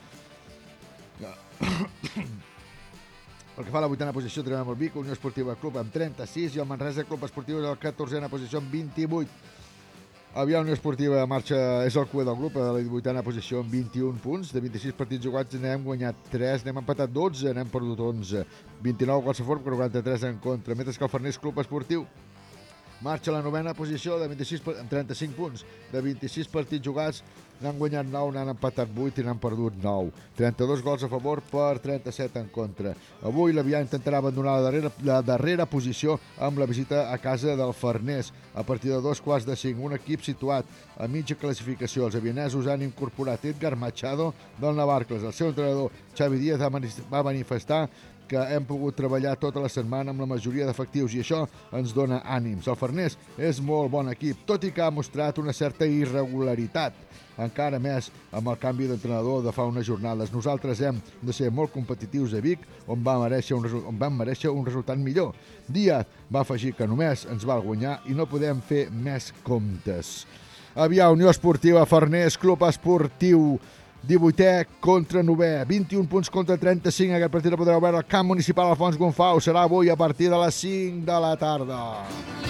Pel que fa a la 8a posició trobem el Vic, Unió Esportiva Club amb 36 i el Manresa Club Esportiu és el 14a posició amb 28. Avià Unió Esportiva marxa, és el cué del grup, a la 18a posició amb 21 punts. De 26 partits jugats n'hem guanyat 3, n'hem empatat 12, n'hem perdut 11. 29 gols a favor, 43 en contra. Mentre que el Farners Club Esportiu marxa a la 9a posició amb 35 punts. De 26 partits jugats n'han guanyat 9, n'han empatat 8 i n'han perdut 9. 32 gols a favor per 37 en contra. Avui l'Avià intentarà abandonar la darrera posició amb la visita a casa del Farners a partir de 4:45. Un equip situat a mitja classificació. Els avianesos han incorporat Edgar Machado del Navarcles. El seu entrenador Xavi Díaz va manifestar que hem pogut treballar tota la setmana amb la majoria d'efectius i això ens dona ànims. El Farners és molt bon equip, tot i que ha mostrat una certa irregularitat, encara més amb el canvi d'entrenador de fa unes jornades. Nosaltres hem de ser molt competitius a Vic, on vam mereixer un resultat millor. Díaz va afegir que només ens val guanyar i no podem fer més comptes. Avià Unió Esportiva Farners, Club Esportiu 18è contra 9è, 21 punts contra 35. Aquest partit el podreu veure al camp municipal Alfons Gonfau. Serà avui a partir de les 5 de la tarda.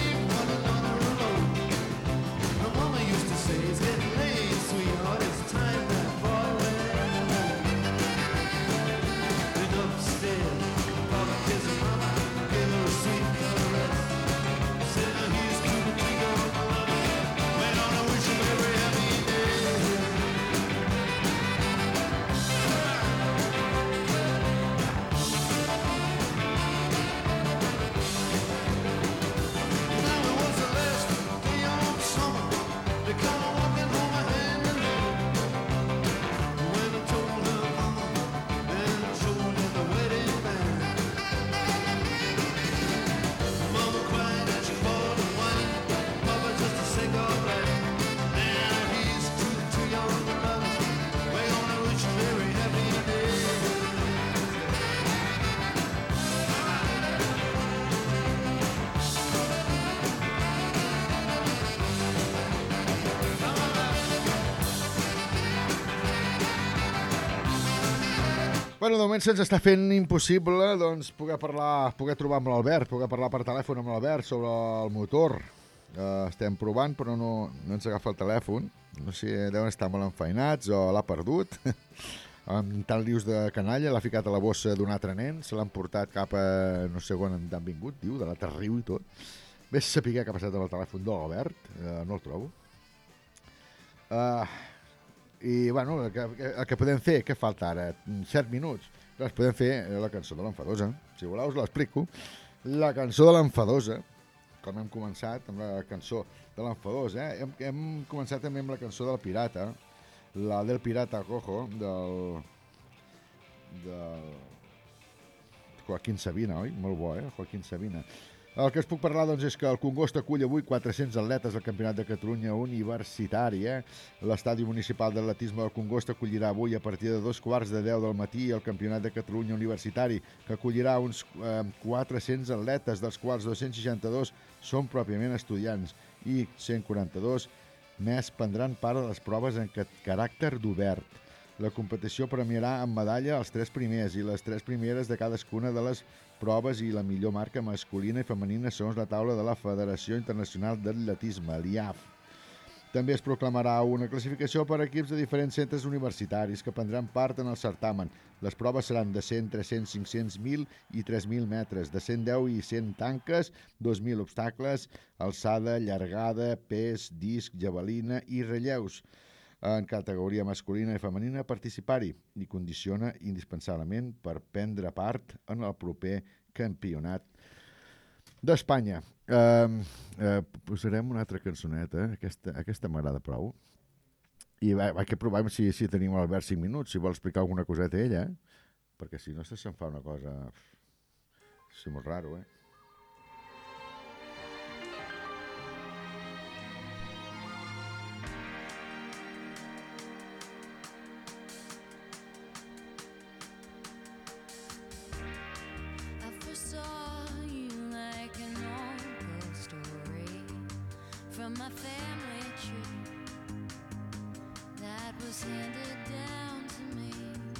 Bueno, de moment se'ns està fent impossible doncs, poder trobar amb l'Albert, poder parlar per telèfon amb l'Albert sobre el motor. Estem provant, però no ens agafa el telèfon. No sé, deuen estar molt enfeinats o l'ha perdut. Amb tant lius de canalla, l'ha ficat a la bossa d'un altre nen, se l'han portat cap a no sé on han vingut, diu, de l'altre riu i tot. Ves a saber què ha passat amb el telèfon de l'Albert, no el trobo. I, bueno, el que podem fer, què falta ara? 7 minuts. Doncs podem fer la cançó de l'Enfadosa. Si voleu us l'explico. La cançó de l'Enfadosa com hem començat amb la cançó de l'Enfadós, hem començat també amb la cançó del Pirata, la del Pirata Rojo, del Joaquín Sabina, oi? Molt bo, Joaquín Sabina. El que us puc parlar doncs, és que el Congost acull avui 400 atletes del Campionat de Catalunya Universitari. L'estadi municipal d'atletisme del Congost acollirà avui a partir de 9:15 del matí el Campionat de Catalunya Universitari, que acollirà uns 400 atletes, dels quals 262 són pròpiament estudiants i 142 més prendran part de les proves en caràcter d'obert. La competició premiarà amb medalla els 3 primers i les 3 primeres de cadascuna de les proves i la millor marca masculina i femenina segons la taula de la Federació Internacional d'Atletisme, l'IAF. També es proclamarà una classificació per equips de diferents centres universitaris que prendran part en el certamen. Les proves seran de 100, 300, 500, 1.000 i 3.000 metres, de 110 i 100 tanques, 2.000 obstacles, alçada, llargada, pes, disc, javelina i relleus. En categoria masculina i femenina participar-hi i condiciona indispensablement per prendre part en el proper campionat d'Espanya. Posarem una altra cançoneta, aquesta m'agrada prou. I vaig que provem si tenim l'Albert 5 minuts, si vol explicar alguna coseta a ella, perquè si no se'm fa una cosa... És molt raro, From my family tree that was handed down to me.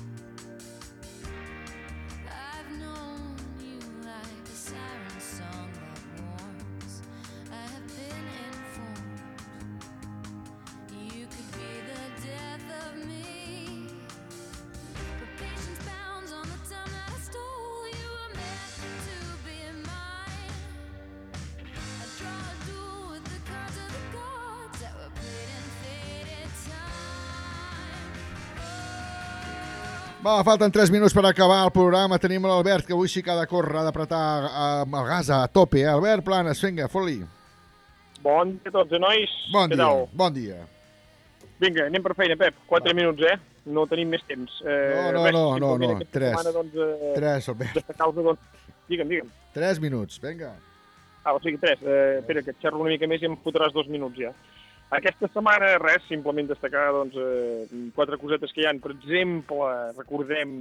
I've known you like a siren song that warns. I have been informed you could be the death of me. But patience bounds on the time that I stole. You were meant to be mine. I draw a duel with the cards of the gods that were played in faded time. Va, falten 3 minuts per acabar el programa. Tenim l'Albert, que avui sí que ha de córrer, ha d'apretar el gas a tope. Albert Planes, vinga, fot-li. Bon dia a tots, nois. Bon dia, bon dia. Vinga, anem per feina, Pep. 4 minuts, No tenim més temps. No, 3. Setmana, doncs, 3, Albert. D'esta causa, doncs... Digue'm. 3 minuts, vinga. O sigui, 3. Espera, que et xerro una mica més i em fotràs 2 minuts, ja. Aquesta setmana, res, simplement destacar, doncs, 4 cosetes que hi ha. Per exemple, recordem...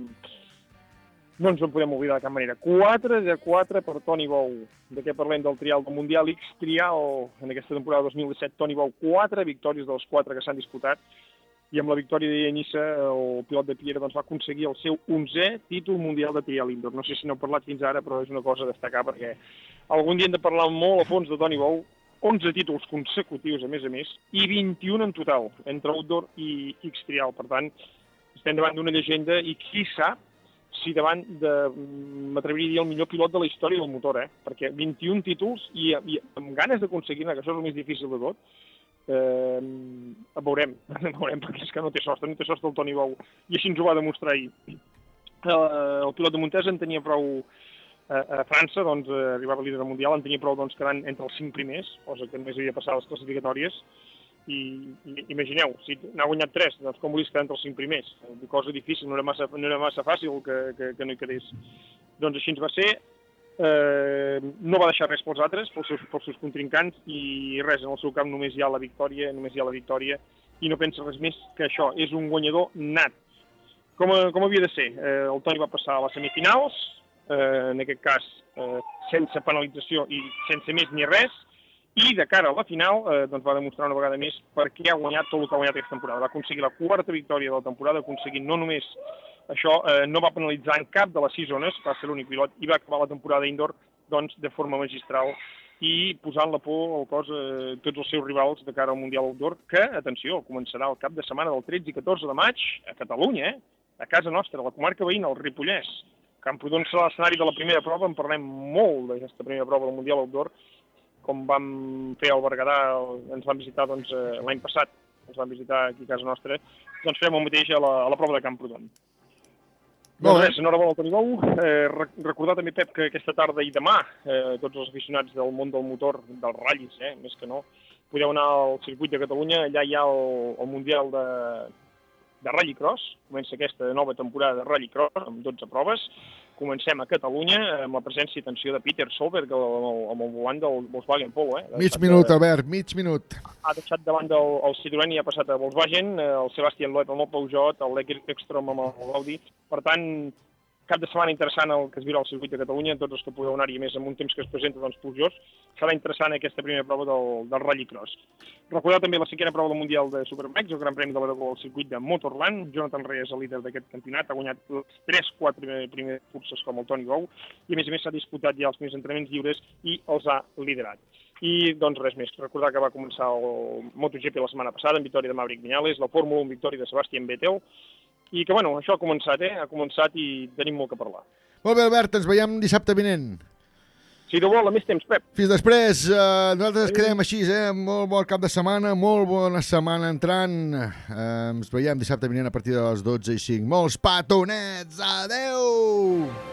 No ens en podem oblidar de cap manera. 4-4 per Toni Bou. De què parlem? Del trial del Mundial X Trial. En aquesta temporada 2017, Toni Bou, 4 victòries de les 4 que s'han disputat. I amb la victòria d'ahir a Niça, el pilot de Piera doncs, va aconseguir el seu 11è títol mundial de trial indoor. No sé si n'heu parlat fins ara, però és una cosa a destacar, perquè algun dia hem de parlar molt a fons de Toni Bou. 11 títols consecutius, a més, i 21 en total, entre outdoor i X-Trial. Per tant, estem davant d'una llegenda i qui sap si davant de, m'atreviria a dir, el millor pilot de la història del motor, perquè 21 títols i amb ganes d'aconseguir-ne, que això és el més difícil de tot, veurem, perquè és que no té sostre el Toni Bou, i així ens ho va demostrar ahir. El pilot de Montesa en tenia prou a França, doncs, arribava líder mundial, en tenia prou doncs, quedant entre els 5 primers, cosa que només havia passat a les classificatòries, i imagineu, si n'ha guanyat 3, doncs com volies quedar entre els 5 primers? Cosa difícil, no era massa fàcil que no hi quedés. Doncs així ens va ser, no va deixar res pels altres, pels seus contrincants, i res, en el seu camp només hi ha la victòria, i no pensa res més que això, és un guanyador nat. Com havia de ser? El Toni va passar a les semifinals, en aquest cas sense penalització i sense més ni res, i de cara a la final doncs va demostrar una vegada més per què ha guanyat tot el que ha guanyat aquesta temporada. Va aconseguir la 4ª victòria de la temporada, aconseguint no només això, no va penalitzar en cap de les 6 zones, va ser l'únic pilot, i va acabar la temporada indoor doncs, de forma magistral i posant la por al cos a tots els seus rivals de cara al Mundial Outdoor, que, atenció, començarà el cap de setmana del 13 i 14 de maig a Catalunya, a casa nostra, a la comarca veïna, al Ripollès. Camprodon serà l'escenari de la primera prova, en parlem molt d'aquesta primera prova del Mundial Outdoor, com vam fer al Berguedà, ens van visitar doncs, l'any passat, ens van visitar aquí a casa nostra, doncs farem el mateix a la prova de Camprodon. Doncs res, enhorabona al Toni Bou. Recordar també, Pep, que aquesta tarda i demà tots els aficionats del món del motor, dels ratllis, més que no, podeu anar al circuit de Catalunya. Allà hi ha el Mundial de Rallycross. Comença aquesta nova temporada de Rallycross amb 12 proves. Comencem a Catalunya amb la presència i atenció de Peter Solberg amb el volant del Volkswagen Polo. Mig minut, Albert, mig minut. Ha deixat davant el Citroën i ha passat a Volkswagen, el Sebastián Loeb amb el Peugeot, el Ekstrom amb el Audi. Per tant, cap de setmana interessant el que es viurà al circuit de Catalunya, tots els que podeu anar-hi, més amb un temps que es presenta doncs plujós, serà interessant aquesta primera prova del Rallycross. Recordeu també la cinquena prova del Mundial de Superbikes, el Gran Premi de l'Aragó al circuit de Motorland. Jonathan Rea és el líder d'aquest campionat, ha guanyat les 3-4 primeres curses com el Toni Bou, i a més s'ha disputat ja els primers entrenaments lliures i els ha liderat. I doncs res més, recordar que va començar el MotoGP la setmana passada, en victòria de Maverick Viñales, la Fórmula 1 victòria de Sebastian Vettel, i que, bueno, això ha començat i tenim molt que parlar. Molt bé, Albert, ens veiem dissabte vinent. Si Déu vol, a més temps, Pep. Fins després, nosaltres quedem així, molt bon cap de setmana, molt bona setmana entrant. Ens veiem dissabte vinent a partir de les 12:05. Molts petonets, adeu!